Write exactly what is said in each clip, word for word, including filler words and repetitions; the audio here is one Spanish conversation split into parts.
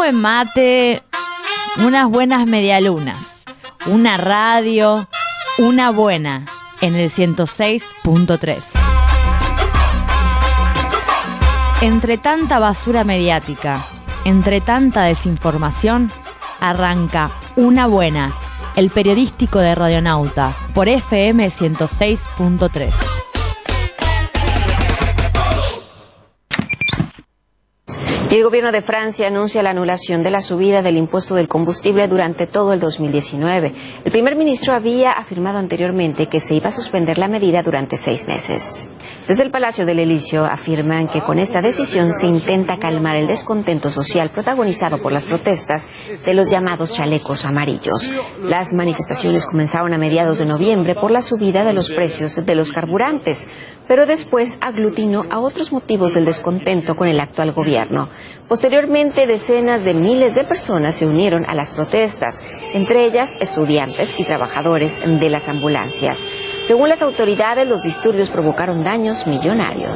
buen mate, unas buenas medialunas, una radio, una buena, en el ciento seis punto tres. Entre tanta basura mediática, entre tanta desinformación, arranca Una Buena, el periodístico de Radionauta, por F M ciento seis punto tres. Y el gobierno de Francia anuncia la anulación de la subida del impuesto del combustible durante todo el dos mil diecinueve. El primer ministro había afirmado anteriormente que se iba a suspender la medida durante seis meses. Desde el Palacio del Elíseo afirman que con esta decisión se intenta calmar el descontento social protagonizado por las protestas de los llamados chalecos amarillos. Las manifestaciones comenzaron a mediados de noviembre por la subida de los precios de los carburantes, pero después aglutinó a otros motivos del descontento con el actual gobierno. Posteriormente, decenas de miles de personas se unieron a las protestas, entre ellas estudiantes y trabajadores de las ambulancias. Según las autoridades, los disturbios provocaron daños millonarios.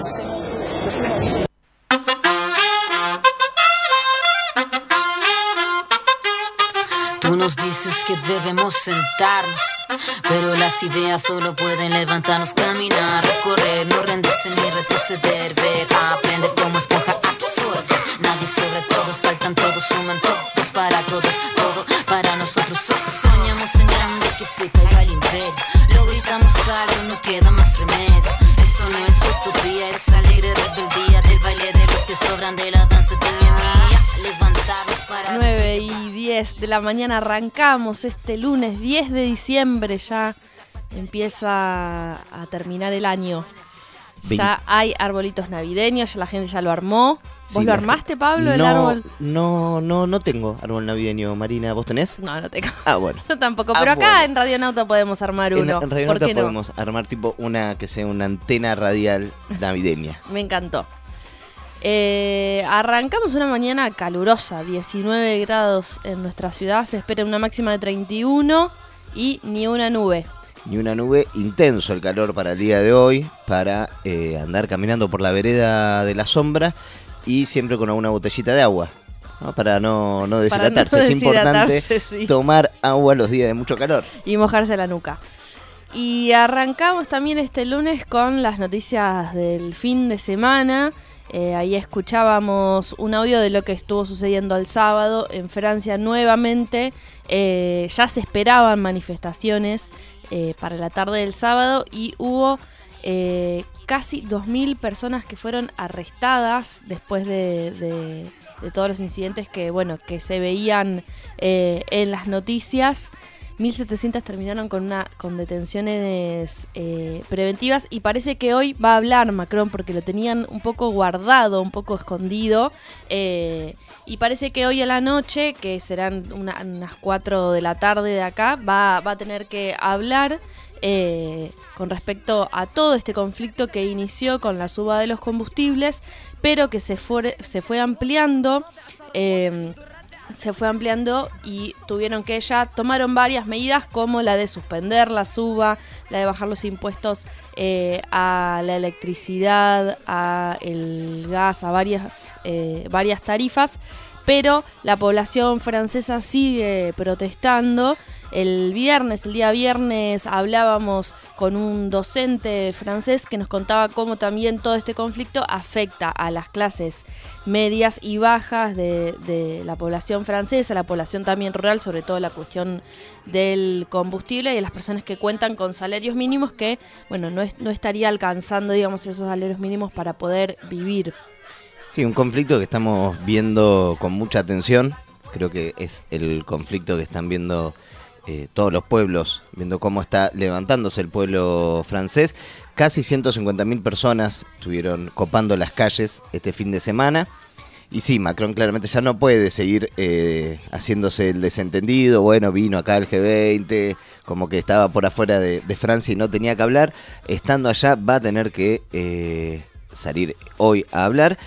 Tú nos dices que debemos sentarnos, pero las ideas solo pueden levantarnos, caminar, recorrer, no rendirse ni retroceder, ver, aprender como esponja, absorber. Nadie sobre todos, faltan todos, suman todos para todos, todo para nosotros. Soñamos en grande que se caiga el imperio, lo gritamos algo, no queda más remedio. Esto no es utopía, es alegre rebeldía del baile de los que sobran de la danza tuya y mía. Levantarnos para... nueve y diez de la mañana arrancamos este lunes diez de diciembre, ya empieza a terminar el año. Ya hay arbolitos navideños, ya la gente ya lo armó. ¿Vos Sí, lo armaste, Pablo, el no, árbol? No, no, no tengo árbol navideño, Marina. ¿Vos tenés? No, no tengo. Ah, bueno. Yo tampoco, Ah, pero acá bueno. en Radionauta podemos armar En, uno. en ¿Por Radionauta qué no? podemos armar tipo una que sea una antena radial navideña. Me encantó. Eh, arrancamos una mañana calurosa, diecinueve grados en nuestra ciudad, se espera una máxima de treinta y uno y ni una nube. Ni una nube, intenso el calor para el día de hoy, para eh, andar caminando por la vereda de la sombra y siempre con alguna botellita de agua, ¿no? Para no, no deshidratarse. Para no es importante deshidratarse, sí. tomar agua los días de mucho calor. Y mojarse la nuca. Y arrancamos también este lunes con las noticias del fin de semana. Eh, ahí escuchábamos un audio de lo que estuvo sucediendo el sábado en Francia nuevamente. Eh, ya se esperaban manifestaciones eh, para la tarde del sábado y hubo eh, casi dos mil personas que fueron arrestadas después de, de, de todos los incidentes que, bueno, que se veían eh, en las noticias. mil setecientos terminaron con una con detenciones eh, preventivas y parece que hoy va a hablar Macron porque lo tenían un poco guardado, un poco escondido eh, y parece que hoy a la noche, que serán una, unas cuatro de la tarde de acá, va, va a tener que hablar eh, con respecto a todo este conflicto que inició con la suba de los combustibles, pero que se fue, se fue ampliando eh, se fue ampliando y tuvieron que ya tomaron varias medidas como la de suspender la suba, la de bajar los impuestos eh, a la electricidad, a el gas, a varias, eh, varias tarifas, pero la población francesa sigue protestando. El viernes, el día viernes, hablábamos con un docente francés que nos contaba cómo también todo este conflicto afecta a las clases medias y bajas de, de la población francesa, la población también rural, sobre todo la cuestión del combustible y de las personas que cuentan con salarios mínimos que, bueno, no, es, no estaría alcanzando, digamos, esos salarios mínimos para poder vivir. Sí, un conflicto que estamos viendo con mucha atención. Creo que es el conflicto que están viendo eh, todos los pueblos, viendo cómo está levantándose el pueblo francés. Casi ciento cincuenta mil personas estuvieron copando las calles este fin de semana. Y sí, Macron claramente ya no puede seguir eh, haciéndose el desentendido. Bueno, vino acá el G veinte, como que estaba por afuera de, de Francia y no tenía que hablar. Estando allá va a tener que eh, salir hoy a hablar.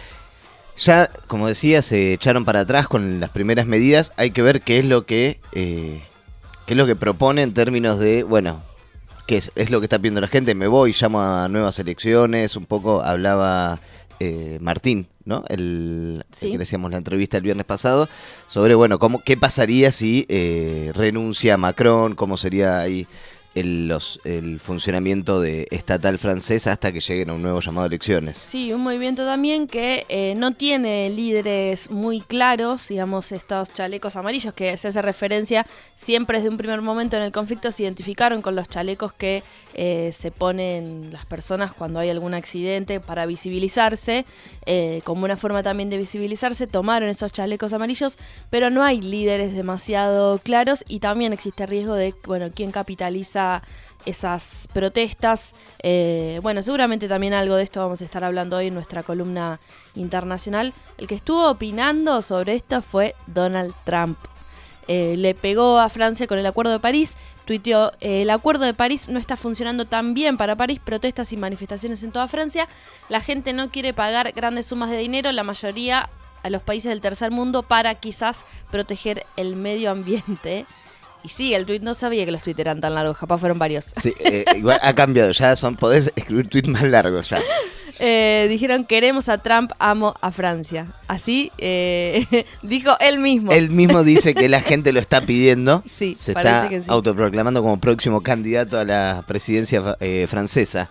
Ya, como decía, se echaron para atrás con las primeras medidas. Hay que ver qué es lo que eh, qué es lo que propone en términos de, bueno, qué es, es lo que está pidiendo la gente. Me voy, llamo a nuevas elecciones. Un poco hablaba eh, Martín, ¿no? El, Sí. el que le hacíamos la entrevista el viernes pasado, sobre, bueno, cómo, qué pasaría si eh, renuncia Macron, cómo sería ahí el, los, el funcionamiento de estatal francés hasta que lleguen a un nuevo llamado a elecciones. Sí, un movimiento también que eh, no tiene líderes muy claros, digamos, estos chalecos amarillos que se hace referencia siempre desde un primer momento en el conflicto, se identificaron con los chalecos que eh, se ponen las personas cuando hay algún accidente para visibilizarse, eh, como una forma también de visibilizarse, tomaron esos chalecos amarillos, pero no hay líderes demasiado claros y también existe riesgo de, bueno, quién capitaliza esas protestas. Eh, bueno, seguramente también algo de esto vamos a estar hablando hoy en nuestra columna internacional. El que estuvo opinando sobre esto fue Donald Trump. Eh, le pegó a Francia con el Acuerdo de París, tuiteó, eh, el Acuerdo de París no está funcionando tan bien para París, protestas y manifestaciones en toda Francia, la gente no quiere pagar grandes sumas de dinero, la mayoría a los países del tercer mundo para quizás proteger el medio ambiente. Y sí, el tuit no sabía que los tuits eran tan largos, capaz fueron varios. Sí, eh, igual ha cambiado, ya son, podés escribir tweets más largos ya. Eh, dijeron, queremos a Trump, amo a Francia. Así eh, dijo él mismo. Él mismo dice que la gente lo está pidiendo. Sí, se parece está que sí. autoproclamando como próximo candidato a la presidencia eh, francesa.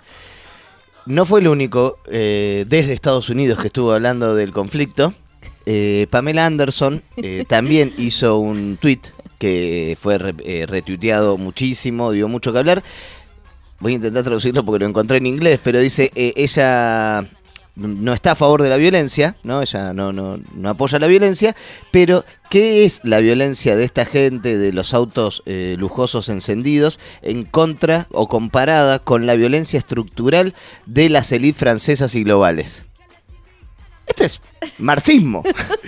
No fue el único eh, desde Estados Unidos que estuvo hablando del conflicto. Eh, Pamela Anderson eh, también hizo un tweet que fue re, eh, retuiteado muchísimo, dio mucho que hablar. Voy a intentar traducirlo porque lo encontré en inglés, pero dice, eh, ella no está a favor de la violencia, ¿no? Ella no, no, no apoya la violencia, pero ¿qué es la violencia de esta gente, de los autos eh, lujosos encendidos, en contra o comparada con la violencia estructural de las élites francesas y globales? Esto es marxismo.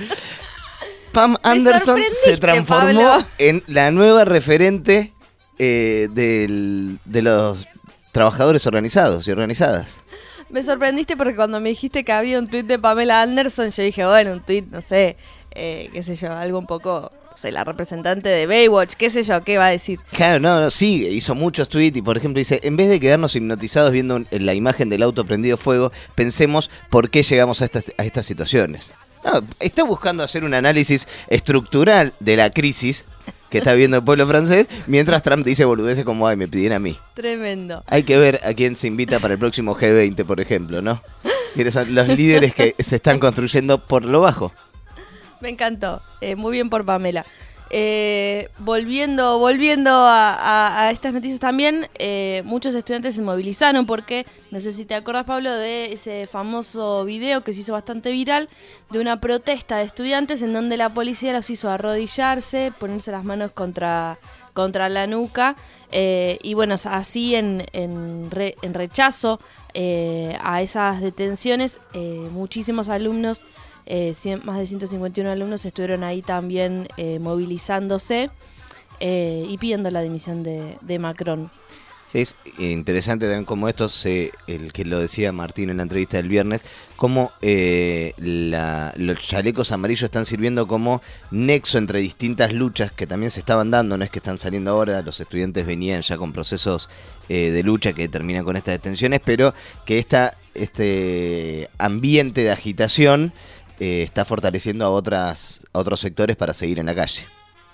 Pam Anderson se transformó Pablo. en la nueva referente eh, del, de los trabajadores organizados y organizadas. Me sorprendiste porque cuando me dijiste que había un tuit de Pamela Anderson, yo dije, bueno, un tuit, no sé, eh, qué sé yo, algo un poco, no sé, la representante de Baywatch, qué sé yo, qué va a decir. Claro, no, no, sí, hizo muchos tweets y por ejemplo dice, en vez de quedarnos hipnotizados viendo un- la imagen del auto prendido fuego, pensemos por qué llegamos a estas, a estas situaciones. No, está buscando hacer un análisis estructural de la crisis que está viviendo el pueblo francés, mientras Trump dice boludeces como, ay, me pidieron a mí. Tremendo. Hay que ver a quién se invita para el próximo G veinte, por ejemplo, ¿no? ¿Quiénes son los líderes que se están construyendo por lo bajo? Me encantó, eh, muy bien por Pamela. Eh, volviendo volviendo a, a- a estas noticias también, eh, muchos estudiantes se movilizaron porque, no sé si te acuerdas, Pablo, de ese famoso video que se hizo bastante viral de una protesta de estudiantes en donde la policía los hizo arrodillarse, ponerse las manos contra, contra la nuca eh, y bueno, así en, en, re- en rechazo eh, a esas detenciones, eh, muchísimos alumnos Eh, cien, más de ciento cincuenta y uno alumnos estuvieron ahí también eh, movilizándose eh, y pidiendo la dimisión de, de Macron. Sí, es interesante también como esto, se, el que lo decía Martín en la entrevista del viernes, cómo eh, la, los chalecos amarillos están sirviendo como nexo entre distintas luchas que también se estaban dando, no es que están saliendo ahora, los estudiantes venían ya con procesos eh, de lucha que terminan con estas detenciones, pero que esta, este ambiente de agitación eh, está fortaleciendo a, otras, a otros sectores para seguir en la calle.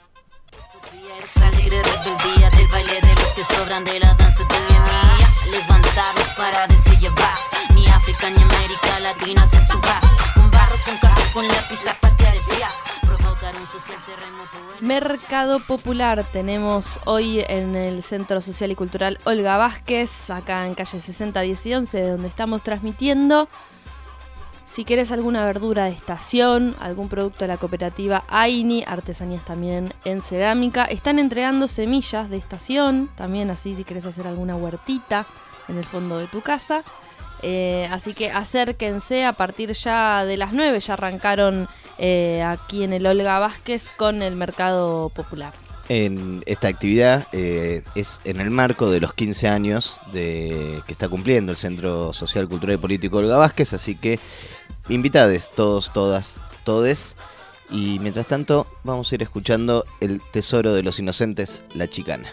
Esa alegre rebeldía del baile de los que sobran de la danza tuya y mía. Levantarlos para decir ya vas. Ni África ni América Latina se subas. Con barro, con casco, con lápiz a patear el fiasco. Provocar un social terremoto. Mercado Popular tenemos hoy en el Centro Social y Cultural Olga Vázquez, acá en calle sesenta, diez y once, de donde estamos transmitiendo. Si querés alguna verdura de estación, algún producto de la cooperativa Aini, artesanías también en cerámica, están entregando semillas de estación, también así si querés hacer alguna huertita en el fondo de tu casa. Eh, así que acérquense a partir ya de las nueve, ya arrancaron eh, aquí en el Olga Vázquez con el Mercado Popular. En esta actividad eh, es en el marco de los quince años de que está cumpliendo el Centro Social, Cultural y Político Olga Vázquez, así que invitades todos, todas, todes. Y mientras tanto vamos a ir escuchando El Tesoro de los Inocentes, La Chicana.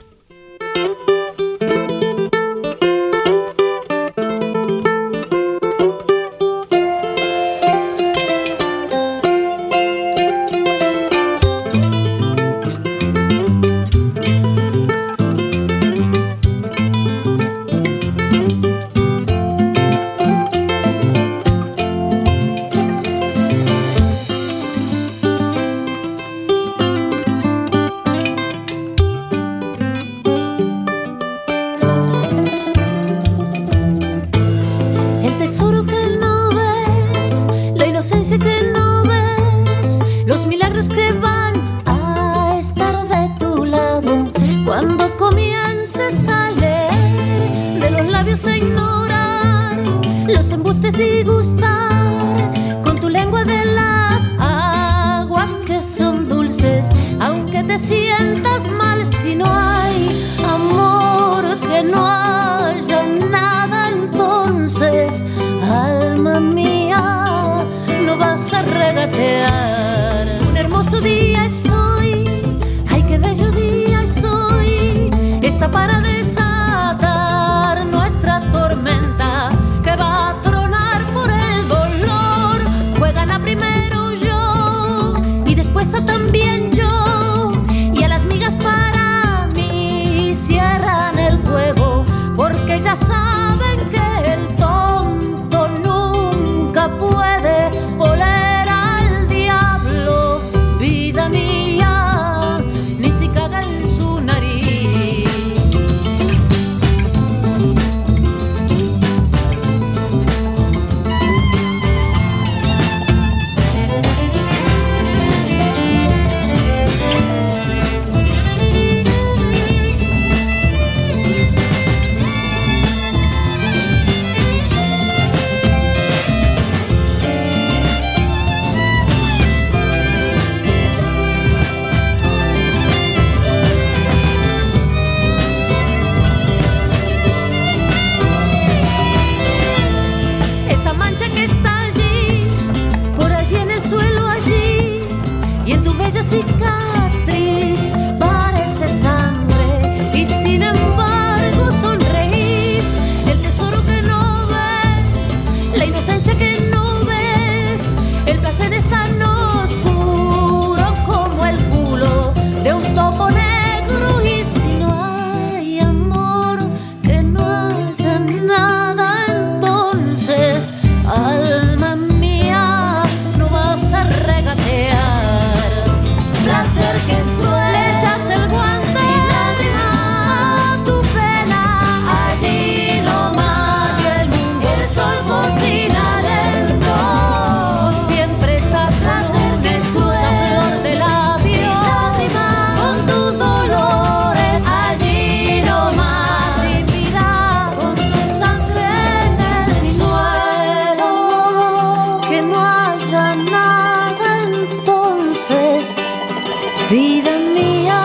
los milagros que van a estar de tu lado cuando comiences a leer de los labios a ignorar los embustes y gustar con tu lengua de las aguas que son dulces, aunque te sientas mal si no hay amor, que no haya nada, entonces alma mía no vas a regatear. Un hermoso día es hoy, ay qué bello día es hoy, está para desatar nuestra tormenta que va a tronar por el dolor. Juegan a primero yo y después a también yo, y a las migas para mí cierran el juego, porque ya saben que el tonto nunca puede oler al diablo, vida mía, ni si caga en su nariz. Cicatriz parece sangre y sin embargo sonreís. El tesoro que no ves, la inocencia que no ves, el placer es tan oscuro como el culo de un topo negro. Y si no hay amor, que no haya nada, entonces alma mía no vas a regatear. Placer que es cruel, le echas el guante a tu pena, allí nomás, y el mundo el sol cocinarendo. Siempre estás placer que es cruel, flor de labio, con tus dolores, allí nomás, sin vida, con tu sangre en el suelo, que no haya nada, entonces vida mía.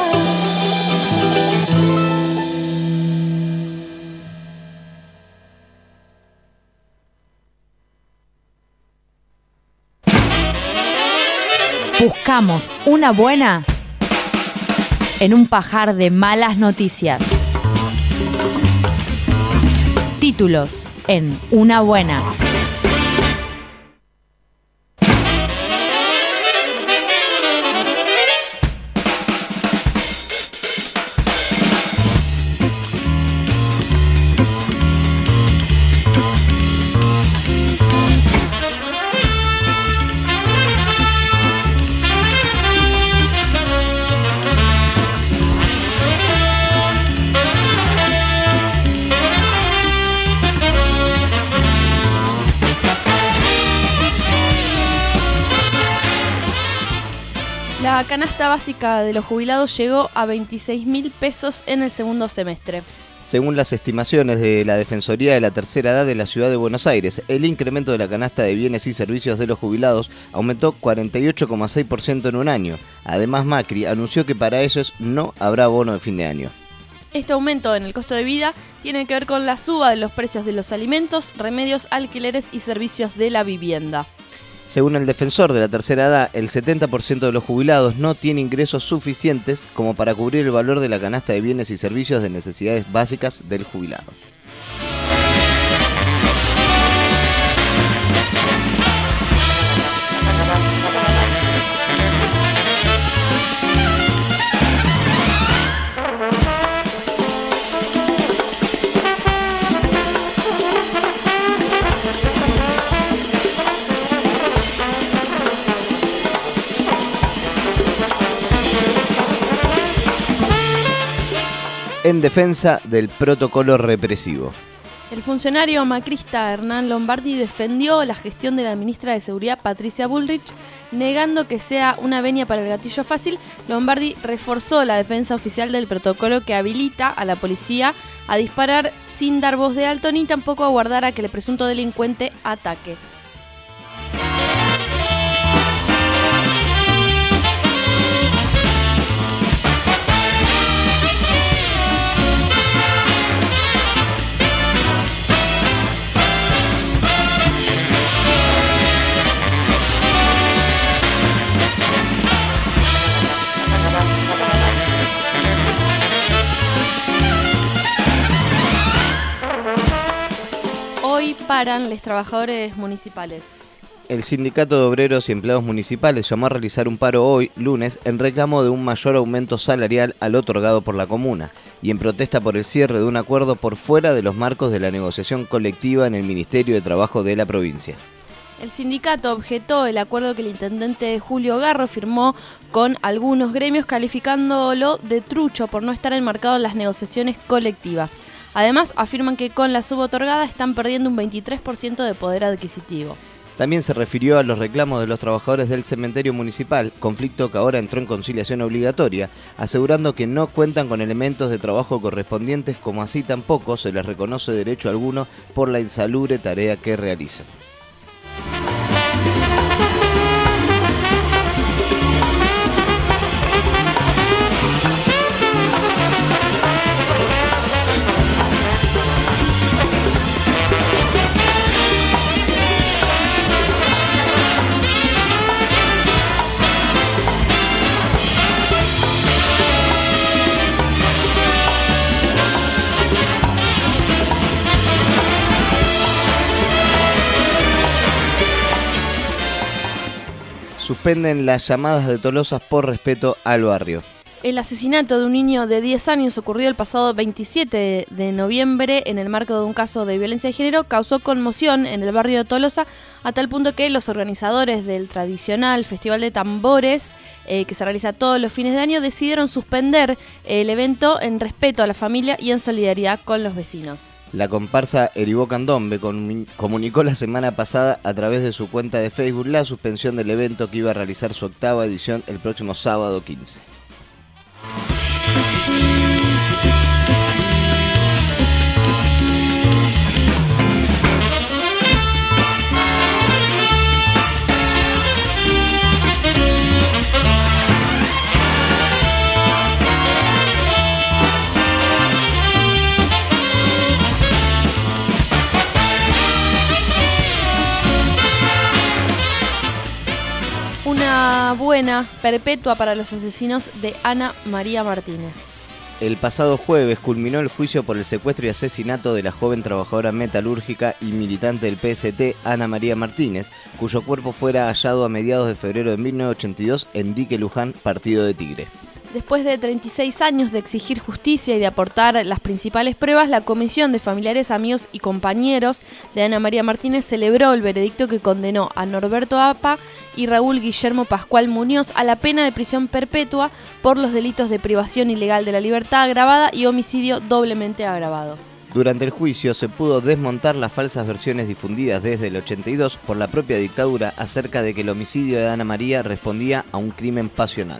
Buscamos una buena en un pajar de malas noticias. Títulos en Una Buena. La canasta básica de los jubilados llegó a veintiséis mil pesos en el segundo semestre. Según las estimaciones de la Defensoría de la Tercera Edad de la Ciudad de Buenos Aires, el incremento de la canasta de bienes y servicios de los jubilados aumentó cuarenta y ocho coma seis por ciento en un año. Además, Macri anunció que para ellos no habrá bono de fin de año. Este aumento en el costo de vida tiene que ver con la suba de los precios de los alimentos, remedios, alquileres y servicios de la vivienda. Según el defensor de la tercera edad, el setenta por ciento de los jubilados no tiene ingresos suficientes como para cubrir el valor de la canasta de bienes y servicios de necesidades básicas del jubilado. En defensa del protocolo represivo. El funcionario macrista Hernán Lombardi defendió la gestión de la ministra de Seguridad Patricia Bullrich, negando que sea una venia para el gatillo fácil. Lombardi reforzó la defensa oficial del protocolo que habilita a la policía a disparar sin dar voz de alto ni tampoco aguardar a que el presunto delincuente ataque. Hoy paran los trabajadores municipales. El Sindicato de Obreros y Empleados Municipales llamó a realizar un paro hoy, lunes, en reclamo de un mayor aumento salarial al otorgado por la comuna y en protesta por el cierre de un acuerdo por fuera de los marcos de la negociación colectiva en el Ministerio de Trabajo de la provincia. El sindicato objetó el acuerdo que el intendente Julio Garro firmó con algunos gremios, calificándolo de trucho por no estar enmarcado en las negociaciones colectivas. Además, afirman que con la subotorgada están perdiendo un veintitrés por ciento de poder adquisitivo. También se refirió a los reclamos de los trabajadores del cementerio municipal, conflicto que ahora entró en conciliación obligatoria, asegurando que no cuentan con elementos de trabajo correspondientes, como así tampoco se les reconoce derecho alguno por la insalubre tarea que realizan. Suspenden las llamadas de Tolosa por respeto al barrio. El asesinato de un niño de diez años ocurrió el pasado veintisiete de noviembre en el marco de un caso de violencia de género. Causó conmoción en el barrio de Tolosa a tal punto que los organizadores del tradicional Festival de Tambores, eh, que se realiza todos los fines de año, decidieron suspender el evento en respeto a la familia y en solidaridad con los vecinos. La comparsa Eribó Candombe comunicó la semana pasada a través de su cuenta de Facebook la suspensión del evento que iba a realizar su octava edición el próximo sábado quince. Una buena perpetua para los asesinos de Ana María Martínez. El pasado jueves culminó el juicio por el secuestro y asesinato de la joven trabajadora metalúrgica y militante del P S T, Ana María Martínez, cuyo cuerpo fuera hallado a mediados de febrero de mil novecientos ochenta y dos en Dique Luján, partido de Tigre. Después de treinta y seis años de exigir justicia y de aportar las principales pruebas, la Comisión de Familiares, Amigos y Compañeros de Ana María Martínez celebró el veredicto que condenó a Norberto Apa y Raúl Guillermo Pascual Muñoz a la pena de prisión perpetua por los delitos de privación ilegal de la libertad agravada y homicidio doblemente agravado. Durante el juicio se pudo desmontar las falsas versiones difundidas desde el ochenta y dos por la propia dictadura acerca de que el homicidio de Ana María respondía a un crimen pasional.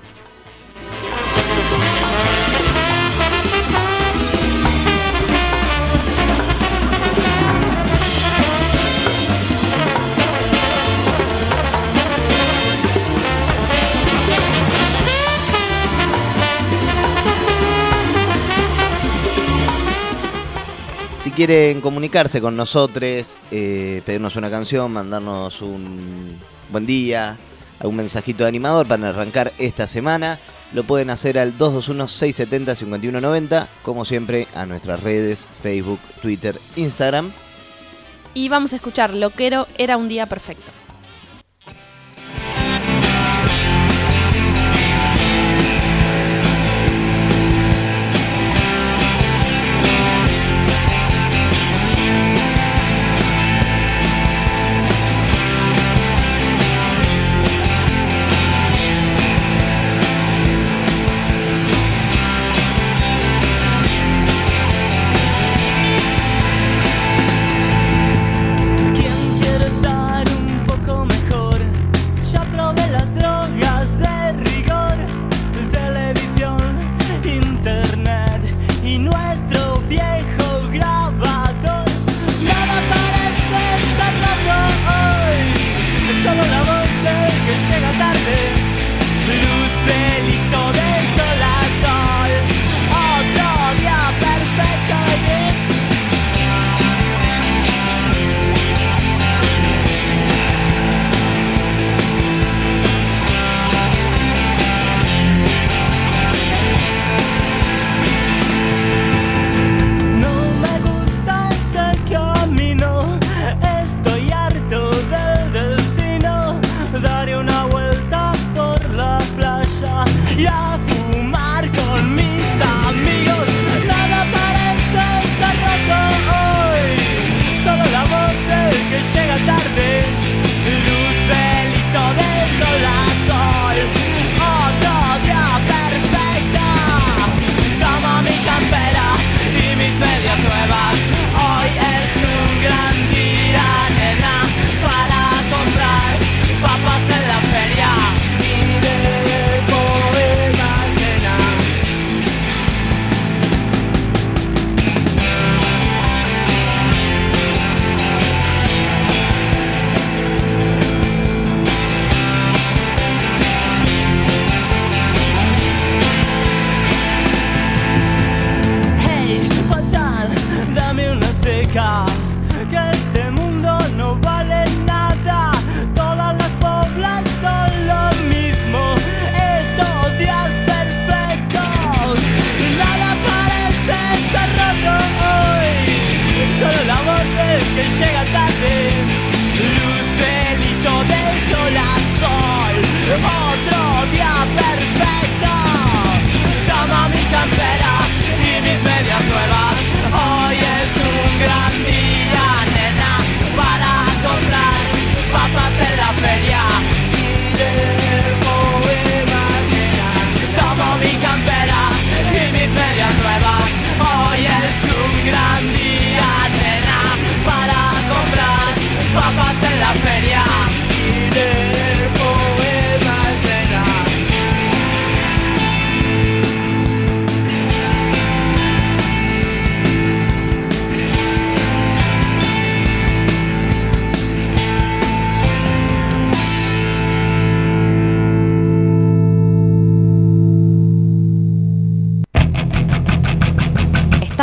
Si quieren comunicarse con nosotros, eh, pedirnos una canción, mandarnos un buen día, algún mensajito de animador para arrancar esta semana, lo pueden hacer al dos dos uno, seis siete cero, cinco uno nueve cero, como siempre a nuestras redes, Facebook, Twitter, Instagram. Y vamos a escuchar Loquero, era un día perfecto.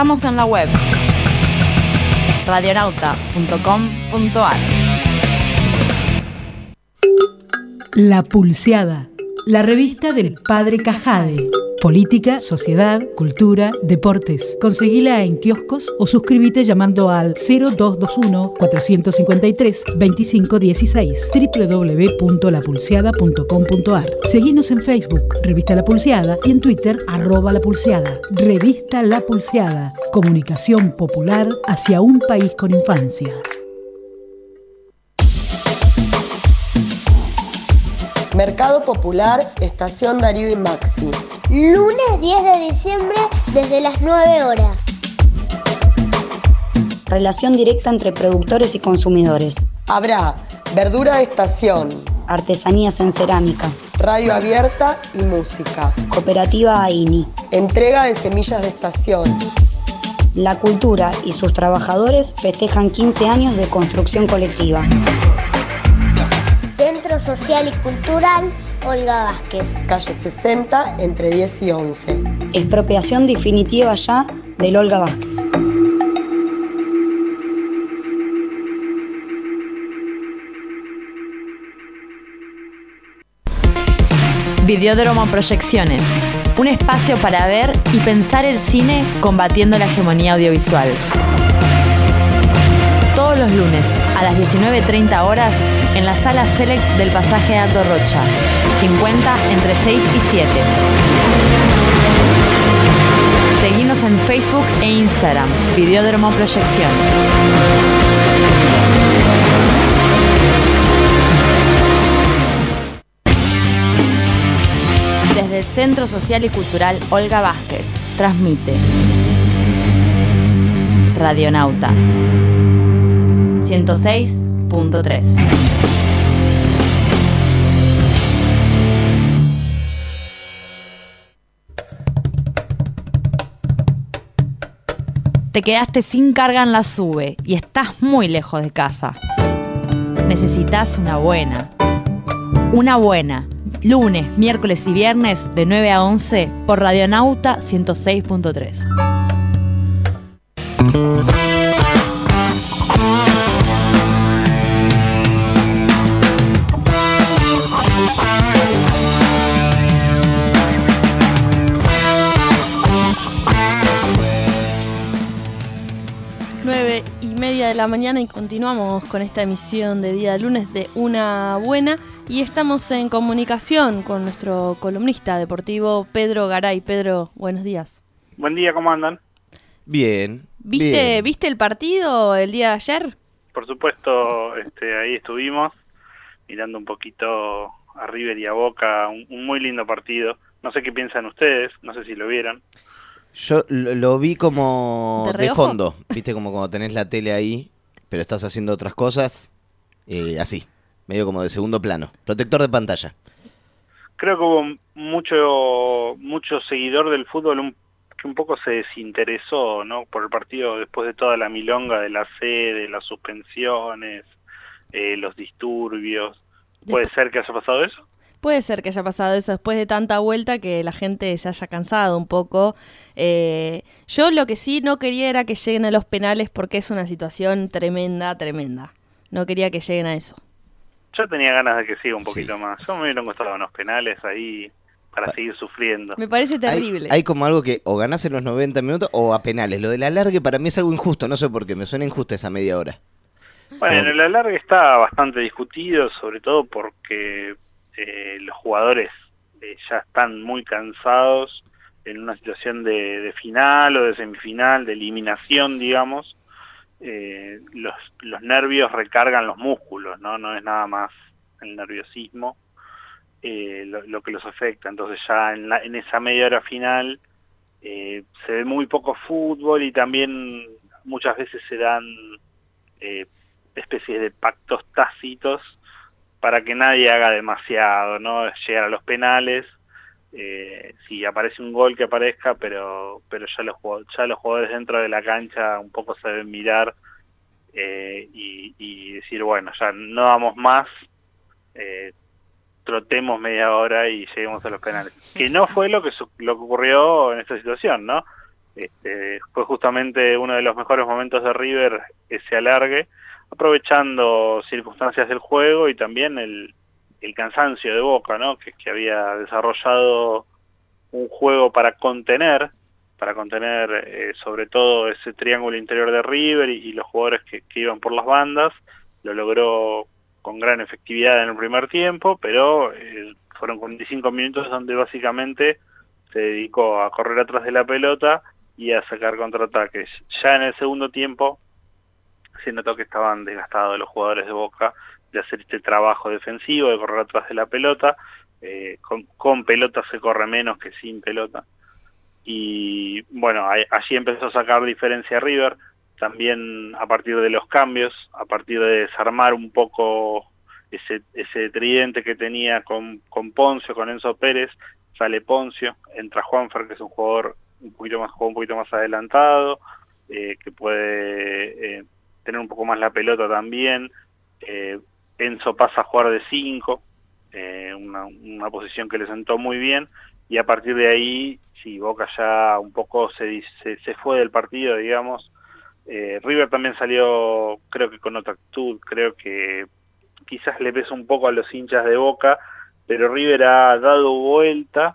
Estamos en la web radionauta punto com punto ar. La Pulseada, la revista del Padre Cajade. Política, sociedad, cultura, deportes. Conseguila en kioscos o suscríbete llamando al cero dos dos uno, cuatro cinco tres, dos cinco uno seis, doble u doble u doble u punto la pulseada punto com punto ar. Seguinos en Facebook, Revista La Pulseada, y en Twitter, arroba La Pulseada. Revista La Pulseada, comunicación popular hacia un país con infancia. Mercado Popular, Estación Darío y Maxi. Lunes diez de diciembre desde las nueve horas. Relación directa entre productores y consumidores. Habrá verdura de estación, artesanías en cerámica, radio abierta y música. Cooperativa AINI. Entrega de semillas de estación. La cultura y sus trabajadores festejan quince años de construcción colectiva. Centro Social y Cultural Olga Vázquez. Calle sesenta, entre diez y once. Expropiación definitiva ya del Olga Vázquez. Videódromo Proyecciones, un espacio para ver y pensar el cine combatiendo la hegemonía audiovisual. Todos los lunes a las diecinueve treinta horas en la sala Select del pasaje Aldo Rocha, cincuenta entre seis y siete. Seguinos en Facebook e Instagram, Videódromo Proyecciones. Desde el Centro Social y Cultural Olga Vázquez, transmite Radionauta ciento seis punto tres. Te quedaste sin carga en la SUBE y estás muy lejos de casa. Necesitas una buena. Una buena. Lunes, miércoles y viernes de nueve a once por Radionauta ciento seis punto tres. nueve y media de la mañana y continuamos con esta emisión de día lunes de Una Buena y estamos en comunicación con nuestro columnista deportivo Pedro Garay. Pedro, buenos días. Buen día, ¿cómo andan? Bien. ¿Viste, bien. ¿viste el partido el día de ayer? Por supuesto, este, ahí estuvimos mirando un poquito a River y a Boca, un, un muy lindo partido. No sé qué piensan ustedes, no sé si lo vieron. Yo lo, lo vi como ¿De de, reojo? fondo, viste, como cuando tenés la tele ahí, pero estás haciendo otras cosas, eh, así, medio como de segundo plano, protector de pantalla. Creo que hubo mucho mucho seguidor del fútbol un, que un poco se desinteresó, ¿no? Por el partido después de toda la milonga de la sede, las suspensiones, eh, los disturbios. ¿Puede ser que haya pasado eso? Puede ser que haya pasado eso después de tanta vuelta que la gente se haya cansado un poco. Eh, yo lo que sí no quería era que lleguen a los penales porque es una situación tremenda, tremenda. No quería que lleguen a eso. Yo tenía ganas de que siga un poquito Sí. más. Yo me hubieran gustado unos penales ahí para Pa- seguir sufriendo. Me parece terrible. Hay, hay como algo que o ganás en los noventa minutos o a penales. Lo del alargue para mí es algo injusto, no sé por qué, me suena injusta esa media hora. Bueno, el alargue está bastante discutido, sobre todo porque eh, los jugadores eh, ya están muy cansados en una situación de, de final o de semifinal, de eliminación, digamos. Eh, los, los nervios recargan los músculos, ¿no? No es nada más el nerviosismo eh, lo, lo que los afecta. Entonces ya en, la, en esa media hora final eh, se ve muy poco fútbol y también muchas veces se dan eh, especies de pactos tácitos para que nadie haga demasiado, ¿no? Llegar a los penales, eh, si aparece un gol que aparezca, pero pero ya los ya los jugadores dentro de la cancha un poco se deben mirar eh, y, y decir, bueno, ya no damos más, eh, trotemos media hora y lleguemos a los penales. Que no fue lo que su lo que ocurrió en esta situación, ¿no? Este, fue justamente uno de los mejores momentos de River ese alargue, aprovechando circunstancias del juego y también el, el cansancio de Boca, ¿no? que, que había desarrollado un juego para contener, para contener eh, sobre todo ese triángulo interior de River y, y los jugadores que, que iban por las bandas. Lo logró con gran efectividad en el primer tiempo, pero eh, fueron cuarenta y cinco minutos donde básicamente se dedicó a correr atrás de la pelota y a sacar contraataques. Ya en el segundo tiempo se notó que estaban desgastados los jugadores de Boca de hacer este trabajo defensivo, de correr atrás de la pelota. Eh, con, con pelota se corre menos que sin pelota. Y bueno, ahí, allí empezó a sacar diferencia River, también a partir de los cambios, a partir de desarmar un poco ese, ese tridente que tenía con, con Poncio, con Enzo Pérez. Sale Poncio, entra Juanfer, que es un jugador un poquito más, un poquito más adelantado, eh, que puede eh, tener un poco más la pelota también. Eh, Enzo pasa a jugar de cinco, eh, una, una posición que le sentó muy bien, y a partir de ahí, sí, Boca ya un poco se, se, se fue del partido, digamos. Eh, River también salió, creo que con otra actitud, creo que quizás le pesa un poco a los hinchas de Boca, pero River ha dado vuelta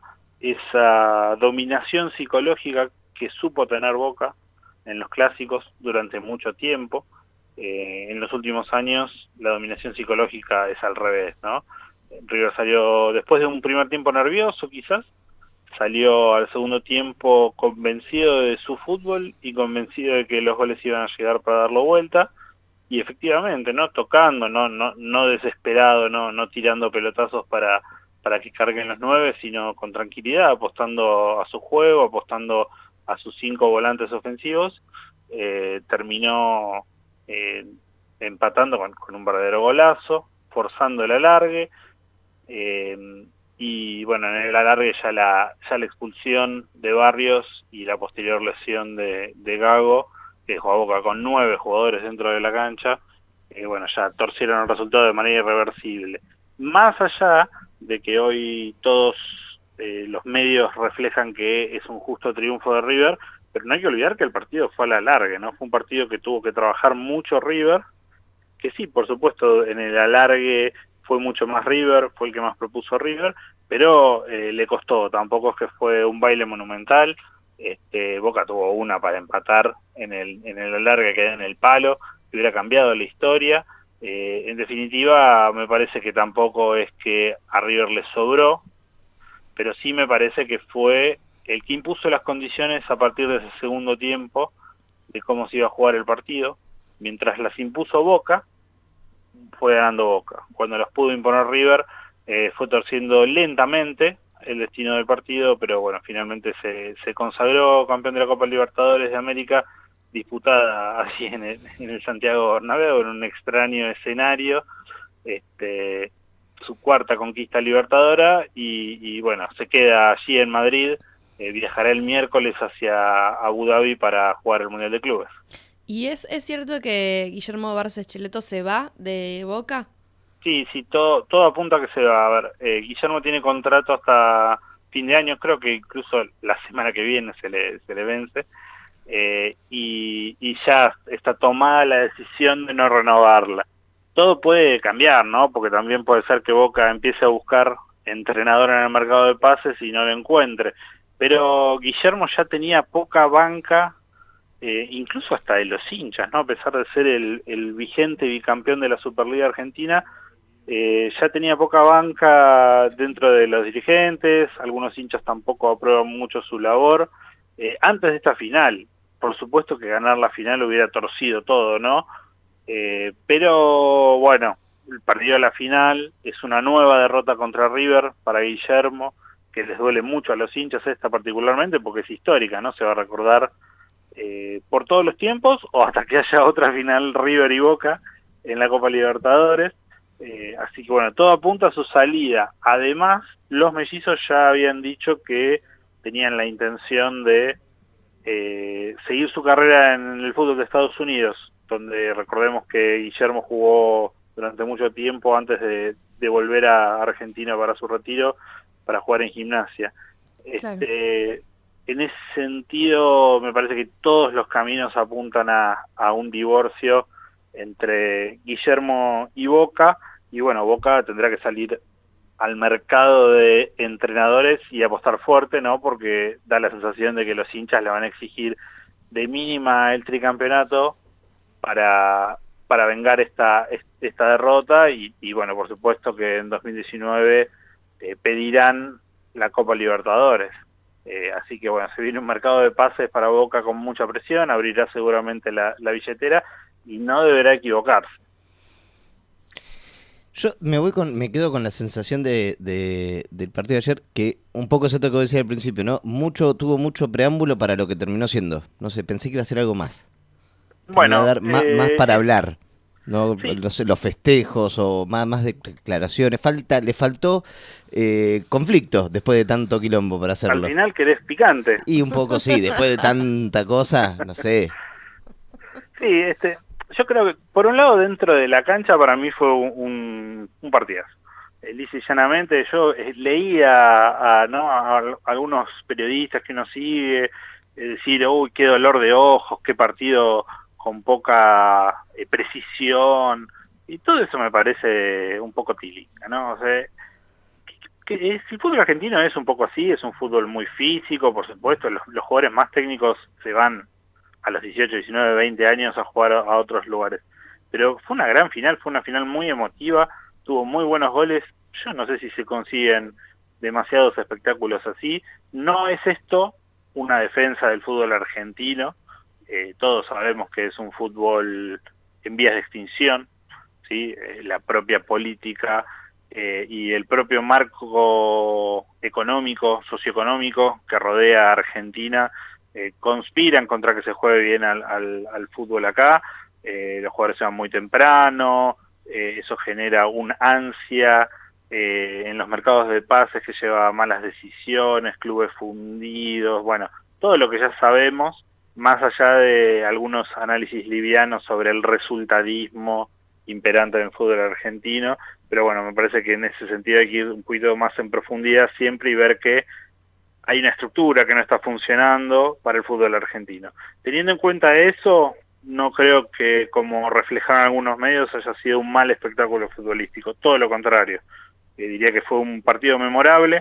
esa dominación psicológica que supo tener Boca en los clásicos durante mucho tiempo. Eh, en los últimos años la dominación psicológica es al revés, ¿no? River salió después de un primer tiempo nervioso quizás, salió al segundo tiempo convencido de su fútbol y convencido de que los goles iban a llegar para darlo vuelta, y efectivamente, no tocando, no no no desesperado, no no tirando pelotazos para para que carguen los nueve, sino con tranquilidad, apostando a su juego, apostando a sus cinco volantes ofensivos. Eh, terminó eh, empatando con, con un verdadero golazo, forzando el alargue, eh, y bueno, en el alargue ya la, ya la expulsión de Barrios y la posterior lesión de, de Gago, que dejó a Boca con nueve jugadores dentro de la cancha, eh, bueno, ya torcieron el resultado de manera irreversible. Más allá de que hoy todos eh, los medios reflejan que es un justo triunfo de River, pero no hay que olvidar que el partido fue a la larga, ¿no? Fue un partido que tuvo que trabajar mucho River, que sí, por supuesto, en el alargue fue mucho más River, fue el que más propuso River, pero eh, le costó, tampoco es que fue un baile monumental. Este, Boca tuvo una para empatar en el, en el alargue, que quedó en el palo, que hubiera cambiado la historia. Eh, en definitiva, me parece que tampoco es que a River le sobró, pero sí me parece que fue el que impuso las condiciones a partir de ese segundo tiempo de cómo se iba a jugar el partido. Mientras las impuso Boca, fue ganando Boca. Cuando las pudo imponer River, eh, fue torciendo lentamente el destino del partido, pero bueno, finalmente se, se consagró campeón de la Copa Libertadores de América, disputada así en el, en el Santiago Bernabéu, en un extraño escenario, este, su cuarta conquista libertadora, y, y bueno, se queda allí en Madrid, eh, viajará el miércoles hacia Abu Dhabi para jugar el Mundial de Clubes. ¿Y es, es cierto que Guillermo Barros Schelotto se va de Boca? Sí, sí, todo, todo apunta a que se va. A ver, eh, Guillermo tiene contrato hasta fin de año, creo que incluso la semana que viene se le, se le vence, eh, y, y ya está tomada la decisión de no renovarla. Todo puede cambiar, ¿no? Porque también puede ser que Boca empiece a buscar entrenador en el mercado de pases y no lo encuentre. Pero Guillermo ya tenía poca banca, eh, incluso hasta de los hinchas, ¿no? A pesar de ser el, el vigente bicampeón de la Superliga Argentina, eh, ya tenía poca banca dentro de los dirigentes, algunos hinchas tampoco aprueban mucho su labor. Eh, antes de esta final, por supuesto que ganar la final hubiera torcido todo, ¿no? Eh, pero bueno, perdió la final, es una nueva derrota contra River para Guillermo, que les duele mucho a los hinchas esta particularmente porque es histórica, ¿no? Se va a recordar eh, por todos los tiempos o hasta que haya otra final River y Boca en la Copa Libertadores. Eh, así que bueno, todo apunta a su salida. Además, los mellizos ya habían dicho que tenían la intención de eh, seguir su carrera en el fútbol de Estados Unidos, donde recordemos que Guillermo jugó durante mucho tiempo antes de, de volver a Argentina para su retiro, para jugar en Gimnasia. Claro. Este, en ese sentido me parece que todos los caminos apuntan a, a un divorcio entre Guillermo y Boca, y bueno, Boca tendrá que salir al mercado de entrenadores y apostar fuerte, ¿no? Porque da la sensación de que los hinchas le van a exigir de mínima el tricampeonato para, para vengar esta, esta derrota, y, y bueno, por supuesto que en dos mil diecinueve eh, pedirán la Copa Libertadores. Eh, así que bueno, se viene un mercado de pases para Boca con mucha presión, abrirá seguramente la, la billetera y no deberá equivocarse. Yo me voy con, me quedo con la sensación de, de del partido de ayer, que un poco es esto que decía al principio, ¿no? Mucho, tuvo mucho preámbulo para lo que terminó siendo. No sé, pensé que iba a ser algo más. Bueno, iba a dar más, eh, más para hablar, ¿no? Sí. Los, los festejos o más, más declaraciones. Falta, le faltó eh, conflicto después de tanto quilombo para hacerlo. Al final querés picante. Y un poco sí, después de tanta cosa, no sé. Sí, este, yo creo que por un lado dentro de la cancha para mí fue un, un partidazo. Eh, lisa y llanamente yo eh, leía a, ¿no? a, a algunos periodistas que uno sigue eh, decir, uy, qué dolor de ojos, qué partido con poca eh, precisión, y todo eso me parece un poco tilinga, ¿no? O sea, que, que es, el fútbol argentino es un poco así, es un fútbol muy físico, por supuesto, los, los jugadores más técnicos se van a los dieciocho, diecinueve, veinte años a jugar a, a otros lugares. Pero fue una gran final, fue una final muy emotiva, tuvo muy buenos goles. Yo no sé si se consiguen demasiados espectáculos así. No es esto una defensa del fútbol argentino. Eh, todos sabemos que es un fútbol en vías de extinción, ¿sí? Eh, la propia política eh, y el propio marco económico, socioeconómico que rodea a Argentina Eh, conspiran contra que se juegue bien al, al, al fútbol acá. Eh, los jugadores se van muy temprano, eh, eso genera un ansia eh, en los mercados de pases que lleva a malas decisiones, clubes fundidos, bueno, todo lo que ya sabemos, más allá de algunos análisis livianos sobre el resultadismo imperante en el fútbol argentino, pero bueno, me parece que en ese sentido hay que ir un poquito más en profundidad siempre y ver que hay una estructura que no está funcionando para el fútbol argentino. Teniendo en cuenta eso, no creo que, como reflejan algunos medios, haya sido un mal espectáculo futbolístico. Todo lo contrario. Eh, diría que fue un partido memorable,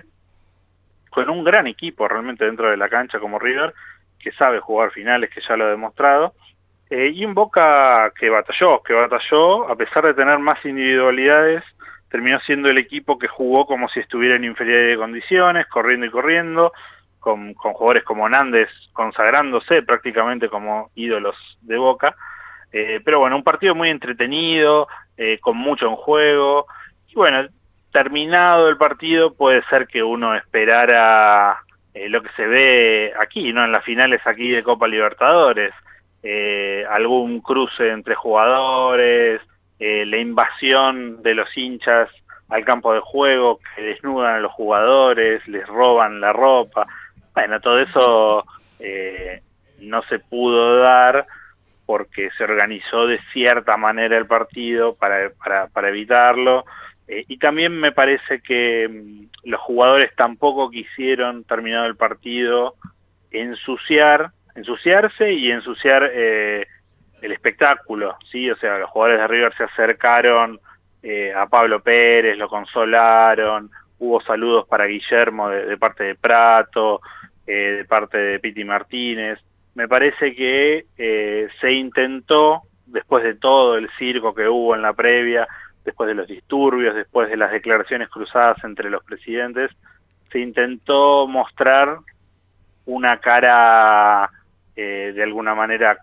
con un gran equipo realmente dentro de la cancha como River, que sabe jugar finales, que ya lo ha demostrado, eh, y un Boca que batalló, que batalló, a pesar de tener más individualidades, terminó siendo el equipo que jugó como si estuviera en inferioridad de condiciones, corriendo y corriendo, con, con jugadores como Nández consagrándose prácticamente como ídolos de Boca. Eh, pero bueno, un partido muy entretenido, eh, con mucho en juego. Y bueno, terminado el partido, puede ser que uno esperara eh, lo que se ve aquí, ¿no? En las finales aquí de Copa Libertadores. Eh, algún cruce entre jugadores, Eh, la invasión de los hinchas al campo de juego, que desnudan a los jugadores, les roban la ropa. Bueno, todo eso eh, no se pudo dar porque se organizó de cierta manera el partido para, para, para evitarlo. Eh, y también me parece que mmm, los jugadores tampoco quisieron, terminado el partido, ensuciar, ensuciarse y ensuciar eh, el espectáculo, ¿sí? O sea, los jugadores de River se acercaron eh, a Pablo Pérez, lo consolaron, hubo saludos para Guillermo de, de parte de Prato, eh, de parte de Piti Martínez. Me parece que eh, se intentó, después de todo el circo que hubo en la previa, después de los disturbios, después de las declaraciones cruzadas entre los presidentes, se intentó mostrar una cara eh, de alguna manera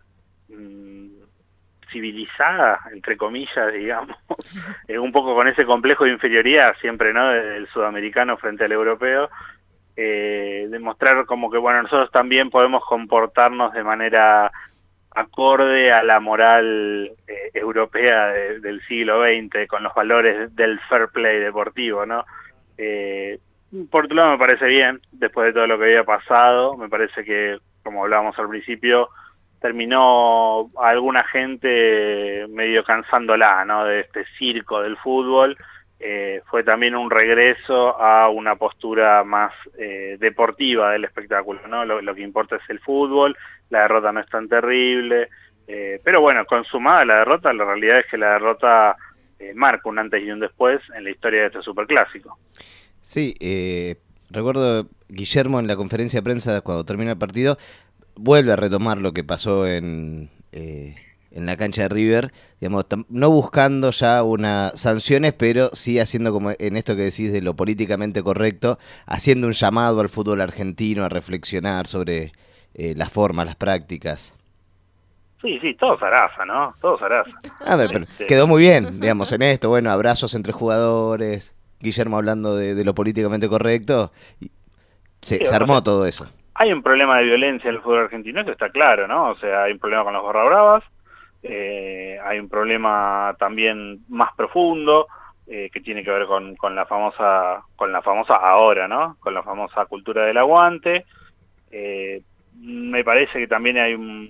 civilizada, entre comillas, digamos, eh, un poco con ese complejo de inferioridad siempre, ¿no?, del sudamericano frente al europeo, eh, demostrar como que, bueno, nosotros también podemos comportarnos de manera acorde a la moral eh, europea de, del siglo veinte, con los valores del fair play deportivo, ¿no? Eh, por otro lado me parece bien, después de todo lo que había pasado, me parece que, como hablábamos al principio, terminó alguna gente medio cansándola, ¿no?, de este circo del fútbol, eh, fue también un regreso a una postura más eh, deportiva del espectáculo, ¿no? Lo, lo que importa es el fútbol, la derrota no es tan terrible, eh, pero bueno, consumada la derrota, la realidad es que la derrota eh, marca un antes y un después en la historia de este superclásico. Sí, eh, recuerdo Guillermo en la conferencia de prensa cuando termina el partido, vuelve a retomar lo que pasó en... Eh, en la cancha de River, digamos, no buscando ya unas sanciones, pero sí haciendo como en esto que decís de lo políticamente correcto, haciendo un llamado al fútbol argentino a reflexionar sobre eh, las formas, las prácticas. Sí, sí, todo zaraza, ¿no? Todo zaraza. A ver, pero este... quedó muy bien, digamos, en esto, bueno, abrazos entre jugadores, Guillermo hablando de, de lo políticamente correcto, y se, sí, se armó o sea, todo eso. Hay un problema de violencia en el fútbol argentino, eso está claro, ¿no? O sea, hay un problema con los barra bravas, Eh, hay un problema también más profundo eh, que tiene que ver con, con la famosa con la famosa ahora, ¿no? Con la famosa cultura del aguante. Eh, me parece que también hay un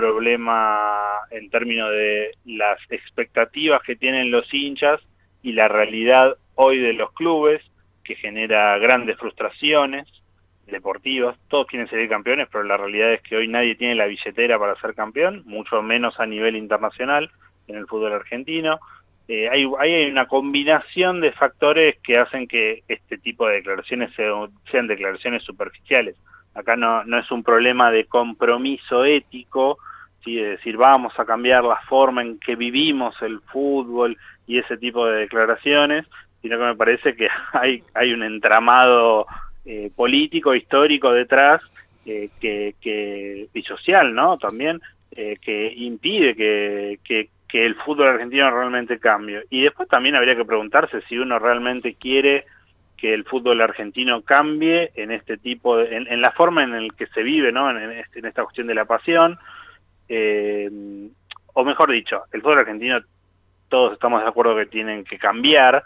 problema en términos de las expectativas que tienen los hinchas y la realidad hoy de los clubes, que genera grandes frustraciones deportivas. Todos quieren ser campeones, pero la realidad es que hoy nadie tiene la billetera para ser campeón, mucho menos a nivel internacional en el fútbol argentino. Eh, hay, hay una combinación de factores que hacen que este tipo de declaraciones sean, sean declaraciones superficiales. Acá no, no es un problema de compromiso ético, ¿sí? De decir vamos a cambiar la forma en que vivimos el fútbol y ese tipo de declaraciones, sino que me parece que hay, hay un entramado Eh, político, histórico detrás, eh, que, que, y social, ¿no? También, eh, que impide que, que, que el fútbol argentino realmente cambie. Y después también habría que preguntarse si uno realmente quiere que el fútbol argentino cambie en este tipo de, en, en la forma en la que se vive, ¿no? En, en, este, en esta cuestión de la pasión, eh, o mejor dicho, el fútbol argentino todos estamos de acuerdo que tienen que cambiar,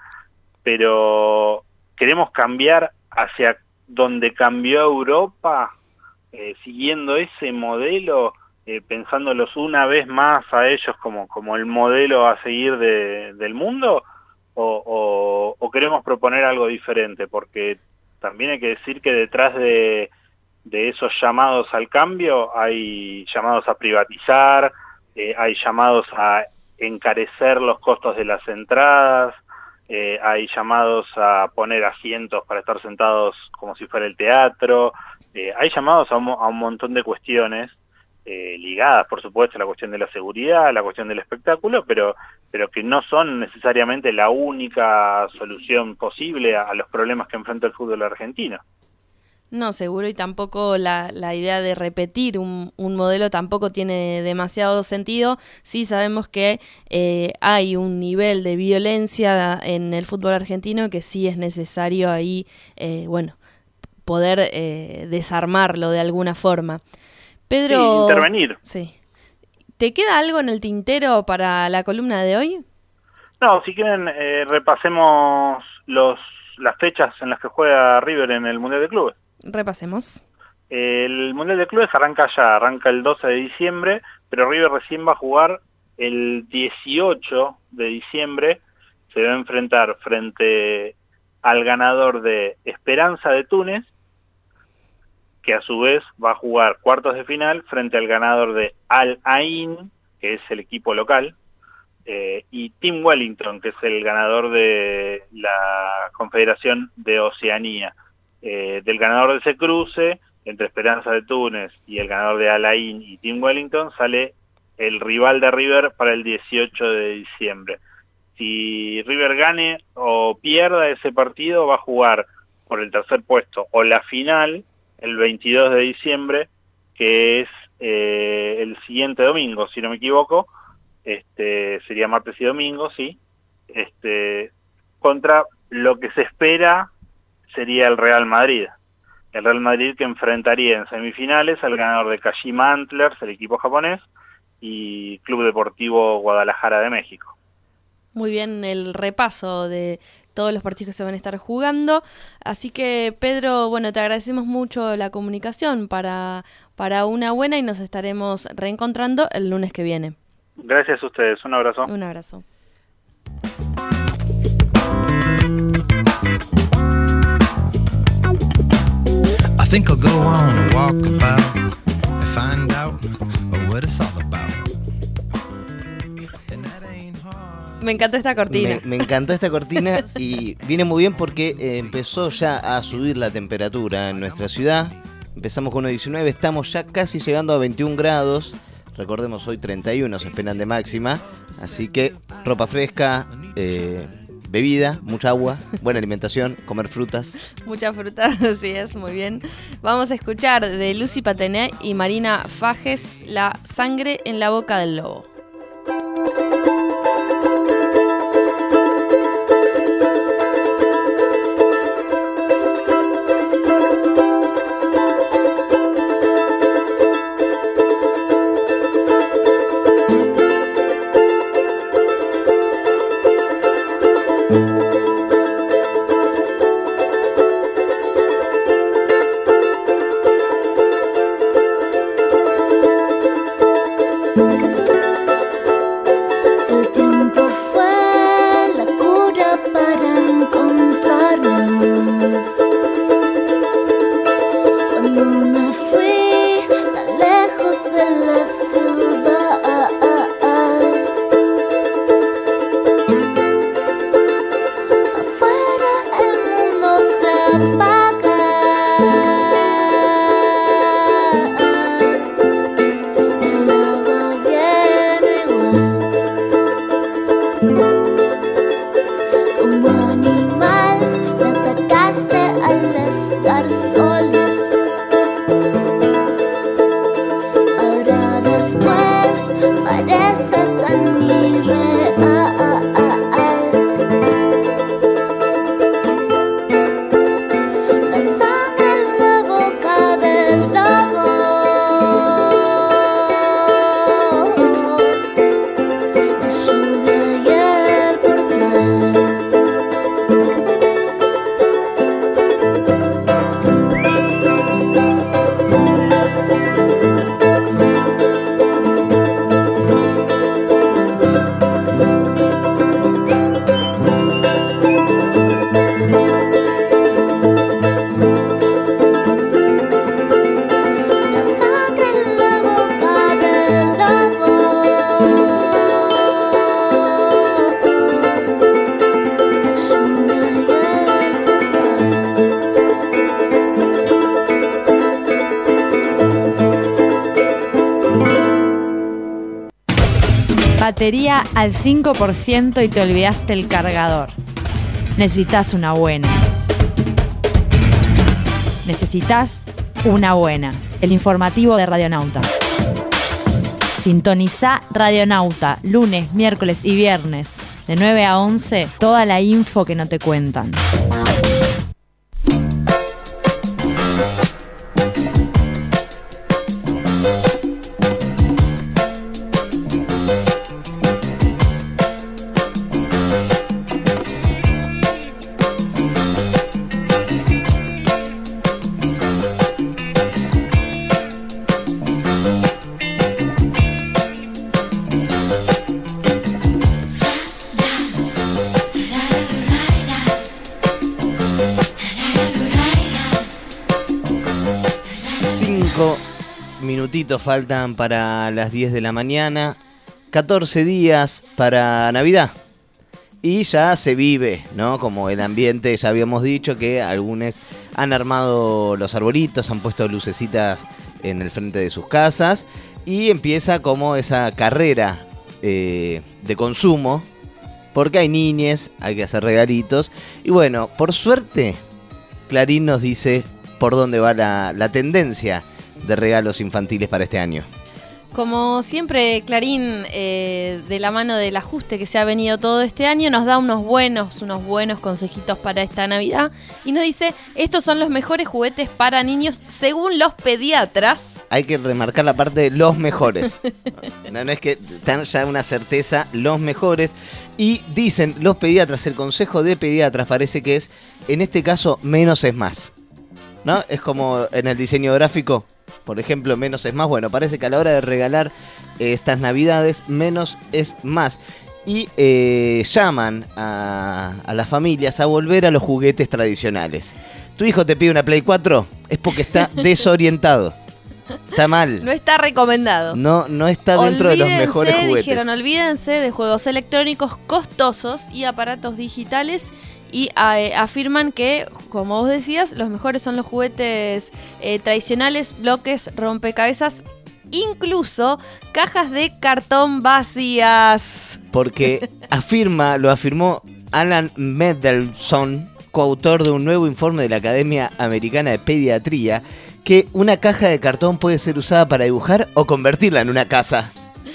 pero queremos cambiar hacia donde cambió Europa, eh, siguiendo ese modelo, eh, pensándolos una vez más a ellos como, como el modelo a seguir de, del mundo, o, o, o queremos proponer algo diferente, porque también hay que decir que detrás de, de esos llamados al cambio hay llamados a privatizar, eh, hay llamados a encarecer los costos de las entradas, Eh, hay llamados a poner asientos para estar sentados como si fuera el teatro, eh, hay llamados a un, a un montón de cuestiones eh, ligadas, por supuesto, a la cuestión de la seguridad, a la cuestión del espectáculo, pero, pero que no son necesariamente la única solución posible a, a los problemas que enfrenta el fútbol argentino. No, seguro, y tampoco la, la idea de repetir un, un modelo tampoco tiene demasiado sentido. Sí sabemos que eh, hay un nivel de violencia en el fútbol argentino que sí es necesario ahí, eh, bueno, poder eh, desarmarlo de alguna forma. Pedro, sí, intervenir. Sí. ¿Te queda algo en el tintero para la columna de hoy? No, si quieren eh, repasemos los las fechas en las que juega River en el Mundial de Clubes. Repasemos. El Mundial de Clubes arranca ya, arranca el doce de diciembre, pero River recién va a jugar el dieciocho de diciembre, se va a enfrentar frente al ganador de Esperanza de Túnez, que a su vez va a jugar cuartos de final frente al ganador de Al Ain, que es el equipo local, eh, y Team Wellington, que es el ganador de la Confederación de Oceanía. Eh, del ganador de ese cruce, entre Esperanza de Túnez y el ganador de Al Ain y Team Wellington, sale el rival de River para el dieciocho de diciembre. Si River gane o pierda ese partido, va a jugar por el tercer puesto o la final el veintidós de diciembre, que es eh, el siguiente domingo, si no me equivoco, este sería martes y domingo, sí, este contra lo que se espera sería el Real Madrid. El Real Madrid que enfrentaría en semifinales al ganador de Kashima Antlers, el equipo japonés, y Club Deportivo Guadalajara de México. Muy bien el repaso de todos los partidos que se van a estar jugando. Así que, Pedro, bueno, te agradecemos mucho la comunicación para, para una buena y nos estaremos reencontrando el lunes que viene. Gracias a ustedes. Un abrazo. Un abrazo. think I'll go on a walk about and find out what it's all about. Me encantó esta cortina. Me, me encantó esta cortina y viene muy bien porque eh, empezó ya a subir la temperatura en nuestra ciudad. Empezamos con unos diecinueve, estamos ya casi llegando a veintiún grados. Recordemos, hoy treinta y uno se esperan de máxima. Así que ropa fresca, eh, bebida, mucha agua, buena alimentación, comer frutas. Mucha fruta, así es, muy bien. Vamos a escuchar de Lucy Patené y Marina Fajes, La sangre en la boca del lobo. Batería al cinco por ciento y te olvidaste el cargador. Necesitas una buena. Necesitas una buena. El informativo de Radionauta. Sintoniza Radionauta, lunes, miércoles y viernes, de nueve a once, toda la info que no te cuentan. Minutitos faltan para las diez de la mañana, catorce días para Navidad y ya se vive, ¿no? Como el ambiente, ya habíamos dicho que algunos han armado los arbolitos, han puesto lucecitas en el frente de sus casas y empieza como esa carrera eh, de consumo, porque hay niñes, hay que hacer regalitos y bueno, por suerte Clarín nos dice por dónde va la, la tendencia de regalos infantiles para este año. Como siempre, Clarín, eh, de la mano del ajuste que se ha venido todo este año, nos da unos buenos, unos buenos consejitos para esta Navidad y nos dice, estos son los mejores juguetes para niños según los pediatras. Hay que remarcar la parte de los mejores. No, no es que están ya una certeza, los mejores. Y dicen los pediatras, el consejo de pediatras parece que es, en este caso, menos es más, ¿no? Es como en el diseño gráfico, por ejemplo, menos es más. Bueno, parece que a la hora de regalar eh, estas navidades, menos es más. Y eh, llaman a, a las familias a volver a los juguetes tradicionales. ¿Tu hijo te pide una Play cuatro? es porque está desorientado. Está mal. No está recomendado. No, no está dentro olvídense, de los mejores juguetes. Dijeron, olvídense de juegos electrónicos costosos y aparatos digitales y eh, afirman que, como vos decías, los mejores son los juguetes eh, tradicionales, bloques, rompecabezas, incluso cajas de cartón vacías. Porque afirma, lo afirmó Alan Mendelsohn, coautor de un nuevo informe de la Academia Americana de Pediatría, que una caja de cartón puede ser usada para dibujar o convertirla en una casa.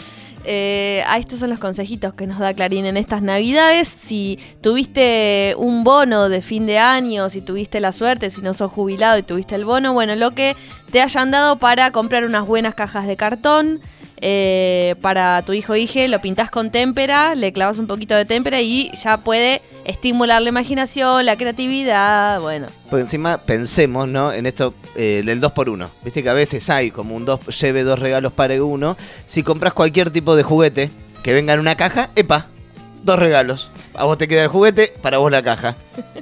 Eh, ah, estos son los consejitos que nos da Clarín en estas Navidades. Si tuviste un bono de fin de año, si tuviste la suerte, si no sos jubilado y tuviste el bono, bueno, lo que te hayan dado para comprar unas buenas cajas de cartón. Eh, para tu hijo o hija, lo pintás con témpera, le clavas un poquito de témpera y ya puede estimular la imaginación, la creatividad, bueno. Porque encima pensemos, ¿no? En esto eh, del dos por uno. Viste que a veces hay como un dos, lleve dos regalos para uno. Si compras cualquier tipo de juguete que venga en una caja, epa, dos regalos. A vos te queda el juguete, para vos la caja.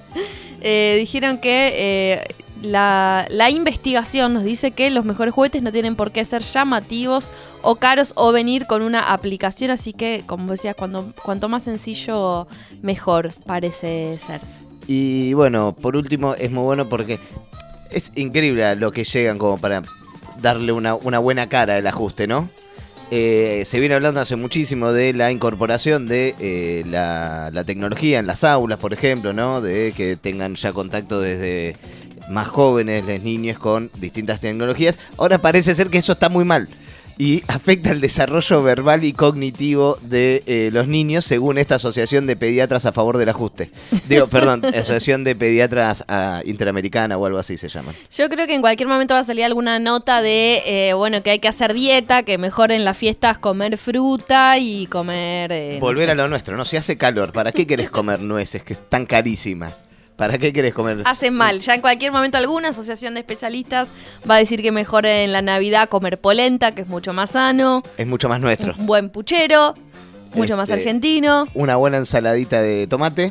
eh, dijeron que eh, La, la investigación nos dice que los mejores juguetes no tienen por qué ser llamativos o caros o venir con una aplicación, así que, como decías, cuando, cuanto más sencillo, mejor parece ser. Y bueno, por último, es muy bueno porque es increíble a lo que llegan como para darle una, una buena cara al ajuste, ¿no? Eh, se viene hablando hace muchísimo de la incorporación de eh, la, la tecnología en las aulas, por ejemplo, ¿no? De que tengan ya contacto desde más jóvenes, los niños con distintas tecnologías. Ahora parece ser que eso está muy mal y afecta el desarrollo verbal y cognitivo de eh, los niños, según esta Asociación de Pediatras a Favor del Ajuste. Digo, perdón, Asociación de Pediatras uh, Interamericana o algo así se llaman. Yo creo que en cualquier momento va a salir alguna nota de, eh, bueno, que hay que hacer dieta, que mejor en las fiestas comer fruta y comer... Eh, Volver no sé. a lo nuestro, ¿no? Si hace calor, ¿para qué querés comer nueces que están carísimas? ¿Para qué querés comer? Hace mal. Ya en cualquier momento alguna asociación de especialistas va a decir que mejor en la Navidad comer polenta, que es mucho más sano. Es mucho más nuestro. Un buen puchero, mucho este, más argentino. Una buena ensaladita de tomate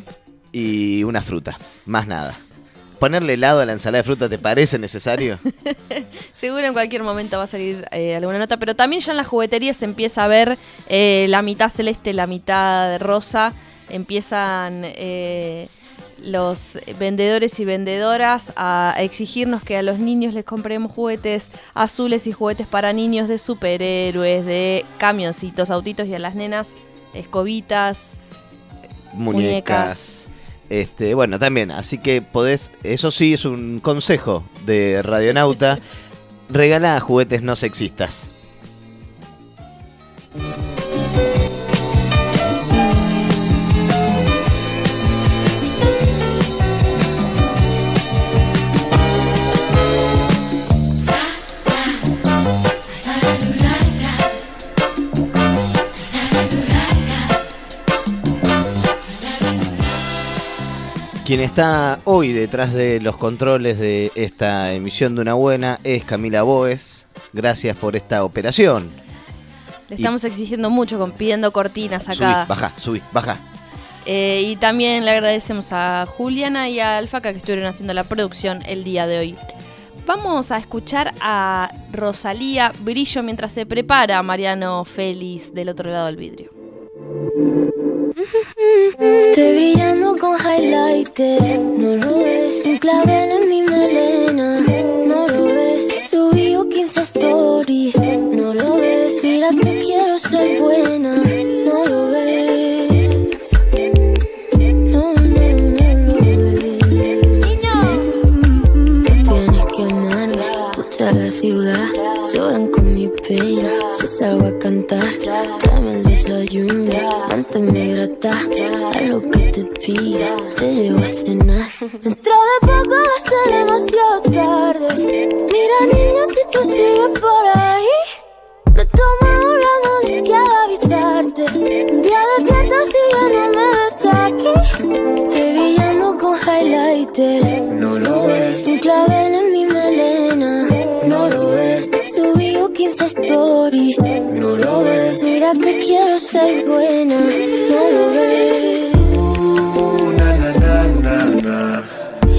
y una fruta. Más nada. ¿Ponerle helado a la ensalada de fruta te parece necesario? Seguro en cualquier momento va a salir eh, alguna nota. Pero también ya en las jugueterías se empieza a ver eh, la mitad celeste, la mitad rosa. Empiezan... Eh, los vendedores y vendedoras a exigirnos que a los niños les compremos juguetes azules y juguetes para niños de superhéroes, de camioncitos, autitos, y a las nenas escobitas, muñecas. muñecas. Este, bueno, también, así que podés, eso sí es un consejo de Radionauta, regala juguetes no sexistas. Quien está hoy detrás de los controles de esta emisión de Una Buena es Camila Boes. Gracias por esta operación. Le estamos y... exigiendo mucho, con, pidiendo cortinas acá. Subí, baja, subí, baja. Eh, y también le agradecemos a Juliana y a Alfaca que estuvieron haciendo la producción el día de hoy. Vamos a escuchar a Rosalía, Brillo, mientras se prepara Mariano Félix del otro lado del vidrio. Estoy brillando con highlighter, no lo ves, un clavel en mi melena, no lo ves, subí quince stories, no lo ves, mira que quiero ser buena, no lo ves, no, no, no lo ves. Niño, te tienes que amarme, escucha la ciudad, lloran con mi pena, si salgo a cantar, tráeme el desayuno, manténme grata, a lo que te pida, te llevo a cenar. Dentro de poco va a ser demasiado tarde, mira niña si tú sigues por ahí, me tomo la molestia de avisarte, un día despiertas y ya no me ves aquí, estoy brillando con highlighter, no lo ves, un clavel en mi melena, no lo ves, subí quince stories, no lo ves, mira que quiero ser buena, no lo ves. Uh, na, na, na, na, na.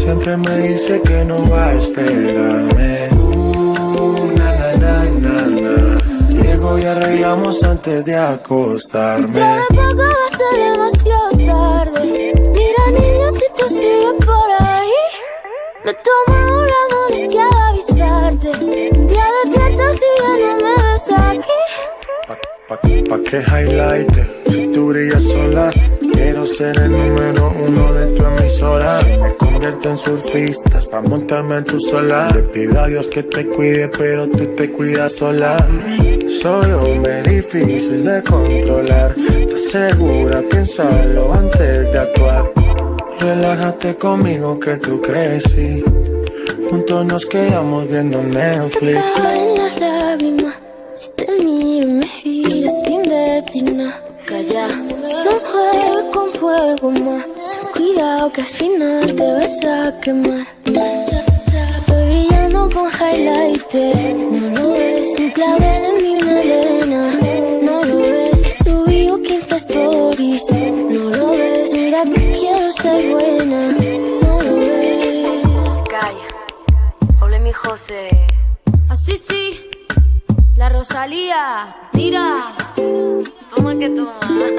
siempre me dice que no va a esperarme. Uh, na, na, na, na, na. Llego y arreglamos antes de acostarme. Dentro de poco va a ser demasiado tarde. Mira niño, si tú sigues por ahí, me tomo la molestia de avisarte. Un día despiertas y ya no me ves aquí. Pa, pa, pa que highlight, si tú brillas sola, quiero ser el número uno de tu emisora. Me convierto en surfistas pa' montarme en tu sola. Le pido a Dios que te cuide, pero tú te cuidas sola. Soy hombre difícil de controlar. ¿Estás segura? Piénsalo antes de actuar. Relájate conmigo que tú crecí. Juntos nos quedamos viendo Netflix. Se caen las lágrimas si te miro y me giro sin decir nada. Calla, no juegues con fuego más. Ten cuidado que al final te vas a quemar. Estoy brillando con highlighter. No lo ves, un clavel en mi melena. No lo ves, subí quince stories. No lo ves, mira que quiero ser buena. No lo ves. Calla, hable mi José. Así sí, la Rosalía, mira. Toma que toma.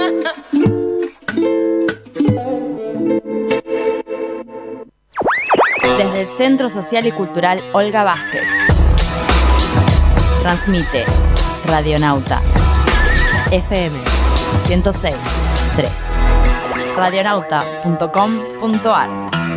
Desde el Centro Social y Cultural Olga Vázquez. Transmite Radionauta F M ciento seis punto tres. radionauta punto com punto a r.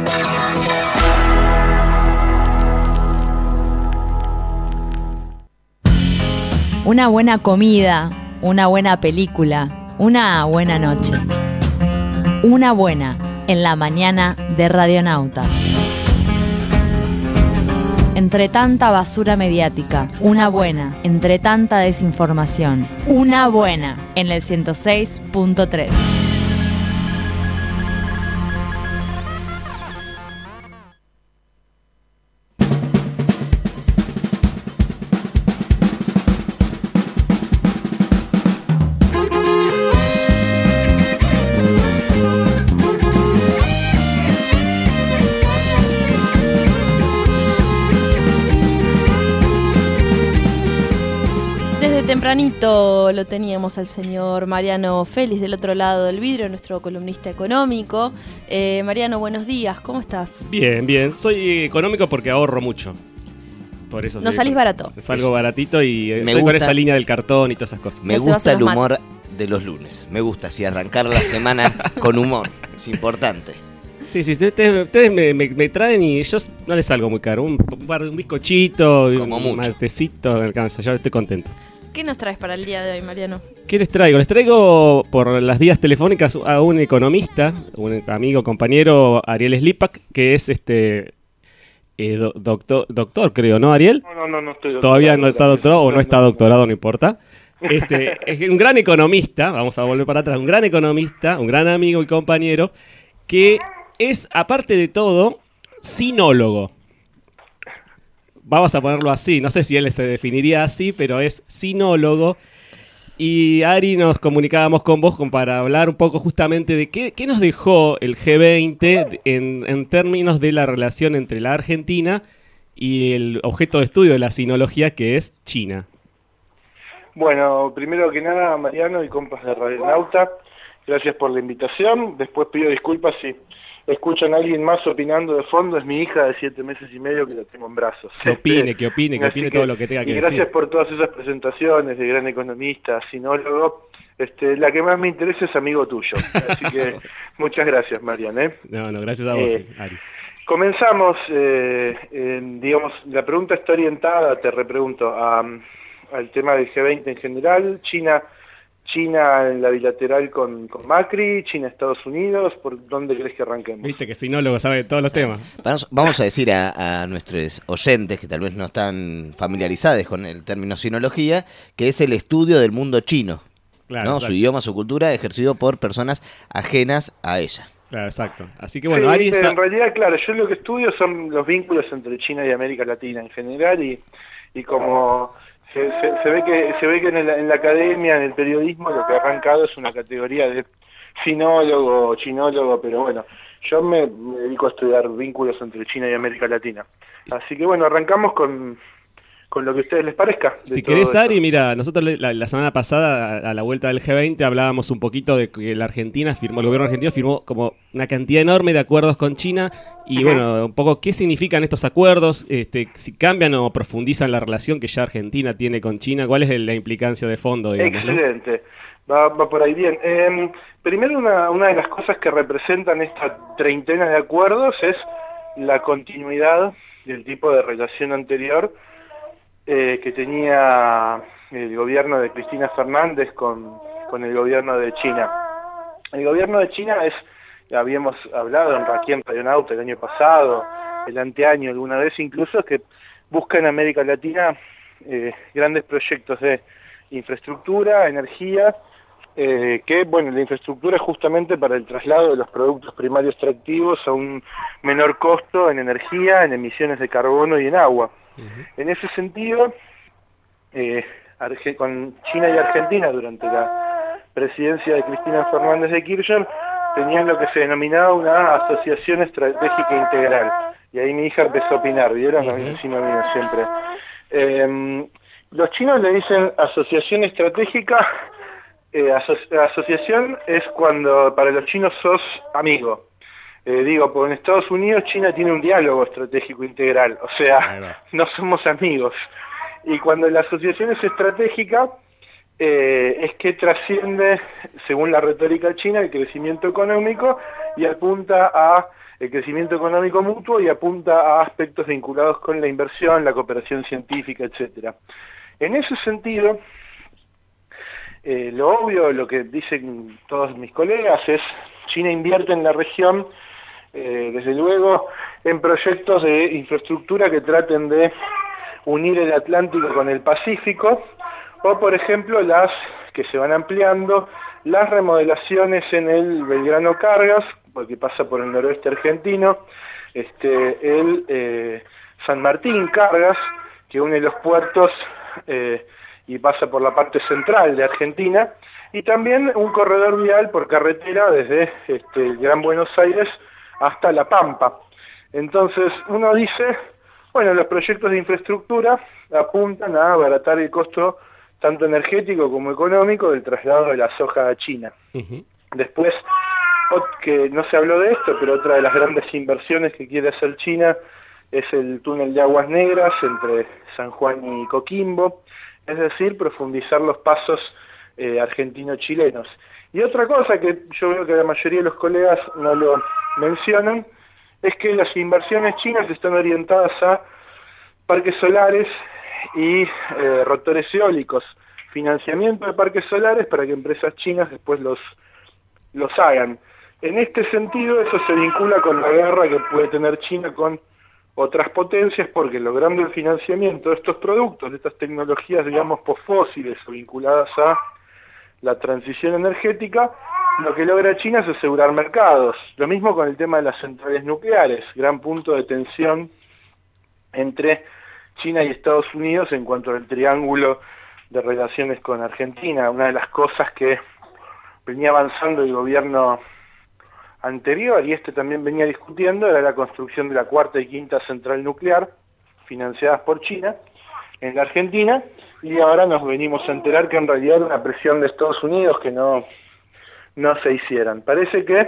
Una buena comida, una buena película, una buena noche. Una buena en la mañana de Radionauta. Entre tanta basura mediática, una buena. Entre tanta desinformación, una buena en el ciento seis punto tres. Tempranito lo teníamos al señor Mariano Félix del otro lado del vidrio, nuestro columnista económico. Eh, Mariano, buenos días, ¿cómo estás? Bien, bien. Soy económico porque ahorro mucho. Por eso no salís barato. Salgo baratito y me estoy gusta, con esa línea del cartón y todas esas cosas. Me no gusta el humor de los lunes. Me gusta así arrancar la semana con humor. Es importante. Sí, sí, ustedes, ustedes me, me, me traen y yo no les salgo muy caro. Un, un, un bizcochito, como un mucho. matecito, me alcanza. Yo estoy contento. ¿Qué nos traes para el día de hoy, Mariano? ¿Qué les traigo? Les traigo por las vías telefónicas a un economista, un amigo, compañero, Ariel Slipak, que es este eh, do, doctor, doctor, creo, ¿no, Ariel? No, no, no, no estoy doctorado. Todavía no está doctorado o no está doctorado, no importa. Este, es un gran economista, vamos a volver para atrás, un gran economista, un gran amigo y compañero, que es, aparte de todo, sinólogo. Vamos a ponerlo así, no sé si él se definiría así, pero es sinólogo. Y Ari, nos comunicábamos con vos con, para hablar un poco justamente de qué, qué nos dejó el G veinte en, en términos de la relación entre la Argentina y el objeto de estudio de la sinología, que es China. Bueno, primero que nada, Mariano y compas de Radionauta, gracias por la invitación. Después pido disculpas si escuchan a alguien más opinando de fondo. Es mi hija de siete meses y medio que la tengo en brazos. Que opine, que opine, que opine que, todo lo que tenga que y decir. Gracias por todas esas presentaciones de gran economista, sinólogo. Este, la que más me interesa es amigo tuyo. Así que muchas gracias, Mariano. ¿eh? No, no, gracias a vos, eh, Ari. Comenzamos, eh, en, digamos, la pregunta está orientada, te repregunto, a, al tema del G veinte en general. China... China en la bilateral con, con Macri, China, Estados Unidos, ¿por dónde crees que arranquemos? Viste que sinólogo sabe de todos los temas. Vamos, vamos a decir a, a nuestros oyentes que tal vez no están familiarizados con el término sinología, que es el estudio del mundo chino, claro, ¿no? Su idioma, su cultura, ejercido por personas ajenas a ella. Claro, exacto. Así que bueno, sí, Ari... En realidad, claro, yo lo que estudio son los vínculos entre China y América Latina en general y, y como... Se, se, se ve que se ve que en, el, en la academia, en el periodismo, lo que ha arrancado es una categoría de sinólogo o chinólogo, pero bueno, Yo me, me dedico a estudiar vínculos entre China y América Latina. Así que bueno, arrancamos con, con lo que a ustedes les parezca. Si querés, Ari, mira, nosotros la, la semana pasada, a, a la vuelta del G veinte, hablábamos un poquito de que la Argentina firmó, el gobierno argentino firmó como una cantidad enorme de acuerdos con China. Y bueno, un poco qué significan estos acuerdos, este, si cambian o profundizan la relación que ya Argentina tiene con China, cuál es la implicancia de fondo, digamos, ¿no? Excelente. Va, va por ahí bien. Eh, primero, una, una de las cosas que representan esta treintena de acuerdos es la continuidad del tipo de relación anterior eh, que tenía el gobierno de Cristina Fernández con, con el gobierno de China. El gobierno de China es, habíamos hablado en aquí en Radionauta el año pasado, el anteaño alguna vez incluso, que busca en América Latina eh, grandes proyectos de infraestructura, energía, Eh, que, bueno, la infraestructura es justamente para el traslado de los productos primarios extractivos a un menor costo en energía, en emisiones de carbono y en agua. Uh-huh. En ese sentido, eh, con China y Argentina durante la presidencia de Cristina Fernández de Kirchner, tenían lo que se denominaba una asociación estratégica integral. Y ahí mi hija empezó a opinar, ¿vieron? Uh-huh. Encima mío siempre. Eh, los chinos le dicen asociación estratégica. Eh, aso asociación es cuando para los chinos sos amigo. Eh, digo, porque en Estados Unidos China tiene un diálogo estratégico integral, o sea, no somos amigos. Y cuando la asociación es estratégica, eh, es que trasciende, según la retórica china, el crecimiento económico y apunta a el crecimiento económico mutuo y apunta a aspectos vinculados con la inversión, la cooperación científica, etcétera. En ese sentido, Eh, lo obvio, lo que dicen todos mis colegas es China invierte en la región, eh, desde luego, en proyectos de infraestructura que traten de unir el Atlántico con el Pacífico, o por ejemplo las que se van ampliando, las remodelaciones en el Belgrano Cargas, porque pasa por el noroeste argentino, este, el eh, San Martín Cargas, que une los puertos eh, y pasa por la parte central de Argentina, y también un corredor vial por carretera desde este, el Gran Buenos Aires hasta La Pampa. Entonces uno dice, bueno, los proyectos de infraestructura apuntan a abaratar el costo tanto energético como económico del traslado de la soja a China. Uh-huh. Después, que no se habló de esto, pero otra de las grandes inversiones que quiere hacer China es el túnel de Aguas Negras entre San Juan y Coquimbo, es decir, profundizar los pasos eh, argentino-chilenos. Y otra cosa que yo veo que la mayoría de los colegas no lo mencionan, es que las inversiones chinas están orientadas a parques solares y eh, rotores eólicos, financiamiento de parques solares para que empresas chinas después los, los hagan. En este sentido, eso se vincula con la guerra que puede tener China con otras potencias, porque logrando el financiamiento de estos productos, de estas tecnologías, digamos, posfósiles o vinculadas a la transición energética, lo que logra China es asegurar mercados. Lo mismo con el tema de las centrales nucleares, gran punto de tensión entre China y Estados Unidos en cuanto al triángulo de relaciones con Argentina. Una de las cosas que venía avanzando el gobierno anterior, y este también venía discutiendo, era la construcción de la cuarta y quinta central nuclear, financiadas por China, en la Argentina, y ahora nos venimos a enterar que en realidad era una presión de Estados Unidos que no, no se hicieran. Parece que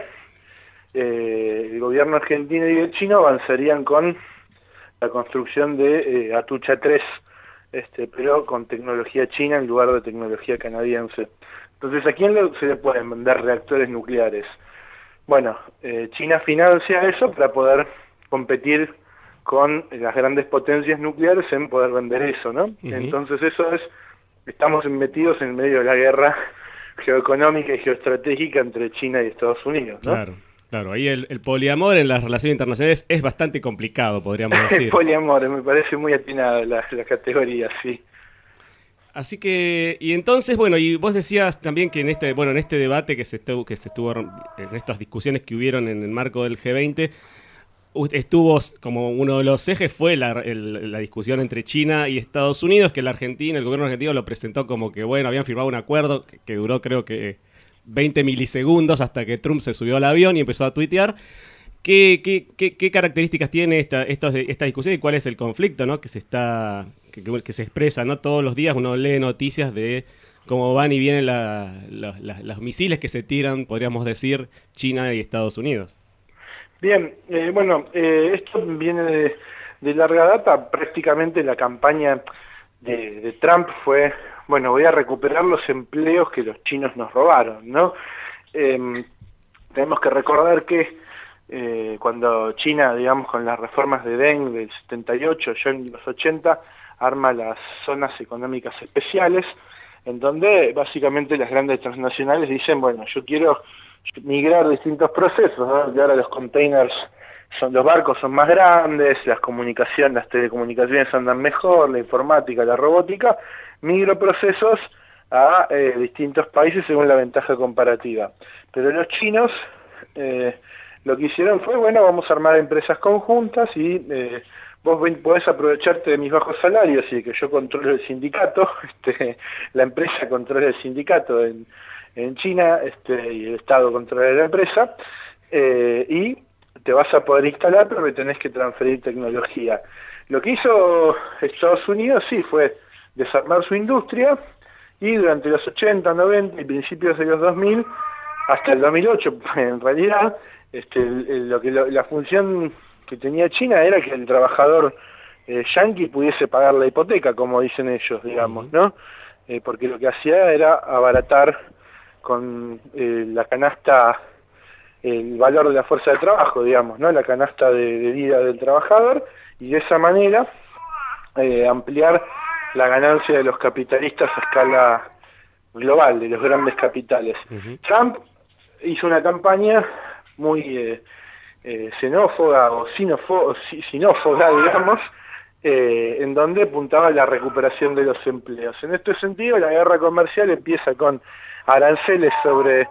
eh, el gobierno argentino y el chino avanzarían con la construcción de eh, Atucha tres, este, pero con tecnología china en lugar de tecnología canadiense. Entonces, ¿a quién le, se le pueden vender reactores nucleares? Bueno, eh, China financia eso para poder competir con las grandes potencias nucleares en poder vender eso, ¿no? Uh-huh. Entonces eso es, estamos metidos en medio de la guerra geoeconómica y geoestratégica entre China y Estados Unidos, ¿no? Claro, claro, ahí el, el poliamor en las relaciones internacionales es bastante complicado, podríamos decir. El poliamor, me parece muy atinada la, la categoría, sí. Así que, y entonces, bueno, y vos decías también que en este, bueno, en este debate que se estuvo, que se estuvo, en estas discusiones que hubieron en el marco del G veinte, estuvo como uno de los ejes fue la, el, la discusión entre China y Estados Unidos, que la Argentina, el gobierno argentino lo presentó como que, bueno, habían firmado un acuerdo que, que duró creo que veinte milisegundos hasta que Trump se subió al avión y empezó a tuitear. ¿qué, qué, qué, qué características tiene esta, estos, esta discusión y cuál es el conflicto, ¿no? que se está que, que se expresa, ¿no? Todos los días uno lee noticias de cómo van y vienen la, la, la, los misiles que se tiran, podríamos decir, China y Estados Unidos. Bien, eh, bueno, eh, esto viene de, de larga data. Prácticamente la campaña de, de Trump fue, bueno, voy a recuperar los empleos que los chinos nos robaron, ¿no? Eh, tenemos que recordar que eh, cuando China, digamos, con las reformas de Deng del setenta y ocho, ya en los ochenta, arma las zonas económicas especiales, en donde básicamente las grandes transnacionales dicen, bueno, yo quiero migrar distintos procesos, ¿no? Y ahora los containers, son, los barcos son más grandes, las comunicaciones, las telecomunicaciones andan mejor, la informática, la robótica, migro procesos a eh, distintos países según la ventaja comparativa. Pero los chinos eh, lo que hicieron fue, bueno, vamos a armar empresas conjuntas y eh, vos podés aprovecharte de mis bajos salarios y de que yo controlo el sindicato, este, la empresa controla el sindicato en, en China este, y el Estado controla la empresa, eh, y te vas a poder instalar, pero me tenés que transferir tecnología. Lo que hizo Estados Unidos sí fue desarmar su industria y durante los ochenta, noventa y principios de los dos mil, hasta el dos mil ocho en realidad, este, el, el, lo que lo, la función que tenía China era que el trabajador eh, yanqui pudiese pagar la hipoteca, como dicen ellos, digamos, ¿no? Eh, porque lo que hacía era abaratar con eh, la canasta el valor de la fuerza de trabajo, digamos, ¿no? La canasta de, de vida del trabajador, y de esa manera eh, ampliar la ganancia de los capitalistas a escala global, de los grandes capitales. Uh-huh. Trump hizo una campaña muy eh, eh, xenófoba o sinofo, sinófoba, digamos, eh, en donde apuntaba a la recuperación de los empleos. En este sentido, la guerra comercial empieza con aranceles sobre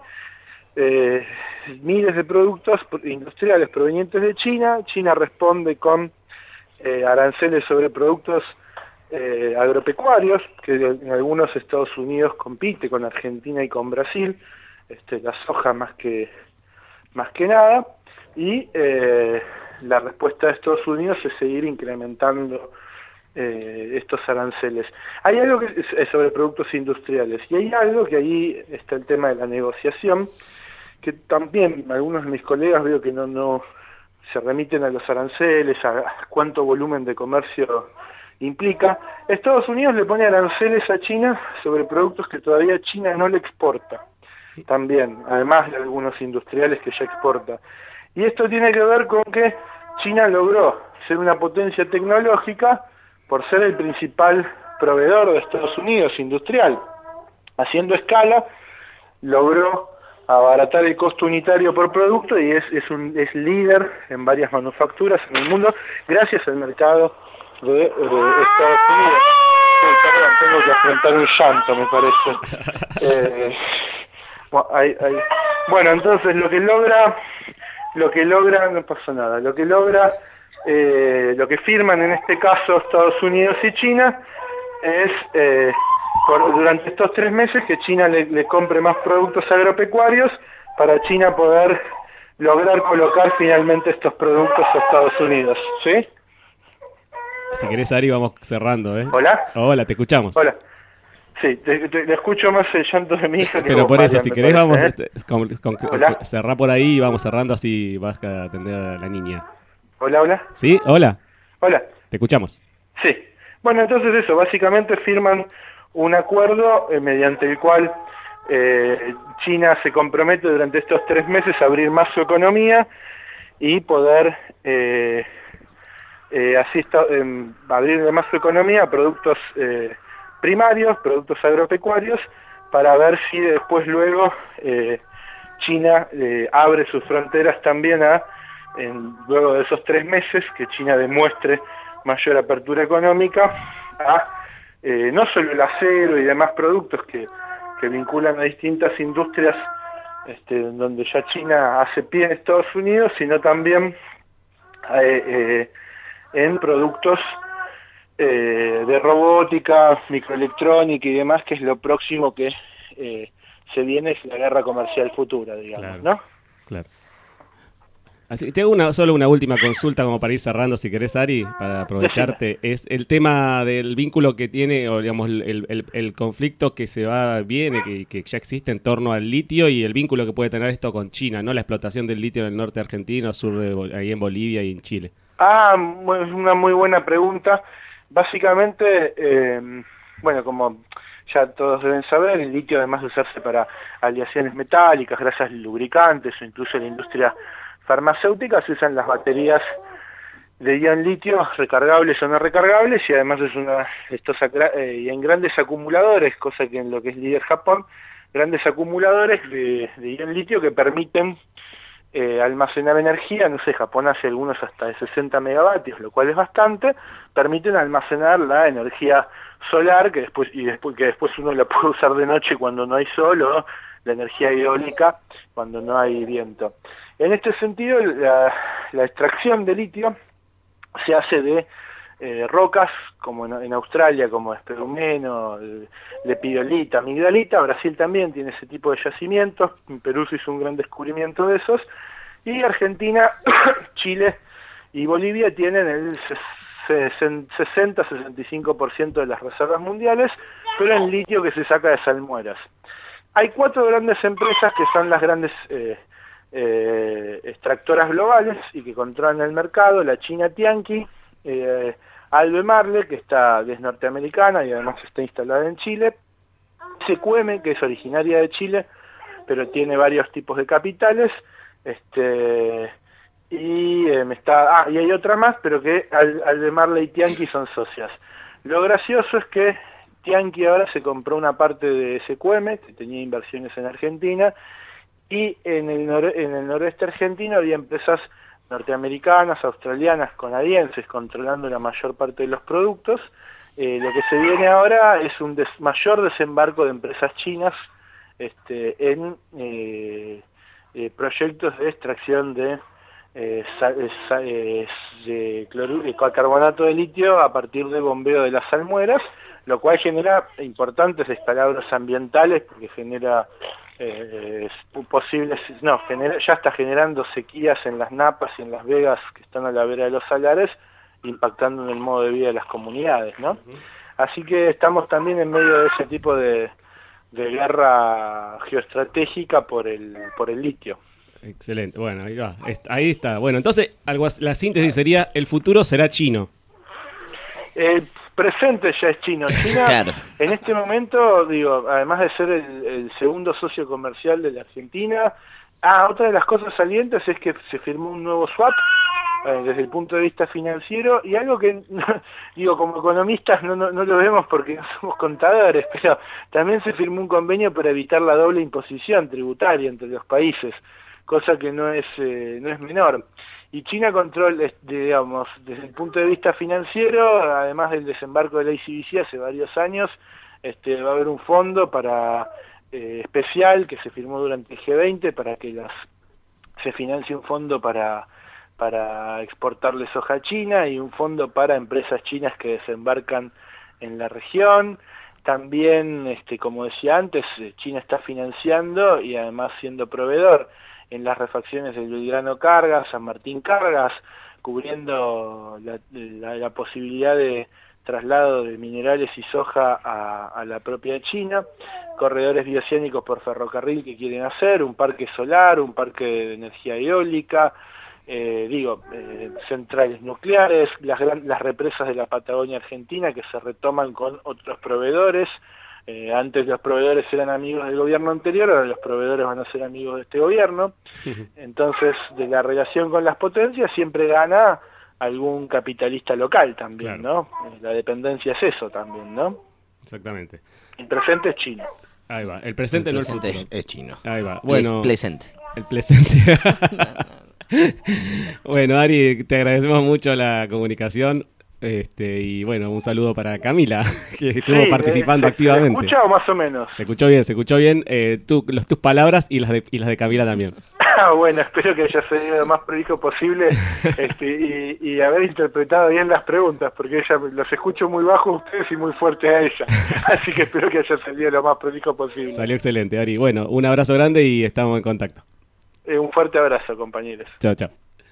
eh, miles de productos industriales provenientes de China. China responde con eh, aranceles sobre productos eh, agropecuarios, que en algunos Estados Unidos compite con Argentina y con Brasil, este, la soja más que, más que nada, y eh, la respuesta de Estados Unidos es seguir incrementando eh, estos aranceles. Hay algo que es sobre productos industriales, y hay algo que ahí está el tema de la negociación, que también algunos de mis colegas veo que no, no se remiten a los aranceles, a cuánto volumen de comercio implica. Estados Unidos le pone aranceles a China sobre productos que todavía China no le exporta, también, además de algunos industriales que ya exporta. Y esto tiene que ver con que China logró ser una potencia tecnológica por ser el principal proveedor de Estados Unidos industrial. Haciendo escala, logró abaratar el costo unitario por producto y es, es, un, es líder en varias manufacturas en el mundo gracias al mercado de, de Estados Unidos. Sí, perdón, tengo que afrontar un llanto, me parece. Eh, bueno, hay, hay, bueno, entonces lo que logra... Lo que logra, no pasa nada, lo que logra, eh, lo que firman en este caso Estados Unidos y China es eh, por, durante estos tres meses que China le, le compre más productos agropecuarios para China poder lograr colocar finalmente estos productos a Estados Unidos, ¿sí? Si querés, Ari, vamos cerrando, ¿eh? ¿Hola? Hola, te escuchamos. Hola. Sí, te, te, te escucho más el llanto de mi hija que Pero vos, por eso, Marian, si querés, parece, vamos ¿eh? este, con, con, con, cerrar por ahí y vamos cerrando, así vas a atender a la niña. Hola, hola. ¿Sí? Hola. Hola. Te escuchamos. Sí. Bueno, entonces eso, básicamente firman un acuerdo eh, mediante el cual eh, China se compromete durante estos tres meses a abrir más su economía y poder eh, eh, así está, eh, abrir más su economía a productos eh, primarios, productos agropecuarios, para ver si después luego eh, China eh, abre sus fronteras también a, en, luego de esos tres meses, que China demuestre mayor apertura económica a eh, no solo el acero y demás productos que, que vinculan a distintas industrias este, donde ya China hace pie en Estados Unidos, sino también eh, eh, en productos Eh, de robótica, microelectrónica y demás, que es lo próximo que eh, se viene, es la guerra comercial futura, digamos, claro, ¿no? Claro. Así, te hago una, solo una última consulta como para ir cerrando, si querés, Ari, para aprovecharte. Es el tema del vínculo que tiene, o digamos, el, el, el conflicto que se va, viene, que, que ya existe en torno al litio y el vínculo que puede tener esto con China, ¿no? La explotación del litio en el norte argentino, sur de ahí en Bolivia y en Chile. Ah, es una muy buena pregunta. Básicamente, eh, bueno, como ya todos deben saber, el litio, además de usarse para aleaciones metálicas, grasas lubricantes o incluso en la industria farmacéutica, se usan las baterías de ion litio recargables o no recargables, y además es una estos eh, en grandes acumuladores, cosa que en lo que es líder Japón, grandes acumuladores de, de ion litio que permiten eh, almacenar energía. No sé, Japón hace algunos hasta de sesenta megavatios, lo cual es bastante. Permiten almacenar la energía solar que después y después que después uno la puede usar de noche cuando no hay sol, o la energía eólica cuando no hay viento. En este sentido, la, la extracción de litio se hace de eh, rocas, como en, en Australia, como esperumeno, lepidolita, amigdalita. Brasil también tiene ese tipo de yacimientos. En Perú se hizo un gran descubrimiento de esos. Y Argentina, Chile y Bolivia tienen el sesenta a sesenta y cinco por ciento de las reservas mundiales, pero en litio que se saca de salmueras. Hay cuatro grandes empresas que son las grandes eh, eh, extractoras globales y que controlan el mercado: la China Tianqi, eh, Albemarle, que está, que es norteamericana y además está instalada en Chile, S Q M, que es originaria de Chile, pero tiene varios tipos de capitales, este, y eh, está, ah, y hay otra más, pero que Albemarle y Tianqi son socias. Lo gracioso es que Tianqi ahora se compró una parte de S Q M, que tenía inversiones en Argentina, y en el, nor en el noroeste argentino había empresas norteamericanas, australianas, canadienses controlando la mayor parte de los productos. Eh, lo que se viene ahora es un des mayor desembarco de empresas chinas este, en eh, eh, proyectos de extracción de, eh, eh, de, de carbonato de litio a partir de bombeo de las salmueras, lo cual genera importantes descalabros ambientales porque genera eh, posibles, no, genera, ya está generando sequías en las napas y en las vegas que están a la vera de los salares, impactando en el modo de vida de las comunidades, ¿no? Uh-huh. Así que estamos también en medio de ese tipo de, de guerra geoestratégica por el, por el litio. Excelente, bueno, ahí va, ahí está. Bueno, entonces algo, la síntesis sería: el futuro será chino. El presente ya es chino. China, claro. En este momento, digo, además de ser el, el segundo socio comercial de la Argentina, ah, otra de las cosas salientes es que se firmó un nuevo swap eh, desde el punto de vista financiero, y algo que, digo, como economistas no, no, no lo vemos porque no somos contadores, pero también se firmó un convenio para evitar la doble imposición tributaria entre los países, cosa que no es, eh, no es menor. Y China controla, digamos, desde el punto de vista financiero, además del desembarco de la I C B C hace varios años, este, va a haber un fondo para eh, especial que se firmó durante el G veinte para que las, se financie un fondo para, para exportarle soja a China, y un fondo para empresas chinas que desembarcan en la región. También, este, como decía antes, China está financiando y además siendo proveedor en las refacciones del Belgrano Cargas, San Martín Cargas, cubriendo la, la, la posibilidad de traslado de minerales y soja a, a la propia China, corredores bioceánicos por ferrocarril que quieren hacer, un parque solar, un parque de energía eólica, eh, digo, eh, centrales nucleares, las, las represas de la Patagonia Argentina que se retoman con otros proveedores. Eh, antes los proveedores eran amigos del gobierno anterior, ahora los proveedores van a ser amigos de este gobierno. Entonces, de la relación con las potencias siempre gana algún capitalista local también, claro, ¿no? La dependencia es eso también, ¿no? Exactamente. El presente es chino. Ahí va, el presente, el presente no el futuro. Es chino. Ahí va. Bueno, el presente. El presente. Bueno, Ari, te agradecemos mucho la comunicación. Este, y bueno, un saludo para Camila, que estuvo sí, participando eh, activamente. ¿Se escucha o más o menos? Se escuchó bien, se escuchó bien eh, tú, los, tus palabras y las, de, y las de Camila también. Ah, bueno, espero que haya salido lo más prolijo posible este, y, y haber interpretado bien las preguntas, porque ella los escucho muy bajo a ustedes y muy fuerte a ella. Así que espero que haya salido lo más prolijo posible. Salió excelente, Ari. Bueno, un abrazo grande y estamos en contacto. Eh, un fuerte abrazo, compañeros. Chao, chao.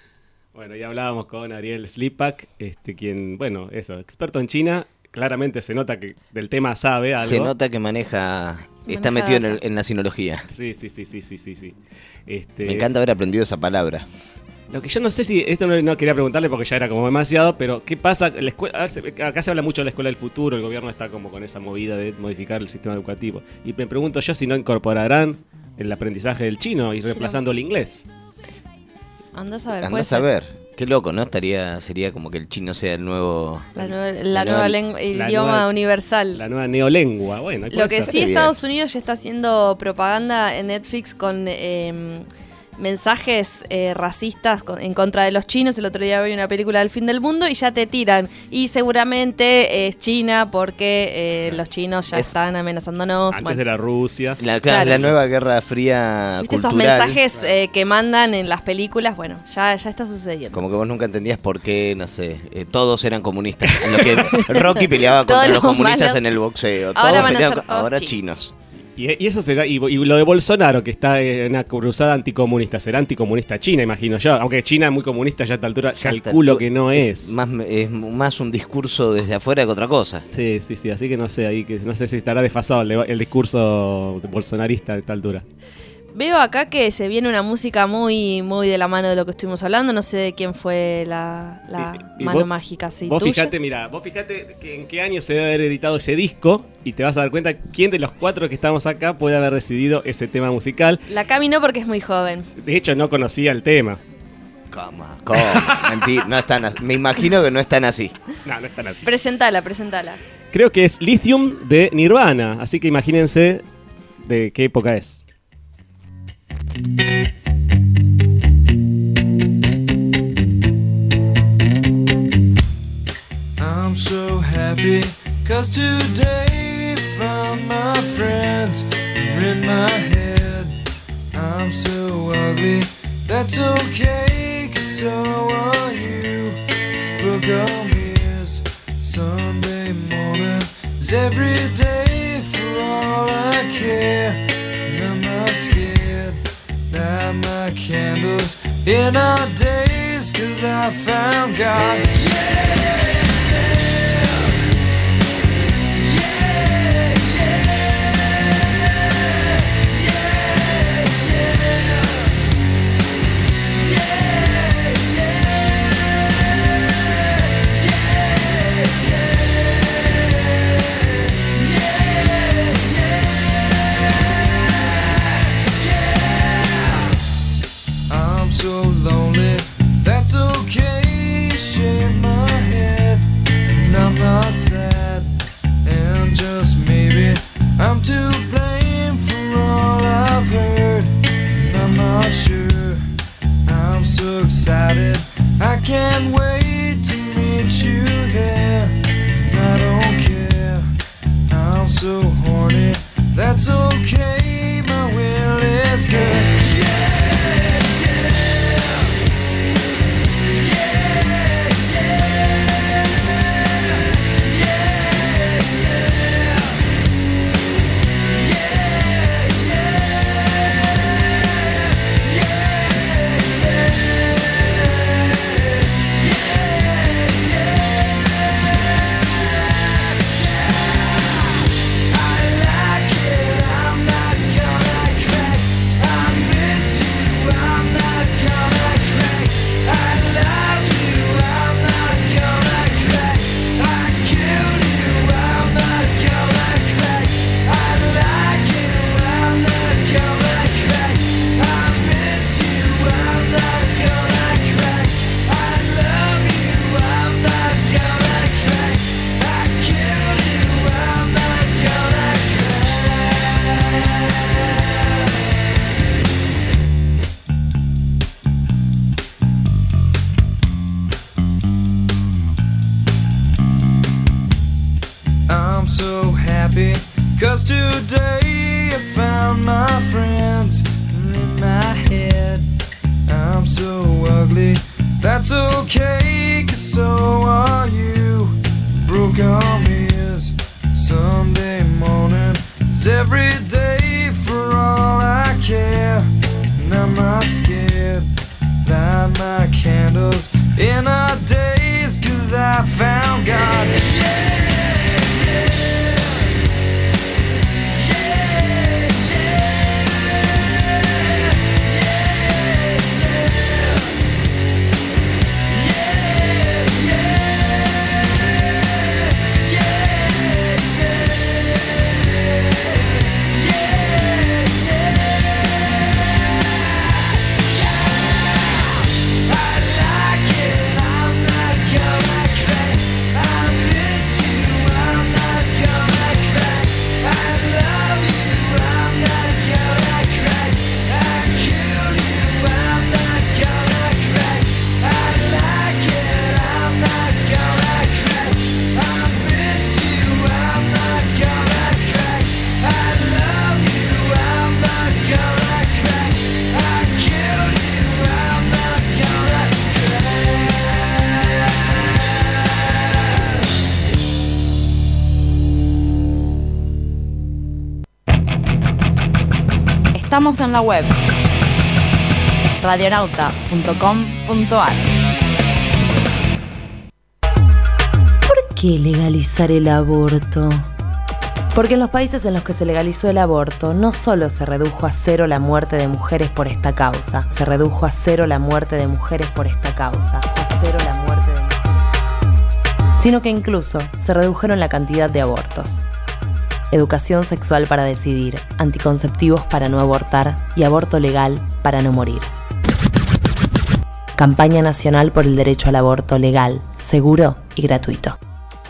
Bueno, ya hablábamos con Ariel Slipak, este, quien, bueno, eso, experto en China, claramente se nota que del tema sabe algo. Se nota que maneja, está Maneja metido en, el- data. en la sinología. Sí, sí, sí, sí, sí, sí, sí. Este, Me encanta haber aprendido esa palabra. Lo que yo no sé si, esto no, no quería preguntarle porque ya era como demasiado, pero ¿qué pasa? La escuela, acá se habla mucho de la escuela del futuro, el gobierno está como con esa movida de modificar el sistema educativo. Y me pregunto yo si no incorporarán el aprendizaje del chino y reemplazando el inglés. Andás a ver. puede Andás ser. a ver. Qué loco, ¿no? Estaría, sería como que el chino sea el nuevo... La nueva, la La nueva nueva- lengua, el la idioma nueva- universal. La nueva neolengua, bueno. puede Lo que ser. sí, Bien. Estados Unidos ya está haciendo propaganda en Netflix con eh, mensajes eh, racistas con- en contra de los chinos. El otro día vi una película del fin del mundo y ya te tiran. Y seguramente es China porque eh, los chinos ya Es- están amenazándonos. Antes Bueno, de la Rusia. La, Claro. la nueva guerra fría ¿viste esos cultural. mensajes eh, que mandan en las películas? Bueno, ya, ya está sucediendo. Como que vos nunca entendías por qué, no sé, eh, todos eran comunistas. En lo que Rocky peleaba contra Todos los los comunistas malos. en el boxeo. Ahora Todos van a peleaban ser con- todos ahora chinos. chinos. Y, y eso será, y, y lo de Bolsonaro, que está en una cruzada anticomunista, será anticomunista China, imagino yo. Aunque China es muy comunista ya a esta altura, Ya está, calculo tú- que no es. Más, es más un discurso desde afuera que otra cosa. Sí, sí, sí, así que no sé, ahí que no sé si estará desfasado el, el discurso bolsonarista a esta altura. Veo acá que se viene una música muy muy de la mano de lo que estuvimos hablando. No sé de quién fue la, la Y- y mano vos- mágica. ¿Sí? Vos ¿Tuya? fijate, mira, vos fijate que en qué año se debe haber editado ese disco y te vas a dar cuenta quién de los cuatro que estamos acá puede haber decidido ese tema musical. La Cami no porque es muy joven. De hecho, no conocía el tema. ¿Cómo? ¿Cómo? Mentira, no están así. Me imagino que no están así. No, no es tan así. Presentala, presentala. Creo que es Lithium de Nirvana, así que imagínense de qué época es. I'm so happy, cause today found my friends are in my head. I'm so ugly, that's okay, cause so are you. Book on ears, Sunday morning is every day for all I care. And I'm not scared, light my candles in our days, cause I found God. I'm so lonely, that's okay. Shake my head, and I'm not sad. And just maybe I'm to blame for all I've heard. And I'm not sure. I'm so excited, I can't wait to meet you there. And I don't care, I'm so horny, that's okay. My will is good. I'm so happy, cause today I found my friends in my head. I'm so ugly, that's okay, cause so are you. Broke arm is Sunday morning is every day for all I care. And I'm not scared, light my candles in our days, 'cause I found God. Yeah! Estamos en la web radionauta punto com punto a r. ¿Por qué legalizar el aborto? Porque en los países en los que se legalizó el aborto, no solo se redujo a cero la muerte de mujeres por esta causa, se redujo a cero la muerte de mujeres por esta causa, a cero la muerte de mujeres, sino que incluso se redujeron la cantidad de abortos. Educación sexual para decidir, anticonceptivos para no abortar y aborto legal para no morir. Campaña Nacional por el Derecho al Aborto Legal, Seguro y Gratuito.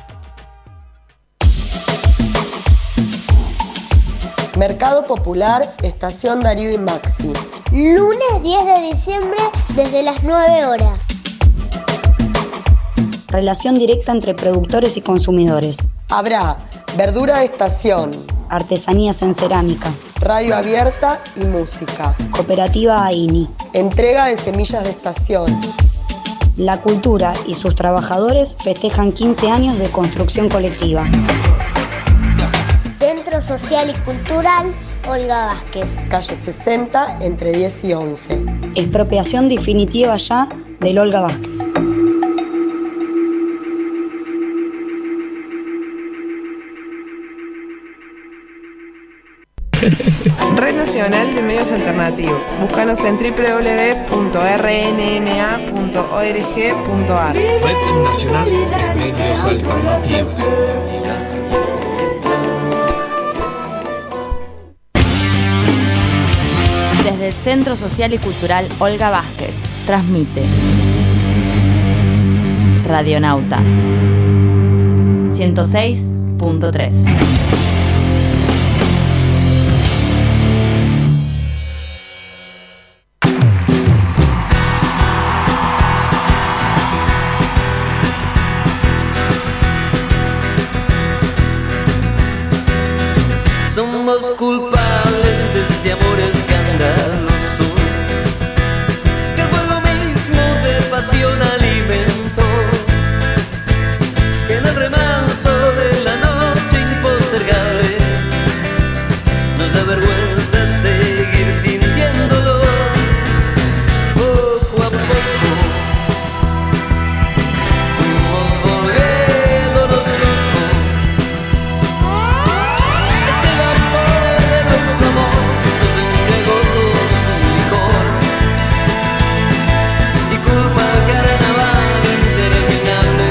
Mercado Popular, Estación Darío y Maxi. Lunes diez de diciembre desde las nueve horas. Relación directa entre productores y consumidores. Habrá verdura de estación, artesanías en cerámica, radio abierta y música. Cooperativa AINI. Entrega de semillas de estación. La cultura y sus trabajadores festejan quince años de construcción colectiva. Centro Social y Cultural Olga Vázquez. Calle sesenta, entre diez y once. Expropiación definitiva ya del Olga Vázquez. Red Nacional de Medios Alternativos. Búscanos en doble u doble u doble u punto r n m a punto org punto a r. Red Nacional de Medios Alternativos. Desde el Centro Social y Cultural Olga Vázquez, transmite Radionauta ciento seis punto tres. Somos culpables de este amor escandaloso, que el fuego mismo de pasión alimentó, que en el remanso de la noche impostergable nos avergüenza seguir sintiéndolo. Poco a poco fuimos volviéndonos locos. Ese vapor de nuestro amor nos embriagó con su licor, y culpa al carnaval interminable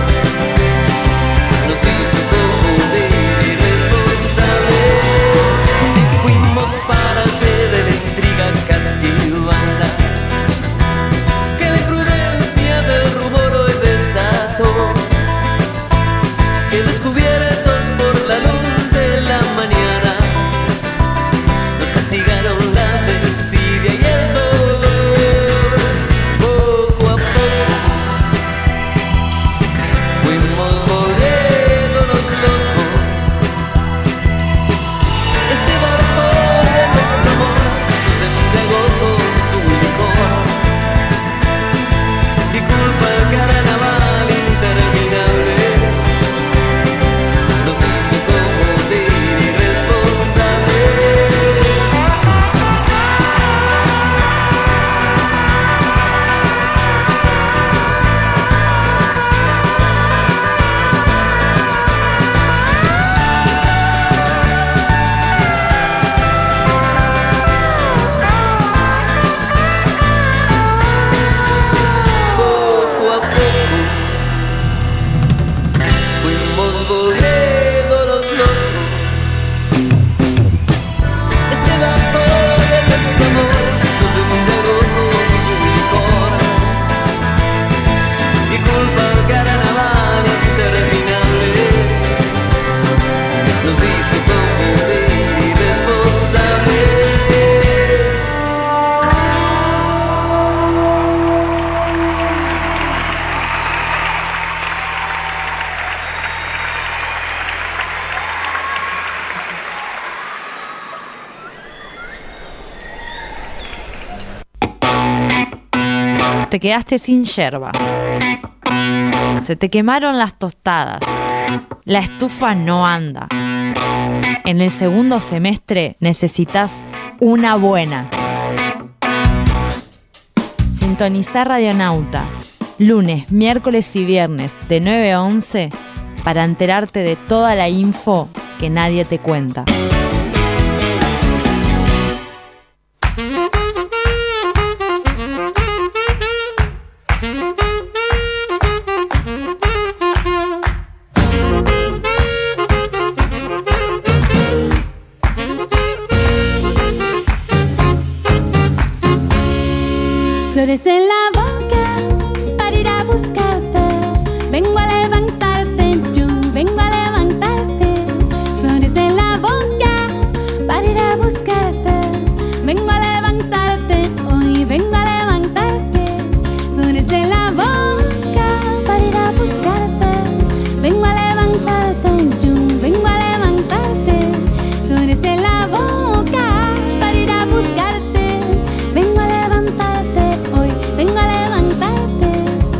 nos hizo confundir irresponsables. Si fuimos parte de la intriga casquivana, que la imprudencia del rumor hoy desató, que descubiertos por la luz de la mañana nos castigaron la desidia y el dolor. Poco a poco fuimos volviéndonos locos. Ese vapor de nuestro amor nos embriagó con su licor, y culpa al carnaval interminable nos corriendo los locos. Ese vapor de nuestro amor nos embriagó con su licor. Y culpa al carnaval interminable nos hizo confundir irresponsables. Te quedaste sin yerba. Se te quemaron las tostadas. La estufa no anda. En el segundo semestre necesitas una buena. Sintonizar Radionauta. Lunes, miércoles y viernes de nueve a once para enterarte de toda la info que nadie te cuenta. Flores en la boca para ir a buscarte. Vengo a levantarte, yo vengo a levantarte. Flores en la boca para ir a buscarte. Vengo a levantarte, hoy vengo a levantarte. Flores en la boca para ir a buscarte. Vengo a levantarte, yo vengo a levantarte. Flores en la boca para ir a buscarte. Vengo a levantarte. Vengo a levantarte.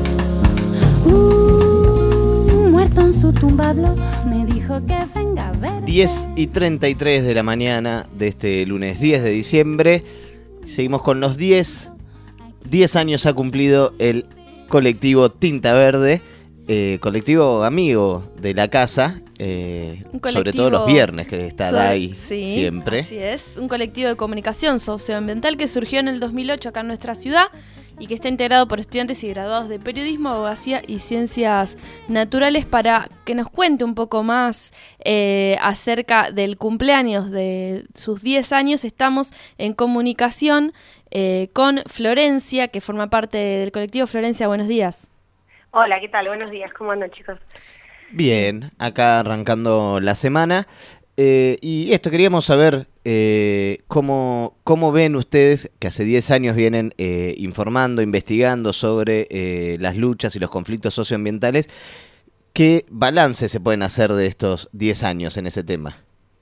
Un muerto en su tumba habló, me dijo que venga a ver. diez y treinta y tres de la mañana de este lunes diez de diciembre. Seguimos con los diez. diez años ha cumplido el colectivo Tinta Verde, eh, colectivo amigo de la casa, eh, sobre todo los viernes, que está sobre, ahí sí, siempre. Así es, un colectivo de comunicación socioambiental que surgió en el dos mil ocho acá en nuestra ciudad y que está integrado por estudiantes y graduados de periodismo, abogacía y ciencias naturales, para que nos cuente un poco más eh, acerca del cumpleaños de sus diez años. Estamos en comunicación eh, con Florencia, que forma parte del colectivo. Florencia, buenos días. Hola, ¿qué tal? Buenos días, ¿cómo andan, chicos? Bien, acá arrancando la semana. Eh, y esto, queríamos saber eh, cómo, cómo ven ustedes, que hace diez años vienen eh, informando, investigando sobre eh, las luchas y los conflictos socioambientales. ¿Qué balance se pueden hacer de estos diez años en ese tema?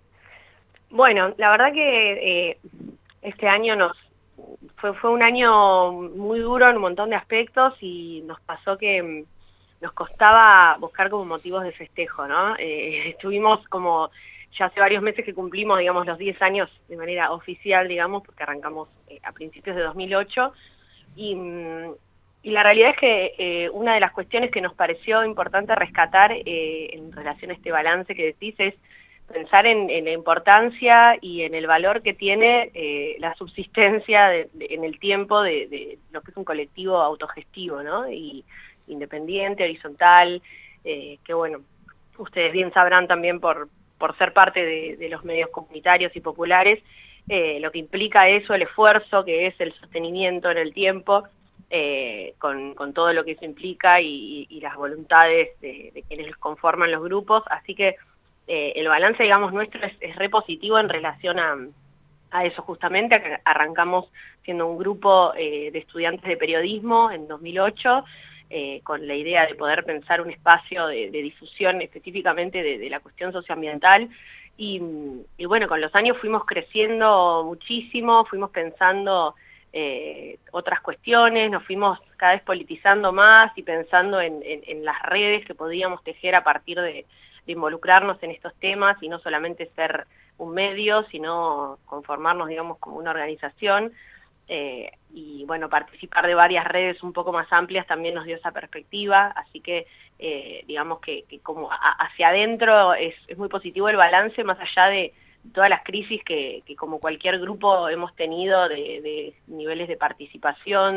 Bueno, la verdad que eh, este año nos fue, fue un año muy duro en un montón de aspectos y nos pasó que nos costaba buscar como motivos de festejo, ¿no? Eh, estuvimos como... Ya hace varios meses que cumplimos, digamos, los diez años de manera oficial, digamos, porque arrancamos eh, a principios de dos mil ocho. Y, y la realidad es que eh, una de las cuestiones que nos pareció importante rescatar eh, en relación a este balance que decís es pensar en, en la importancia y en el valor que tiene eh, la subsistencia de, de, en el tiempo de, de lo que es un colectivo autogestivo, ¿no? Y independiente, horizontal, eh, que bueno, ustedes bien sabrán también por... por ser parte de, de los medios comunitarios y populares, eh, lo que implica eso, el esfuerzo que es el sostenimiento en el tiempo, eh, con, con todo lo que eso implica y, y las voluntades de, de quienes conforman los grupos. Así que eh, el balance, digamos, nuestro es, es re positivo en relación a, a eso justamente, a que arrancamos siendo un grupo eh, de estudiantes de periodismo en dos mil ocho, Eh, con la idea de poder pensar un espacio de, de difusión específicamente de, de la cuestión socioambiental. Y, y bueno, con los años fuimos creciendo muchísimo, fuimos pensando eh, otras cuestiones, nos fuimos cada vez politizando más y pensando en, en, en las redes que podíamos tejer a partir de, de involucrarnos en estos temas y no solamente ser un medio, sino conformarnos, digamos, como una organización. Eh, y bueno, participar de varias redes un poco más amplias también nos dio esa perspectiva, así que eh, digamos que, que como a, hacia adentro es, es muy positivo el balance, más allá de todas las crisis que, que como cualquier grupo hemos tenido de, de niveles de participación,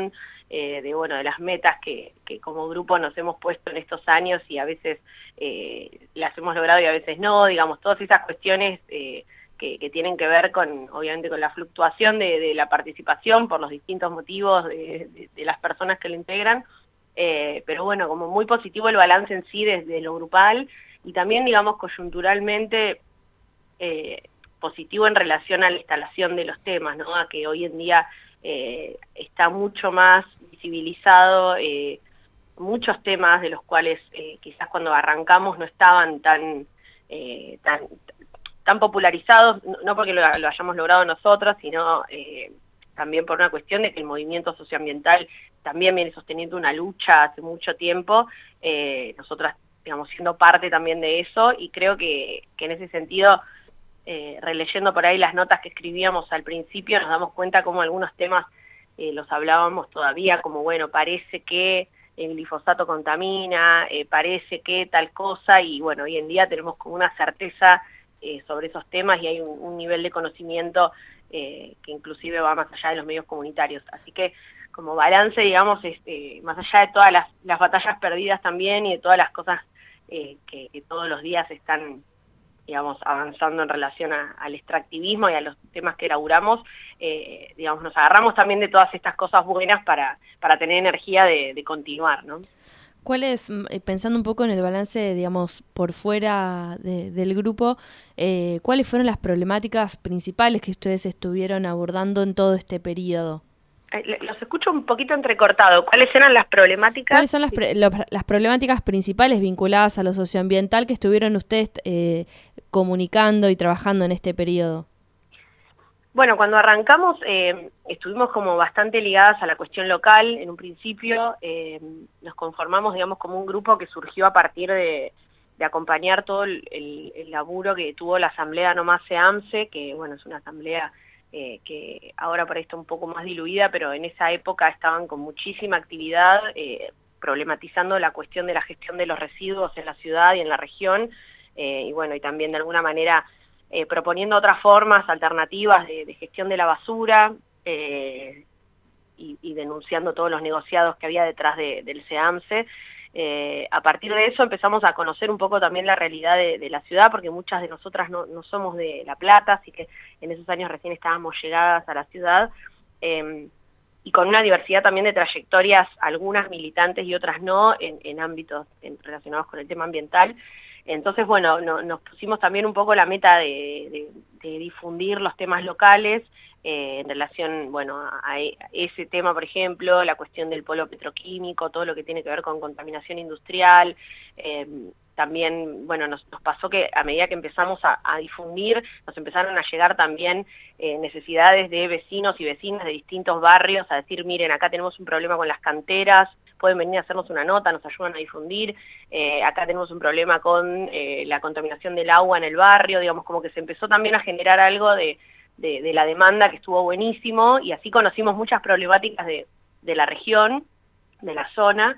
eh, de, bueno, de las metas que, que como grupo nos hemos puesto en estos años y a veces eh, las hemos logrado y a veces no, digamos, todas esas cuestiones eh, que, que tienen que ver con, obviamente, con la fluctuación de, de la participación por los distintos motivos de, de, de las personas que lo integran, eh, pero bueno, como muy positivo el balance en sí desde lo grupal y también, digamos, coyunturalmente eh, positivo en relación a la instalación de los temas, ¿no? A que hoy en día eh, está mucho más visibilizado eh, muchos temas de los cuales eh, quizás cuando arrancamos no estaban tan, eh, tan, tan popularizados, no porque lo, lo hayamos logrado nosotros, sino eh, también por una cuestión de que el movimiento socioambiental también viene sosteniendo una lucha hace mucho tiempo, eh, nosotras, digamos, siendo parte también de eso, y creo que, que en ese sentido, eh, releyendo por ahí las notas que escribíamos al principio, nos damos cuenta como algunos temas eh, los hablábamos todavía, como bueno, parece que el glifosato contamina, eh, parece que tal cosa, y bueno, hoy en día tenemos como una certeza eh, sobre esos temas y hay un, un nivel de conocimiento eh, que inclusive va más allá de los medios comunitarios. Así que como balance, digamos, este, más allá de todas las, las batallas perdidas también y de todas las cosas eh, que, que todos los días están, digamos, avanzando en relación a, al extractivismo y a los temas que elaboramos, eh, digamos, nos agarramos también de todas estas cosas buenas para, para tener energía de, de continuar, ¿no? ¿Cuál es, pensando un poco en el balance, digamos, por fuera de, del grupo, eh, cuáles fueron las problemáticas principales que ustedes estuvieron abordando en todo este periodo? Los escucho un poquito entrecortado. ¿Cuáles eran las problemáticas? ¿Cuáles son las, pre lo, las problemáticas principales vinculadas a lo socioambiental que estuvieron ustedes eh, comunicando y trabajando en este periodo? Bueno, cuando arrancamos eh, estuvimos como bastante ligadas a la cuestión local en un principio. Eh, nos conformamos, digamos, como un grupo que surgió a partir de, de acompañar todo el, el, el laburo que tuvo la asamblea No Más SEAMSE, que bueno, es una asamblea Eh, que ahora por ahí está un poco más diluida, pero en esa época estaban con muchísima actividad eh, problematizando la cuestión de la gestión de los residuos en la ciudad y en la región, eh, y bueno, y también de alguna manera eh, proponiendo otras formas alternativas de, de gestión de la basura, eh, y, y denunciando todos los negociados que había detrás de, del SEAMSE. Eh, a partir de eso empezamos a conocer un poco también la realidad de, de la ciudad, porque muchas de nosotras no, no somos de La Plata, así que en esos años recién estábamos llegadas a la ciudad, eh, y con una diversidad también de trayectorias, algunas militantes y otras no, en, en ámbitos en, relacionados con el tema ambiental. Entonces, bueno, no, nos pusimos también un poco la meta de, de, de difundir los temas locales, Eh, en relación, bueno, a, a ese tema, por ejemplo, la cuestión del polo petroquímico, todo lo que tiene que ver con contaminación industrial. Eh, también, bueno, nos, nos pasó que a medida que empezamos a, a difundir, nos empezaron a llegar también eh, necesidades de vecinos y vecinas de distintos barrios a decir, miren, acá tenemos un problema con las canteras, pueden venir a hacernos una nota, nos ayudan a difundir, eh, acá tenemos un problema con eh, la contaminación del agua en el barrio, digamos, como que se empezó también a generar algo de De, de la demanda que estuvo buenísimo, y así conocimos muchas problemáticas de, de la región, de la zona,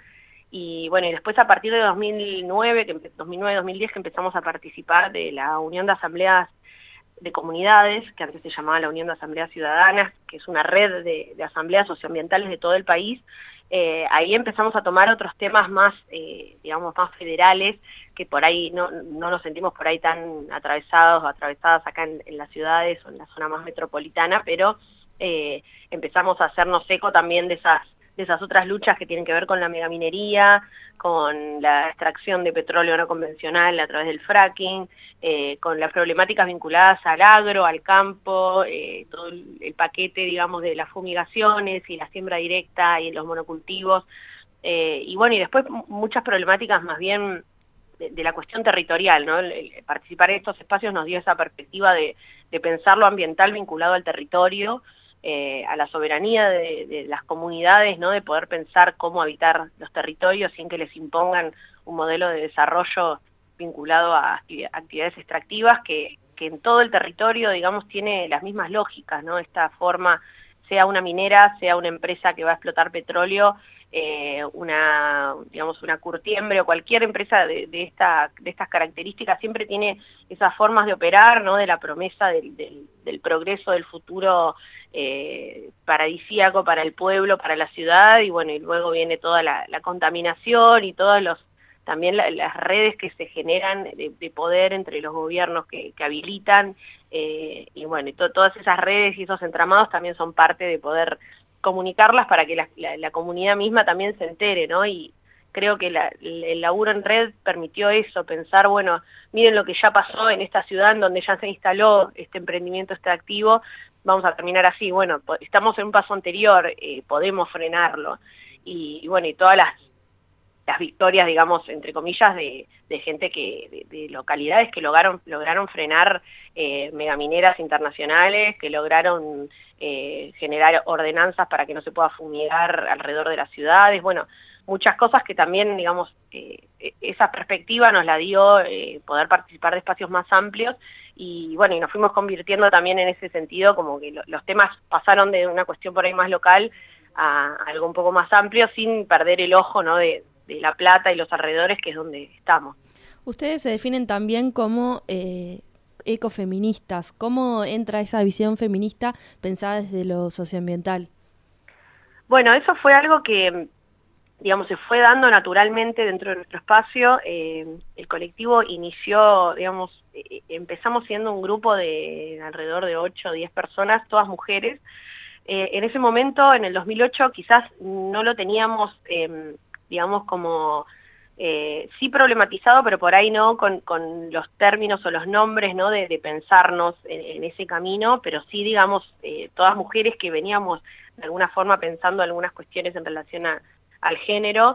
y bueno, y después a partir de dos mil nueve, que, dos mil nueve dos mil diez, que empezamos a participar de la Unión de Asambleas de Comunidades, que antes se llamaba la Unión de Asambleas Ciudadanas, que es una red de, de asambleas socioambientales de todo el país. Eh, ahí empezamos a tomar otros temas más, eh, digamos, más federales, que por ahí no, no nos sentimos por ahí tan atravesados o atravesadas acá en, en las ciudades o en la zona más metropolitana, pero eh, empezamos a hacernos eco también de esas, de esas otras luchas que tienen que ver con la megaminería, con la extracción de petróleo no convencional a través del fracking, eh, con las problemáticas vinculadas al agro, al campo, eh, todo el, el paquete, digamos, de las fumigaciones y la siembra directa y los monocultivos, eh, y bueno, y después muchas problemáticas más bien de, de la cuestión territorial, ¿no? El, el participar en estos espacios nos dio esa perspectiva de, de pensar lo ambiental vinculado al territorio, Eh, a la soberanía de, de las comunidades, ¿no? De poder pensar cómo habitar los territorios sin que les impongan un modelo de desarrollo vinculado a actividad, actividades extractivas que, que en todo el territorio, digamos, tiene las mismas lógicas, ¿no? Esta forma, sea una minera, sea una empresa que va a explotar petróleo, eh, una, digamos, una curtiembre o cualquier empresa de, de, esta, de estas características siempre tiene esas formas de operar, ¿no? De la promesa del, del, del progreso, del futuro eh, paradisíaco para el pueblo, para la ciudad, y bueno, y luego viene toda la, la contaminación y todos los también la, las redes que se generan de, de poder entre los gobiernos que, que habilitan, eh, y bueno, y to, todas esas redes y esos entramados también son parte de poder comunicarlas para que la, la, la comunidad misma también se entere, ¿no? Y creo que la, el laburo en red permitió eso, pensar, bueno, miren lo que ya pasó en esta ciudad en donde ya se instaló este emprendimiento extractivo, vamos a terminar así, bueno, estamos en un paso anterior, eh, podemos frenarlo, y, y bueno, y todas las las victorias, digamos, entre comillas, de, de gente que, de, de localidades que lograron, lograron frenar eh, megamineras internacionales, que lograron eh, generar ordenanzas para que no se pueda fumigar alrededor de las ciudades, bueno, muchas cosas que también, digamos, eh, esa perspectiva nos la dio eh, poder participar de espacios más amplios, y bueno, y nos fuimos convirtiendo también en ese sentido, como que lo, los temas pasaron de una cuestión por ahí más local a, a algo un poco más amplio, sin perder el ojo, ¿no?, de de La Plata y los alrededores, que es donde estamos. Ustedes se definen también como eh, ecofeministas. ¿Cómo entra esa visión feminista pensada desde lo socioambiental? Bueno, eso fue algo que, digamos, se fue dando naturalmente dentro de nuestro espacio. Eh, el colectivo inició, digamos, eh, empezamos siendo un grupo de alrededor de ocho o diez personas, todas mujeres. Eh, en ese momento, en el dos mil ocho, quizás no lo teníamos Eh, digamos, como eh, sí problematizado, pero por ahí no con, con los términos o los nombres, ¿no?, de, de pensarnos en, en ese camino, pero sí, digamos, eh, todas mujeres que veníamos de alguna forma pensando algunas cuestiones en relación a, al género,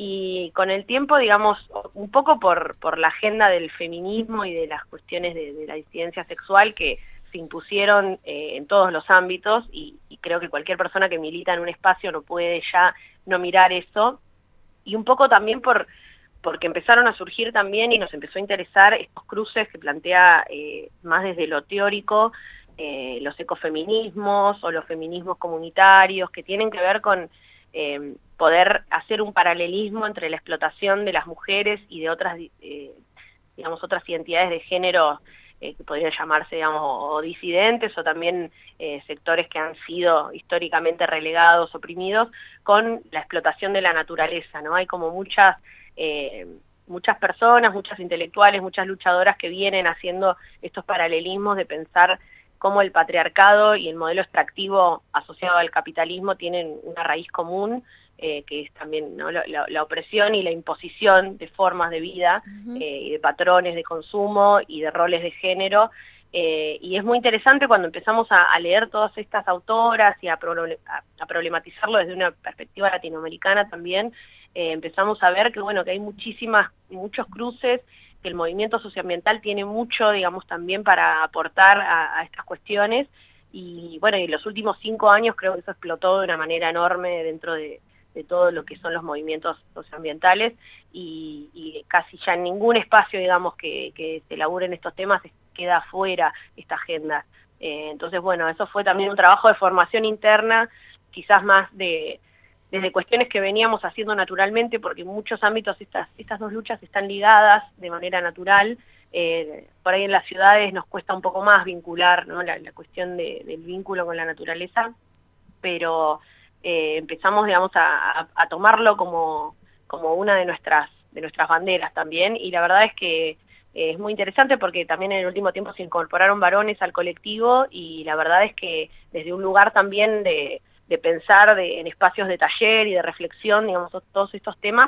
y con el tiempo, digamos, un poco por, por la agenda del feminismo y de las cuestiones de, de la disidencia sexual que se impusieron eh, en todos los ámbitos, y, y creo que cualquier persona que milita en un espacio no puede ya no mirar eso, y un poco también por porque empezaron a surgir también y nos empezó a interesar estos cruces que plantea eh, más desde lo teórico, eh, los ecofeminismos o los feminismos comunitarios, que tienen que ver con eh, poder hacer un paralelismo entre la explotación de las mujeres y de otras, eh, digamos, otras identidades de género eh, que podrían llamarse, digamos, o disidentes, o también eh, sectores que han sido históricamente relegados, oprimidos, con la explotación de la naturaleza, ¿no? Hay como muchas, eh, muchas personas, muchas intelectuales, muchas luchadoras que vienen haciendo estos paralelismos de pensar cómo el patriarcado y el modelo extractivo asociado al capitalismo tienen una raíz común, eh, que es también, ¿no?, la, la, la opresión y la imposición de formas de vida, uh-huh. eh, y de patrones de consumo y de roles de género, eh, y es muy interesante cuando empezamos a, a leer todas estas autoras y a, problem a, a problematizarlo desde una perspectiva latinoamericana también, eh, empezamos a ver que, bueno, que hay muchísimas, muchos cruces, que el movimiento socioambiental tiene mucho, digamos, también para aportar a, a estas cuestiones, y bueno, en los últimos cinco años creo que eso explotó de una manera enorme dentro de, de todo lo que son los movimientos socioambientales, y, y casi ya en ningún espacio, digamos, que, que se elaboren estos temas queda afuera esta agenda. Eh, entonces, bueno, eso fue también un trabajo de formación interna, quizás más de desde cuestiones que veníamos haciendo naturalmente, porque en muchos ámbitos estas, estas dos luchas están ligadas de manera natural. Eh, por ahí en las ciudades nos cuesta un poco más vincular, ¿no?, la, la cuestión de, del vínculo con la naturaleza, pero eh, empezamos, digamos, a, a, a tomarlo como, como una de nuestras, de nuestras banderas también, y la verdad es que eh, es muy interesante porque también en el último tiempo se incorporaron varones al colectivo, y la verdad es que desde un lugar también de de pensar de, en espacios de taller y de reflexión, digamos, todos estos temas,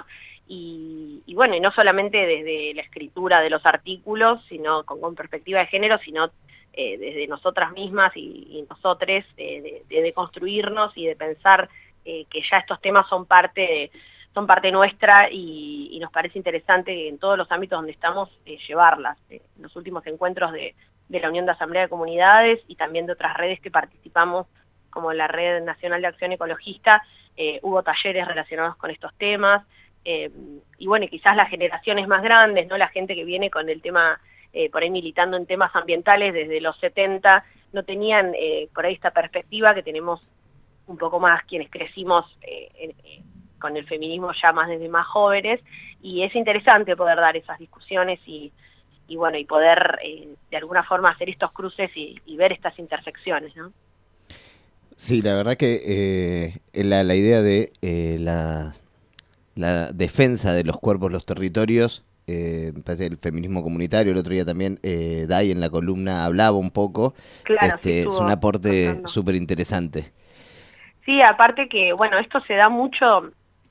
y, y bueno, y no solamente desde la escritura de los artículos, sino con, con perspectiva de género, sino eh, desde nosotras mismas y, y nosotres, eh, de, de construirnos y de pensar eh, que ya estos temas son parte, de, son parte nuestra, y, y nos parece interesante en todos los ámbitos donde estamos eh, llevarlas. Eh, en los últimos encuentros de, de la Unión de Asamblea de Comunidades y también de otras redes que participamos, como la Red Nacional de Acción Ecologista, eh, hubo talleres relacionados con estos temas, eh, y bueno, quizás las generaciones más grandes, ¿no?, la gente que viene con el tema, eh, por ahí militando en temas ambientales desde los setenta, no tenían eh, por ahí esta perspectiva que tenemos un poco más quienes crecimos eh, en, eh, con el feminismo ya más desde más jóvenes, y es interesante poder dar esas discusiones y, y bueno, y poder eh, de alguna forma hacer estos cruces y, y ver estas intersecciones, ¿no? Sí, la verdad que eh, la, la idea de eh, la, la defensa de los cuerpos, los territorios, eh, me parece el feminismo comunitario, el otro día también eh, Dai en la columna hablaba un poco, Claro, este, sí, es estuvo un aporte contando. súper interesante. Sí, aparte que, bueno, esto se da mucho,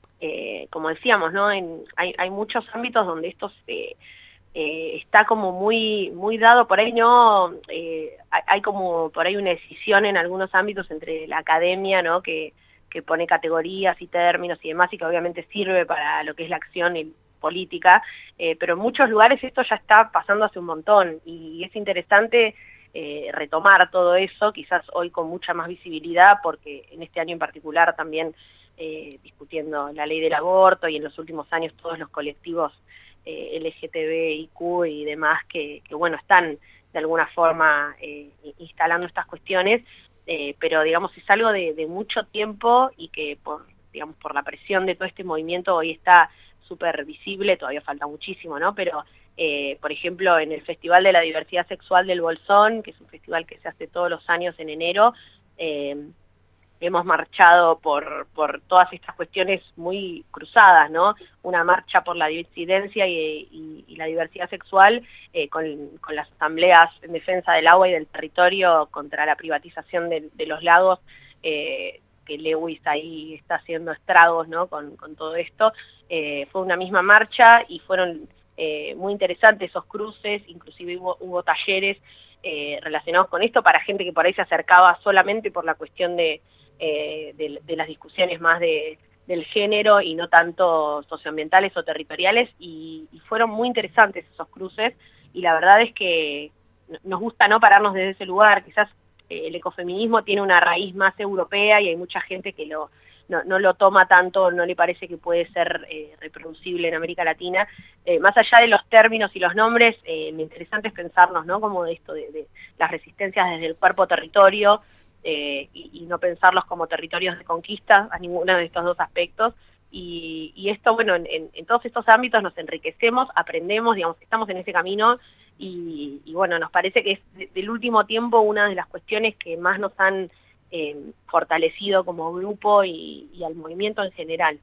eh, como decíamos, ¿no? En, hay, hay muchos ámbitos donde esto se, eh, está como muy muy dado, por ahí no, eh, hay, hay como por ahí una decisión en algunos ámbitos entre la academia, ¿no? Que, que pone categorías y términos y demás, y que obviamente sirve para lo que es la acción y política, eh, pero en muchos lugares esto ya está pasando hace un montón, y es interesante Eh, retomar todo eso, quizás hoy con mucha más visibilidad, porque en este año en particular también eh, discutiendo la ley del aborto y en los últimos años todos los colectivos eh, L G T B I Q y demás que, que bueno, están de alguna forma eh, instalando estas cuestiones, eh, pero digamos es algo de, de mucho tiempo y que por, digamos, por la presión de todo este movimiento hoy está súper visible, todavía falta muchísimo, ¿no? Pero Eh, por ejemplo, en el Festival de la Diversidad Sexual del Bolsón, que es un festival que se hace todos los años en enero, eh, hemos marchado por, por todas estas cuestiones muy cruzadas, ¿no? Una marcha por la disidencia y, y, y la diversidad sexual eh, con, con las asambleas en defensa del agua y del territorio contra la privatización de, de los lagos, eh, que Lewis ahí está haciendo estragos, ¿no? Con, con todo esto. Eh, fue una misma marcha y fueron Eh, muy interesantes esos cruces, inclusive hubo, hubo talleres eh, relacionados con esto para gente que por ahí se acercaba solamente por la cuestión de, eh, de, de las discusiones más de, del género y no tanto socioambientales o territoriales, y, y fueron muy interesantes esos cruces, y la verdad es que nos gusta no pararnos desde ese lugar. Quizás eh, el ecofeminismo tiene una raíz más europea y hay mucha gente que lo No, no lo toma tanto, no le parece que puede ser eh, reproducible en América Latina. Eh, más allá de los términos y los nombres, eh, lo interesante es pensarnos, ¿no? Como de esto de, de las resistencias desde el cuerpo territorio eh, y, y no pensarlos como territorios de conquista a ninguno de estos dos aspectos. Y, y esto, bueno, en, en, en todos estos ámbitos nos enriquecemos, aprendemos, digamos, estamos en ese camino y, y bueno, nos parece que es de, del último tiempo una de las cuestiones que más nos han Eh, fortalecido como grupo y, y al movimiento en general.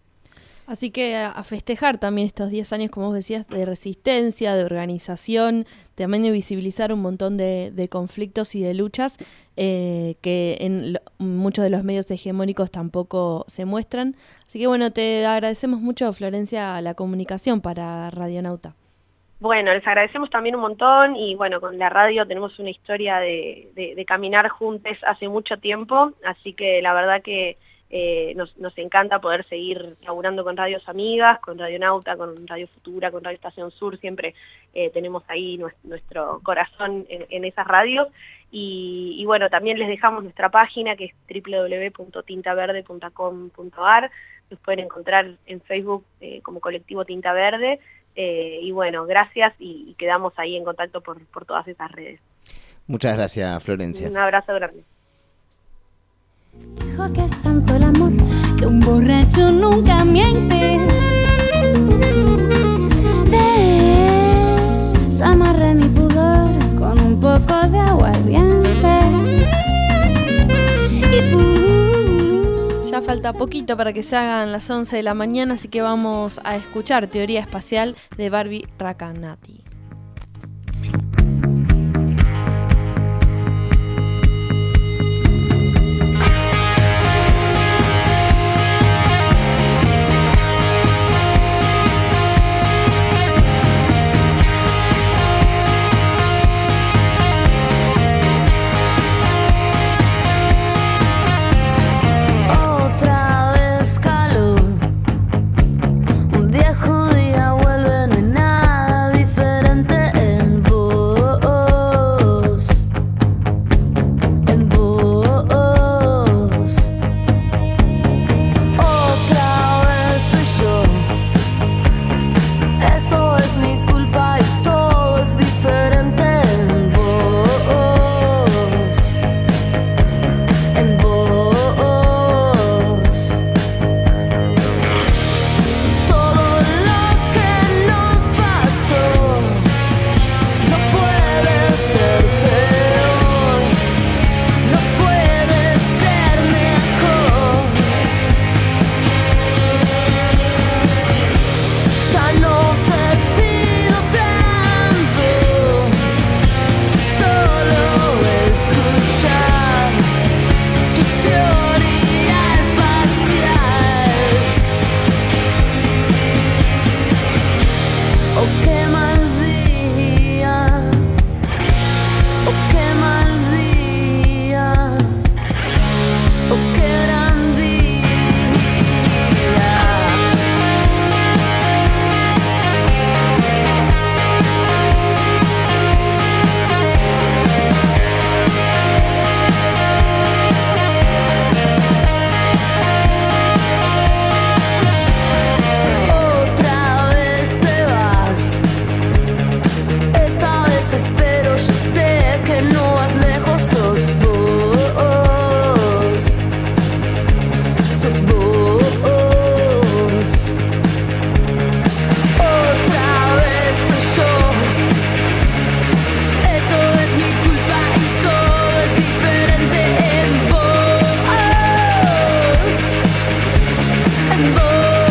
Así que a, a festejar también estos diez años, como vos decías, de resistencia, de organización, también de visibilizar un montón de, de conflictos y de luchas eh, que en lo, muchos de los medios hegemónicos tampoco se muestran. Así que bueno, te agradecemos mucho, Florencia, la comunicación para Radionauta. Bueno, les agradecemos también un montón y bueno, con la radio tenemos una historia de, de, de caminar juntos hace mucho tiempo, así que la verdad que eh, nos, nos encanta poder seguir laburando con radios amigas, con Radionauta, con Radio Futura, con Radio Estación Sur, siempre eh, tenemos ahí nuestro, nuestro corazón en, en esas radios y, y bueno, también les dejamos nuestra página que es doble u doble u doble u punto tinta verde punto com punto a r, nos pueden encontrar en Facebook eh, como Colectivo Tinta Verde. Eh, y bueno, gracias y, y quedamos ahí en contacto por, por todas esas redes. Muchas gracias, Florencia. Un abrazo grande. Dijo que es santo el amor, que un borracho nunca miente. Desamarré mi pudor con un poco de aguardiente. Y tú. Ya falta poquito para que se hagan las once de la mañana, así que vamos a escuchar Teoría Espacial de Barbie Racanati. Un viejo día vuelve, no hay nada diferente. te espero, yo sé que no vas lejos, sos vos, sos vos. Otra vez soy yo, esto es mi culpa y todo es diferente en vos, en vos.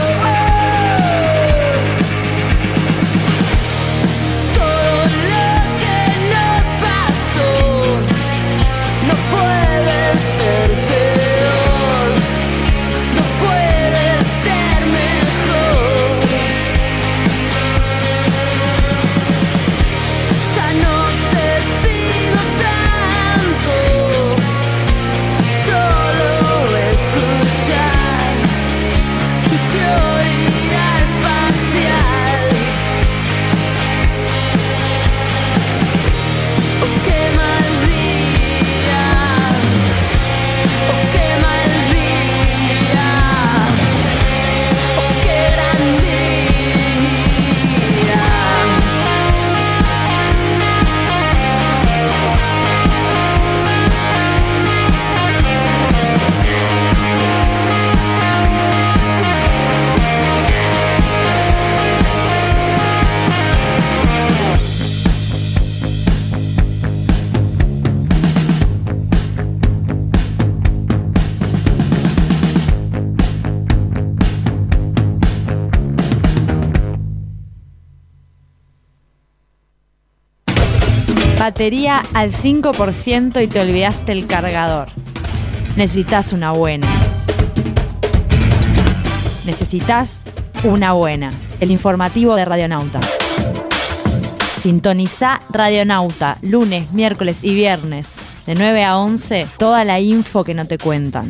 Batería al cinco por ciento y te olvidaste el cargador. Necesitas una buena. Necesitas una buena. El informativo de Radionauta. Sintonizá Radionauta lunes, miércoles y viernes de nueve a once. Toda la info que no te cuentan.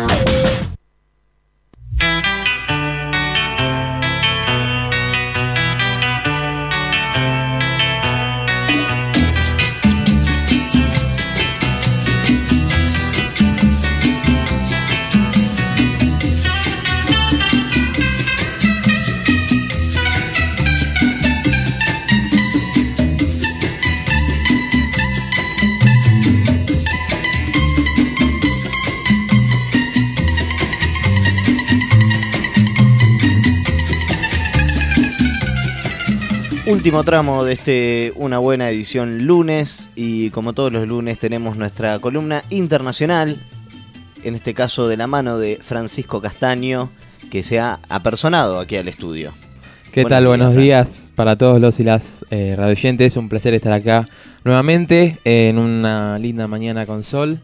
Último tramo de este Una Buena Edición lunes, y como todos los lunes tenemos nuestra columna internacional, en este caso de la mano de Francisco Castaño, que se ha apersonado aquí al estudio. ¿Qué Buenos tal? días, Buenos Fran. días para todos los y las eh, radioyentes. Un placer estar acá nuevamente en una linda mañana con sol.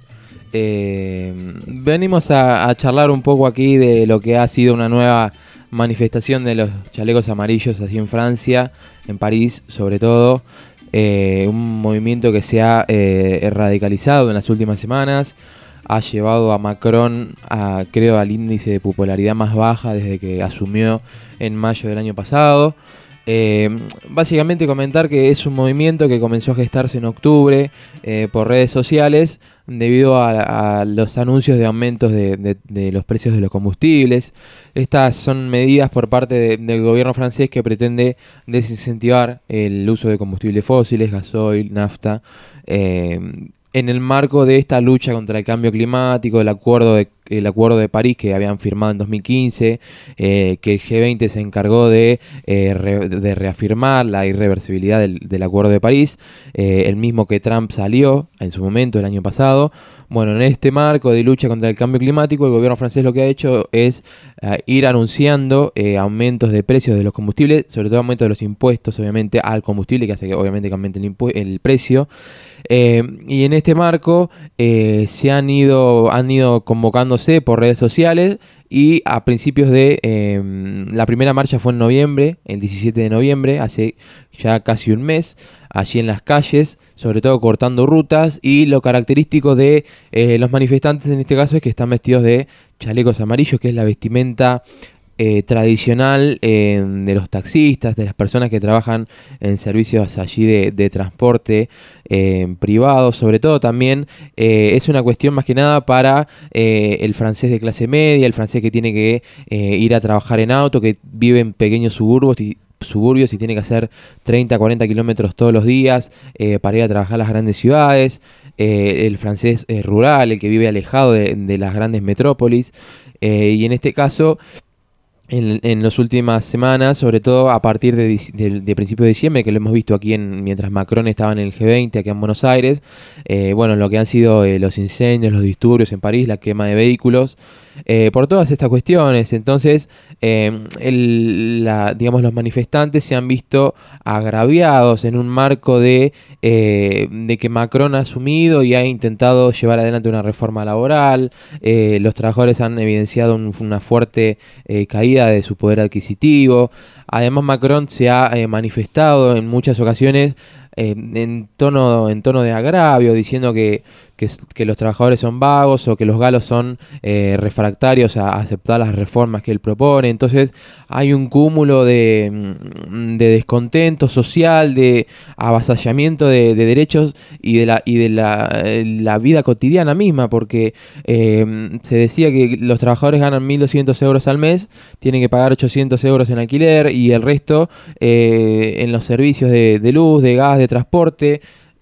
Eh, venimos a, a charlar un poco aquí de lo que ha sido una nueva manifestación de los chalecos amarillos así en Francia, en París sobre todo. Eh, un movimiento que se ha eh, radicalizado en las últimas semanas. Ha llevado a Macron a, creo, al índice de popularidad más baja desde que asumió en mayo del año pasado. Eh, básicamente comentar que es un movimiento que comenzó a gestarse en octubre eh, por redes sociales debido a, a los anuncios de aumentos de, de, de los precios de los combustibles. Estas son medidas por parte de, del gobierno francés que pretende desincentivar el uso de combustibles fósiles, gasoil, nafta, eh, en el marco de esta lucha contra el cambio climático, el acuerdo de, el acuerdo de París que habían firmado en dos mil quince, eh, que el G veinte se encargó de, eh, re, de reafirmar la irreversibilidad del, del acuerdo de París, eh, el mismo que Trump salió en su momento el año pasado. Bueno, en este marco de lucha contra el cambio climático, el gobierno francés lo que ha hecho es uh, ir anunciando eh, aumentos de precios de los combustibles, sobre todo aumentos de los impuestos, obviamente, al combustible, que hace que obviamente que aumente el, impu- el precio. Eh, y en este marco eh, se han ido, han ido convocándose por redes sociales. Y a principios de... Eh, la primera marcha fue en noviembre, el diecisiete de noviembre, hace ya casi un mes, allí en las calles, sobre todo cortando rutas, y lo característico de eh, los manifestantes en este caso es que están vestidos de chalecos amarillos, que es la vestimenta eh, tradicional eh, de los taxistas, de las personas que trabajan en servicios allí de, de transporte eh, privado. Sobre todo también eh, es una cuestión más que nada para eh, el francés de clase media, el francés que tiene que eh, ir a trabajar en auto, que vive en pequeños suburbios y suburbios y tiene que hacer treinta, cuarenta kilómetros todos los días eh, para ir a trabajar a las grandes ciudades. Eh, el francés eh, rural, el que vive alejado de, de las grandes metrópolis. Eh, y en este caso, en, en las últimas semanas, sobre todo a partir de, de, de principios de diciembre, que lo hemos visto aquí en, mientras Macron estaba en el G veinte, aquí en Buenos Aires, eh, bueno, lo que han sido eh, los incendios, los disturbios en París, la quema de vehículos, eh, por todas estas cuestiones. Entonces, eh, el, la, digamos, los manifestantes se han visto agraviados en un marco de, eh, de que Macron ha asumido y ha intentado llevar adelante una reforma laboral. Eh, los trabajadores han evidenciado un, una fuerte eh, caída de su poder adquisitivo. Además, Macron se ha eh, manifestado en muchas ocasiones eh, en tono en tono de agravio, diciendo que, que, que los trabajadores son vagos o que los galos son eh, refractarios a, a aceptar las reformas que él propone. Entonces hay un cúmulo de, de descontento social, de avasallamiento de, de derechos y de la y de la, la vida cotidiana misma, porque eh, se decía que los trabajadores ganan mil doscientos euros al mes, tienen que pagar ochocientos euros en alquiler y el resto eh, en los servicios de, de luz, de gas, de transporte.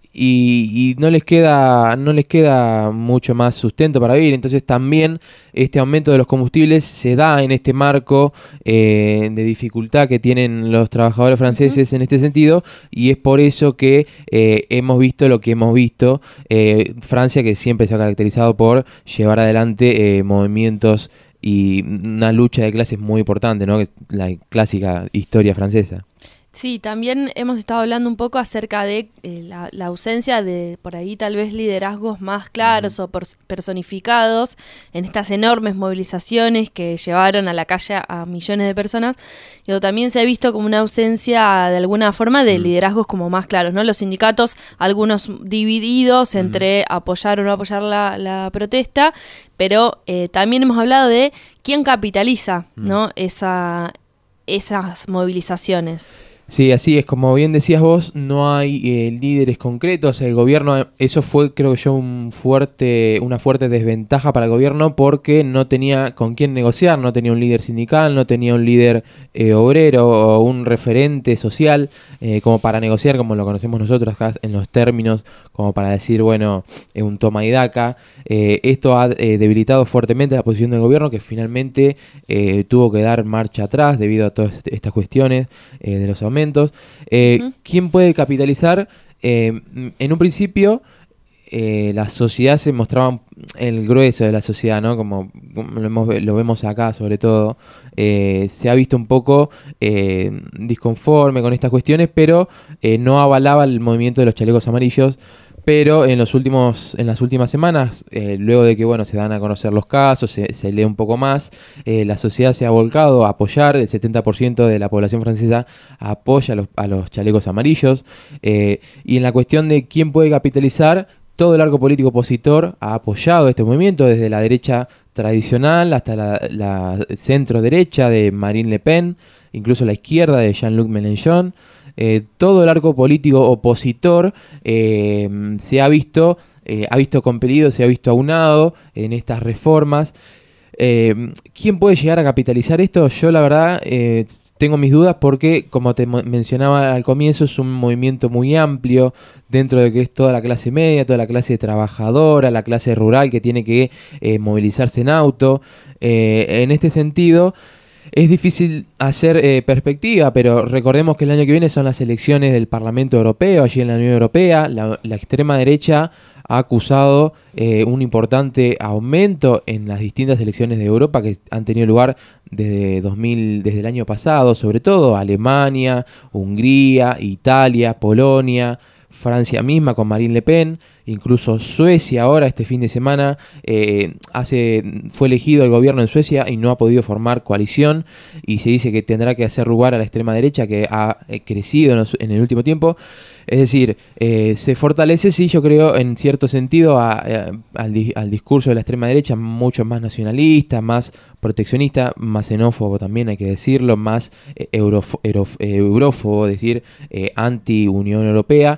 Y, y no les queda no les queda mucho más sustento para vivir. Entonces también este aumento de los combustibles se da en este marco eh, de dificultad que tienen los trabajadores franceses uh-huh. en este sentido, y es por eso que eh, hemos visto lo que hemos visto. eh, Francia, que siempre se ha caracterizado por llevar adelante eh, movimientos y una lucha de clases muy importante, ¿no? La clásica historia francesa. Sí, también hemos estado hablando un poco acerca de eh, la, la ausencia de, por ahí, tal vez liderazgos más claros uh-huh. o pers- personificados en estas enormes movilizaciones que llevaron a la calle a millones de personas. Y también se ha visto como una ausencia, de alguna forma, de uh-huh. liderazgos como más claros, ¿no? Los sindicatos, algunos divididos entre uh-huh. apoyar o no apoyar la, la protesta, pero eh, también hemos hablado de quién capitaliza, uh-huh. ¿no? Esa, esas movilizaciones. Sí, así es, como bien decías vos, no hay eh, líderes concretos. El gobierno, eso fue, creo yo, un fuerte, una fuerte desventaja para el gobierno, porque no tenía con quién negociar, no tenía un líder sindical, no tenía un líder eh, obrero o un referente social eh, como para negociar, como lo conocemos nosotros acá en los términos, como para decir, bueno, eh, un toma y daca. Eh, esto ha eh, debilitado fuertemente la posición del gobierno, que finalmente eh, tuvo que dar marcha atrás debido a todas estas cuestiones eh, de los aumentos. Eh, uh-huh. ¿Quién puede capitalizar? Eh, en un principio, eh, la sociedad se mostraba, el grueso de la sociedad, ¿no? Como, como lo, hemos, lo vemos acá, sobre todo, eh, se ha visto un poco eh, disconforme con estas cuestiones, pero eh, no avalaba el movimiento de los chalecos amarillos. Pero en los últimos, en las últimas semanas, eh, luego de que bueno se dan a conocer los casos, se, se lee un poco más, eh, la sociedad se ha volcado a apoyar. El setenta por ciento de la población francesa apoya a los, a los chalecos amarillos. Eh, y en la cuestión de quién puede capitalizar, todo el arco político opositor ha apoyado este movimiento, desde la derecha tradicional hasta la, la centro derecha de Marine Le Pen, incluso la izquierda de Jean-Luc Mélenchon. Eh, todo el arco político opositor eh, se ha visto, eh, ha visto compelido, se ha visto aunado en estas reformas. Eh, ¿Quién puede llegar a capitalizar esto? Yo la verdad eh, tengo mis dudas, porque como te mencionaba al comienzo, es un movimiento muy amplio dentro de que es toda la clase media, toda la clase trabajadora, la clase rural que tiene que eh, movilizarse en auto. Eh, en este sentido, es difícil hacer eh, perspectiva, pero recordemos que el año que viene son las elecciones del Parlamento Europeo, allí en la Unión Europea. La, la extrema derecha ha acusado eh, un importante aumento en las distintas elecciones de Europa que han tenido lugar desde dos mil, desde el año pasado, sobre todo Alemania, Hungría, Italia, Polonia, Francia misma con Marine Le Pen, incluso Suecia ahora este fin de semana eh, hace fue elegido el gobierno en Suecia y no ha podido formar coalición, y se dice que tendrá que hacer lugar a la extrema derecha, que ha eh, crecido en, los, en el último tiempo. Es decir, eh, se fortalece, sí, yo creo, en cierto sentido a, a, al, al discurso de la extrema derecha, mucho más nacionalista, más proteccionista, más xenófobo también, hay que decirlo, más eh, eurofo, eurof, eh, eurófobo, es decir, eh, anti-Unión Europea.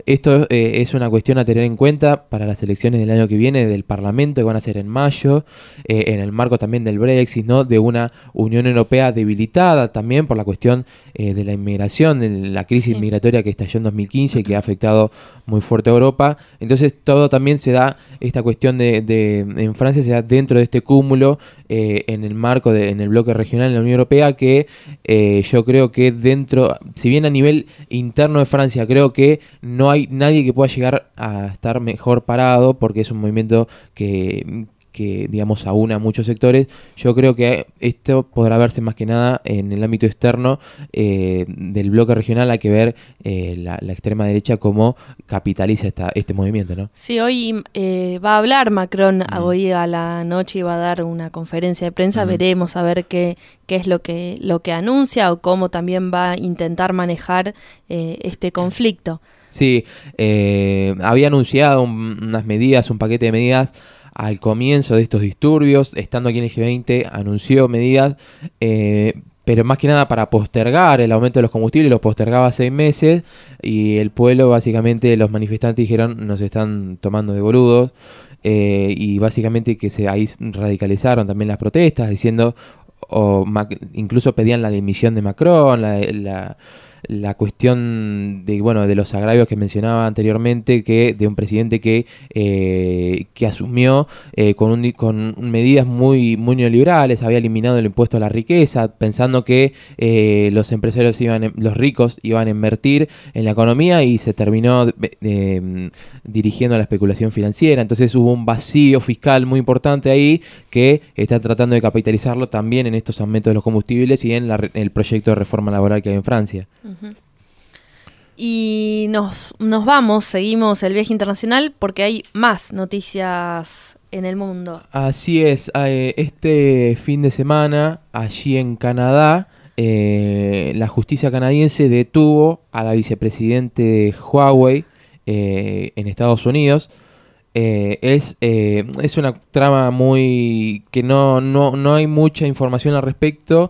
esto eh, es una cuestión a tener en cuenta para las elecciones del año que viene del Parlamento, que van a ser en mayo, eh, en el marco también del Brexit, ¿no? De una Unión Europea debilitada también por la cuestión eh, de la inmigración, de la crisis sí. migratoria que estalló en dos mil quince y que ha afectado muy fuerte a Europa. Entonces todo también se da, esta cuestión de, de en Francia se da dentro de este cúmulo eh, en el marco, de, en el bloque regional de la Unión Europea, que eh, yo creo que dentro, si bien a nivel interno de Francia creo que no hay nadie que pueda llegar a estar mejor parado, porque es un movimiento que, que digamos aúna a muchos sectores, yo creo que esto podrá verse más que nada en el ámbito externo eh, del bloque regional. Hay que ver eh, la, la extrema derecha cómo capitaliza esta, este movimiento, ¿no? Sí, hoy eh, va a hablar Macron, mm. hoy a la noche va a dar una conferencia de prensa, mm. veremos a ver qué, qué es lo que, lo que anuncia o cómo también va a intentar manejar eh, este conflicto. Sí, eh, había anunciado un, unas medidas, un paquete de medidas al comienzo de estos disturbios, estando aquí en el G veinte, anunció medidas, eh, pero más que nada para postergar el aumento de los combustibles, los postergaba seis meses, y el pueblo, básicamente, los manifestantes dijeron, nos están tomando de boludos, eh, y básicamente que se ahí radicalizaron también las protestas, diciendo, o Mac, incluso pedían la dimisión de Macron, la... la la cuestión de bueno de los agravios que mencionaba anteriormente, que de un presidente que eh, que asumió eh, con un, con medidas muy muy neoliberales, había eliminado el impuesto a la riqueza, pensando que eh, los empresarios iban, los ricos iban a invertir en la economía, y se terminó de, de, dirigiendo a la especulación financiera. Entonces hubo un vacío fiscal muy importante ahí, que está tratando de capitalizarlo también en estos aumentos de los combustibles y en, la, en el proyecto de reforma laboral que hay en Francia. Uh-huh. Y nos, nos vamos, seguimos el viaje internacional porque hay más noticias en el mundo. Así es, este fin de semana allí en Canadá, eh, la justicia canadiense detuvo a la vicepresidente de Huawei eh, en Estados Unidos. Eh, es, eh, es una trama muy que no, no, no hay mucha información al respecto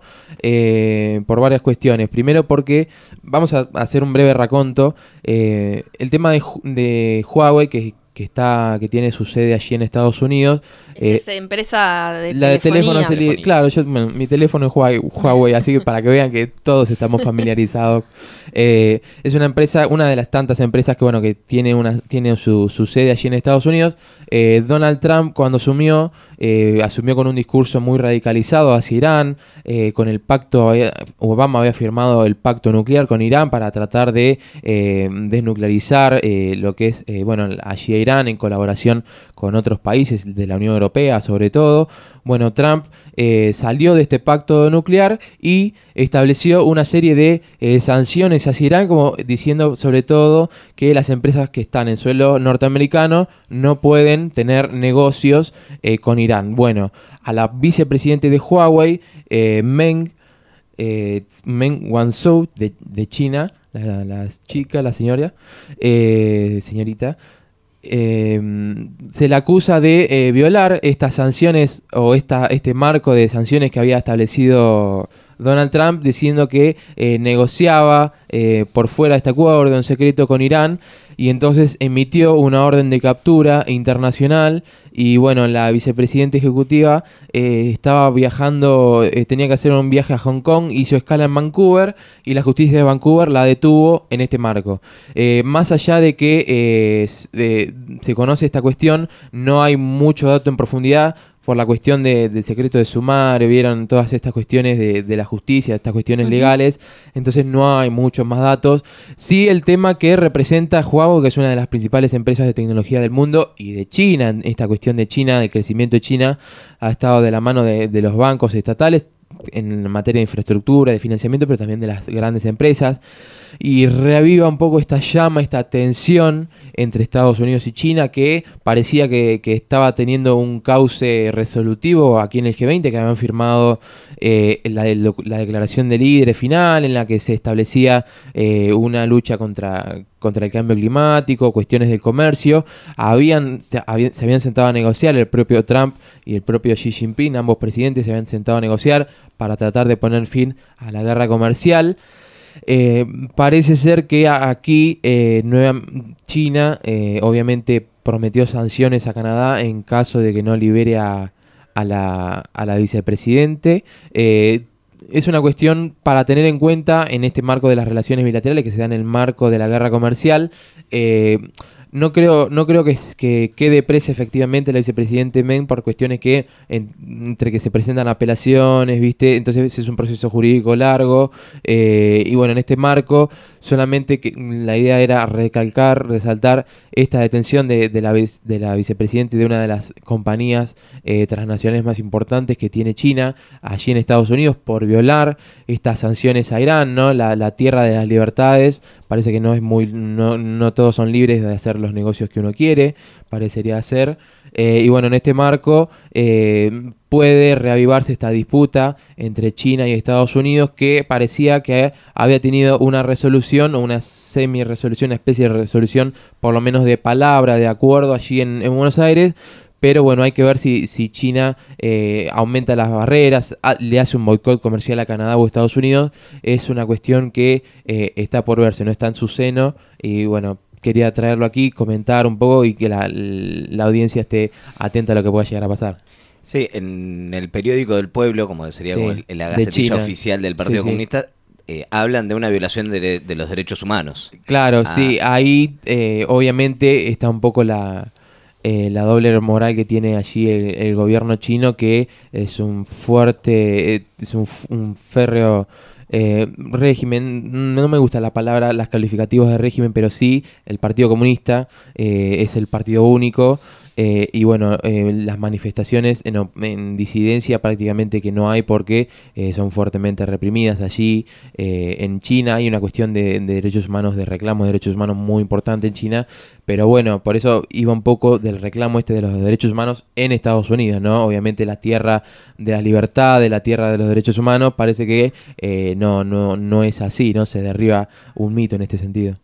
eh, por varias cuestiones. Primero porque, vamos a hacer un breve raconto, eh, el tema de, de Huawei, que, que está que tiene su sede allí en Estados Unidos. Eh, es empresa de la de teléfonos, telefonía. Claro, yo, bueno, mi teléfono es Huawei, Huawei, así que para que vean que todos estamos familiarizados. Eh, es una empresa, una de las tantas empresas que bueno que tiene una tiene su, su sede allí en Estados Unidos. Eh, Donald Trump, cuando asumió, eh, asumió con un discurso muy radicalizado hacia Irán, eh, con el pacto, Obama había firmado el pacto nuclear con Irán para tratar de eh, desnuclearizar eh, lo que es, eh, bueno, allí a Irán, en colaboración con otros países de la Unión Europea, sobre todo. Bueno, Trump eh, salió de este pacto nuclear y estableció una serie de eh, sanciones hacia Irán, como diciendo sobre todo que las empresas que están en suelo norteamericano no pueden tener negocios eh, con Irán. Bueno, a la vicepresidente de Huawei, eh, Meng, eh, Meng Wanzhou, de, de China, la, la chica, la señora, eh, señorita, Eh, se le acusa de eh, violar estas sanciones o esta, este marco de sanciones que había establecido Donald Trump, diciendo que eh, negociaba eh, por fuera de este acuerdo en secreto con Irán, y entonces emitió una orden de captura internacional. Y bueno, la vicepresidenta ejecutiva eh, estaba viajando, eh, tenía que hacer un viaje a Hong Kong, hizo escala en Vancouver, y la justicia de Vancouver la detuvo en este marco. Eh, más allá de que eh, eh, se conoce esta cuestión, no hay mucho dato en profundidad, por la cuestión de, del secreto de sumario, vieron todas estas cuestiones de, de la justicia, estas cuestiones uh-huh. legales, entonces no hay muchos más datos. Sí, el tema que representa Huawei, que es una de las principales empresas de tecnología del mundo y de China, esta cuestión de China, del crecimiento de China, ha estado de la mano de, de los bancos estatales en materia de infraestructura, de financiamiento, pero también de las grandes empresas, y reaviva un poco esta llama, esta tensión entre Estados Unidos y China, que parecía que, que estaba teniendo un cauce resolutivo aquí en el G veinte, que habían firmado eh, la, la declaración de líderes final, en la que se establecía eh, una lucha contra, contra el cambio climático, cuestiones del comercio. Habían se, habían se habían sentado a negociar, el propio Trump y el propio Xi Jinping, ambos presidentes se habían sentado a negociar para tratar de poner fin a la guerra comercial. Eh, parece ser que a- aquí eh, Nueva China eh, obviamente prometió sanciones a Canadá en caso de que no libere a, a, la, a la vicepresidente. Eh, es una cuestión para tener en cuenta en este marco de las relaciones bilaterales que se dan en el marco de la guerra comercial. Eh, No creo, no creo que, que quede presa efectivamente la vicepresidente Meng por cuestiones que en, entre que se presentan apelaciones, ¿viste? Entonces es un proceso jurídico largo eh, y bueno, en este marco solamente que la idea era recalcar, resaltar esta detención de, de, la, de la vicepresidente de una de las compañías eh, transnacionales más importantes que tiene China allí en Estados Unidos por violar estas sanciones a Irán, ¿no? La, la tierra de las libertades. Parece que no es muy, no, no todos son libres de hacer los negocios que uno quiere, parecería ser. Eh, y bueno, en este marco eh, puede reavivarse esta disputa entre China y Estados Unidos que parecía que había tenido una resolución o una semi-resolución, una especie de resolución, por lo menos de palabra, de acuerdo allí en, en Buenos Aires. Pero bueno, hay que ver si, si China eh, aumenta las barreras, a, le hace un boicot comercial a Canadá o Estados Unidos. Es una cuestión que eh, está por verse, no está en su seno. Y bueno, quería traerlo aquí, comentar un poco y que la, la audiencia esté atenta a lo que pueda llegar a pasar. Sí, en el periódico del Pueblo, como sería Sí, como el- la de gacetilla China. oficial del Partido Sí, sí. Comunista, eh, hablan de una violación de, de los derechos humanos. Claro, Ah, sí, ahí eh, obviamente está un poco la, eh, la doble moral que tiene allí el, el gobierno chino, que es un fuerte, eh, es un, f- un férreo eh, régimen. No me gusta la palabra, las calificativos de régimen, pero sí, el Partido Comunista eh, es el partido único. Eh, y bueno, eh, las manifestaciones en, op- en disidencia prácticamente que no hay porque eh, son fuertemente reprimidas allí. Eh, en China hay una cuestión de, de derechos humanos, de reclamos de derechos humanos muy importante en China, pero bueno, por eso iba un poco del reclamo este de los derechos humanos en Estados Unidos, ¿no? Obviamente la tierra de la libertad, de la tierra de los derechos humanos, parece que eh, no, no, no es así, ¿no? Se derriba un mito en este sentido.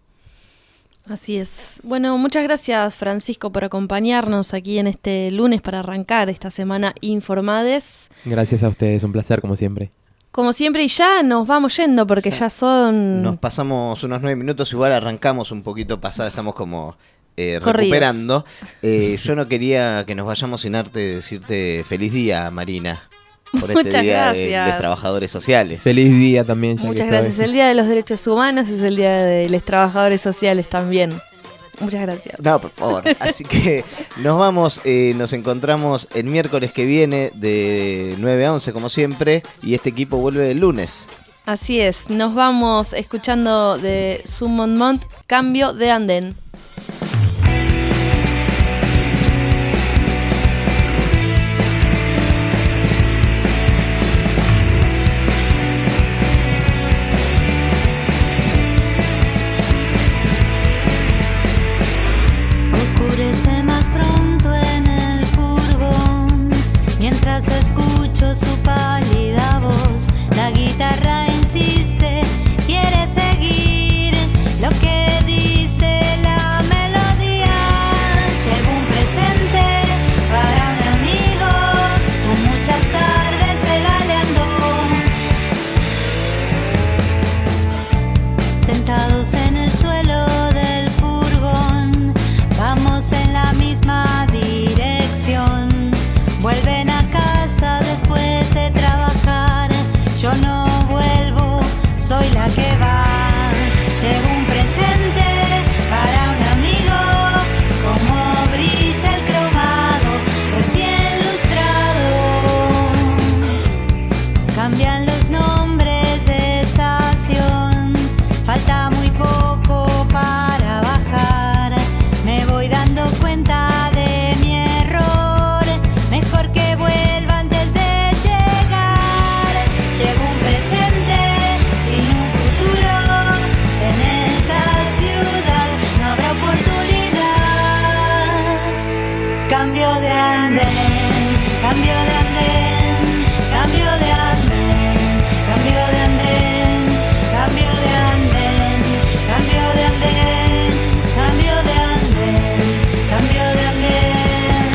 Así es. Bueno, muchas gracias Francisco por acompañarnos aquí en este lunes para arrancar esta semana Informades. Gracias a ustedes, un placer como siempre. Como siempre, y ya nos vamos yendo porque ya son... Nos pasamos unos nueve minutos, igual arrancamos un poquito pasada, estamos como eh, Corridos. recuperando. Eh, yo no quería que nos vayamos sin arte de decirte feliz día, Marina, por este Muchas día de, gracias. de trabajadores sociales. Feliz día también. ya que Muchas está gracias. hoy. El Día de los Derechos Humanos es el Día de los Trabajadores Sociales también. Muchas gracias. No, por favor. Así que nos vamos, eh, nos encontramos el miércoles que viene de nueve a once como siempre y este equipo vuelve el lunes. Así es. Nos vamos escuchando de Summon Mont, Cambio de Andén. Oscurece más pronto en el furgón, mientras escucho su pálida voz. La guitarra insiste, quiere seguir lo que dice la melodía. Llevo un presente para un amigo, son muchas tardes pedaleando, sentados en el suelo del furgón. Vamos en la misma dirección. Vuelven a casa después de trabajar. Yo no vuelvo, soy la que va. Llevo un presente para un amigo. Como brilla el cromado recién lustrado. Cambian los nombres de estación. Falta muy poco para bajar. Me voy dando cuenta de mi error. Mejor que vuelva antes de llegar. Llevo un presente sin un futuro. En esta ciudad no habrá oportunidad. Cambio de andén, cambio de andén, cambio de andén, cambio de andén, cambio de andén, cambio de andén, cambio de andén, cambio de andén.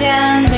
grande.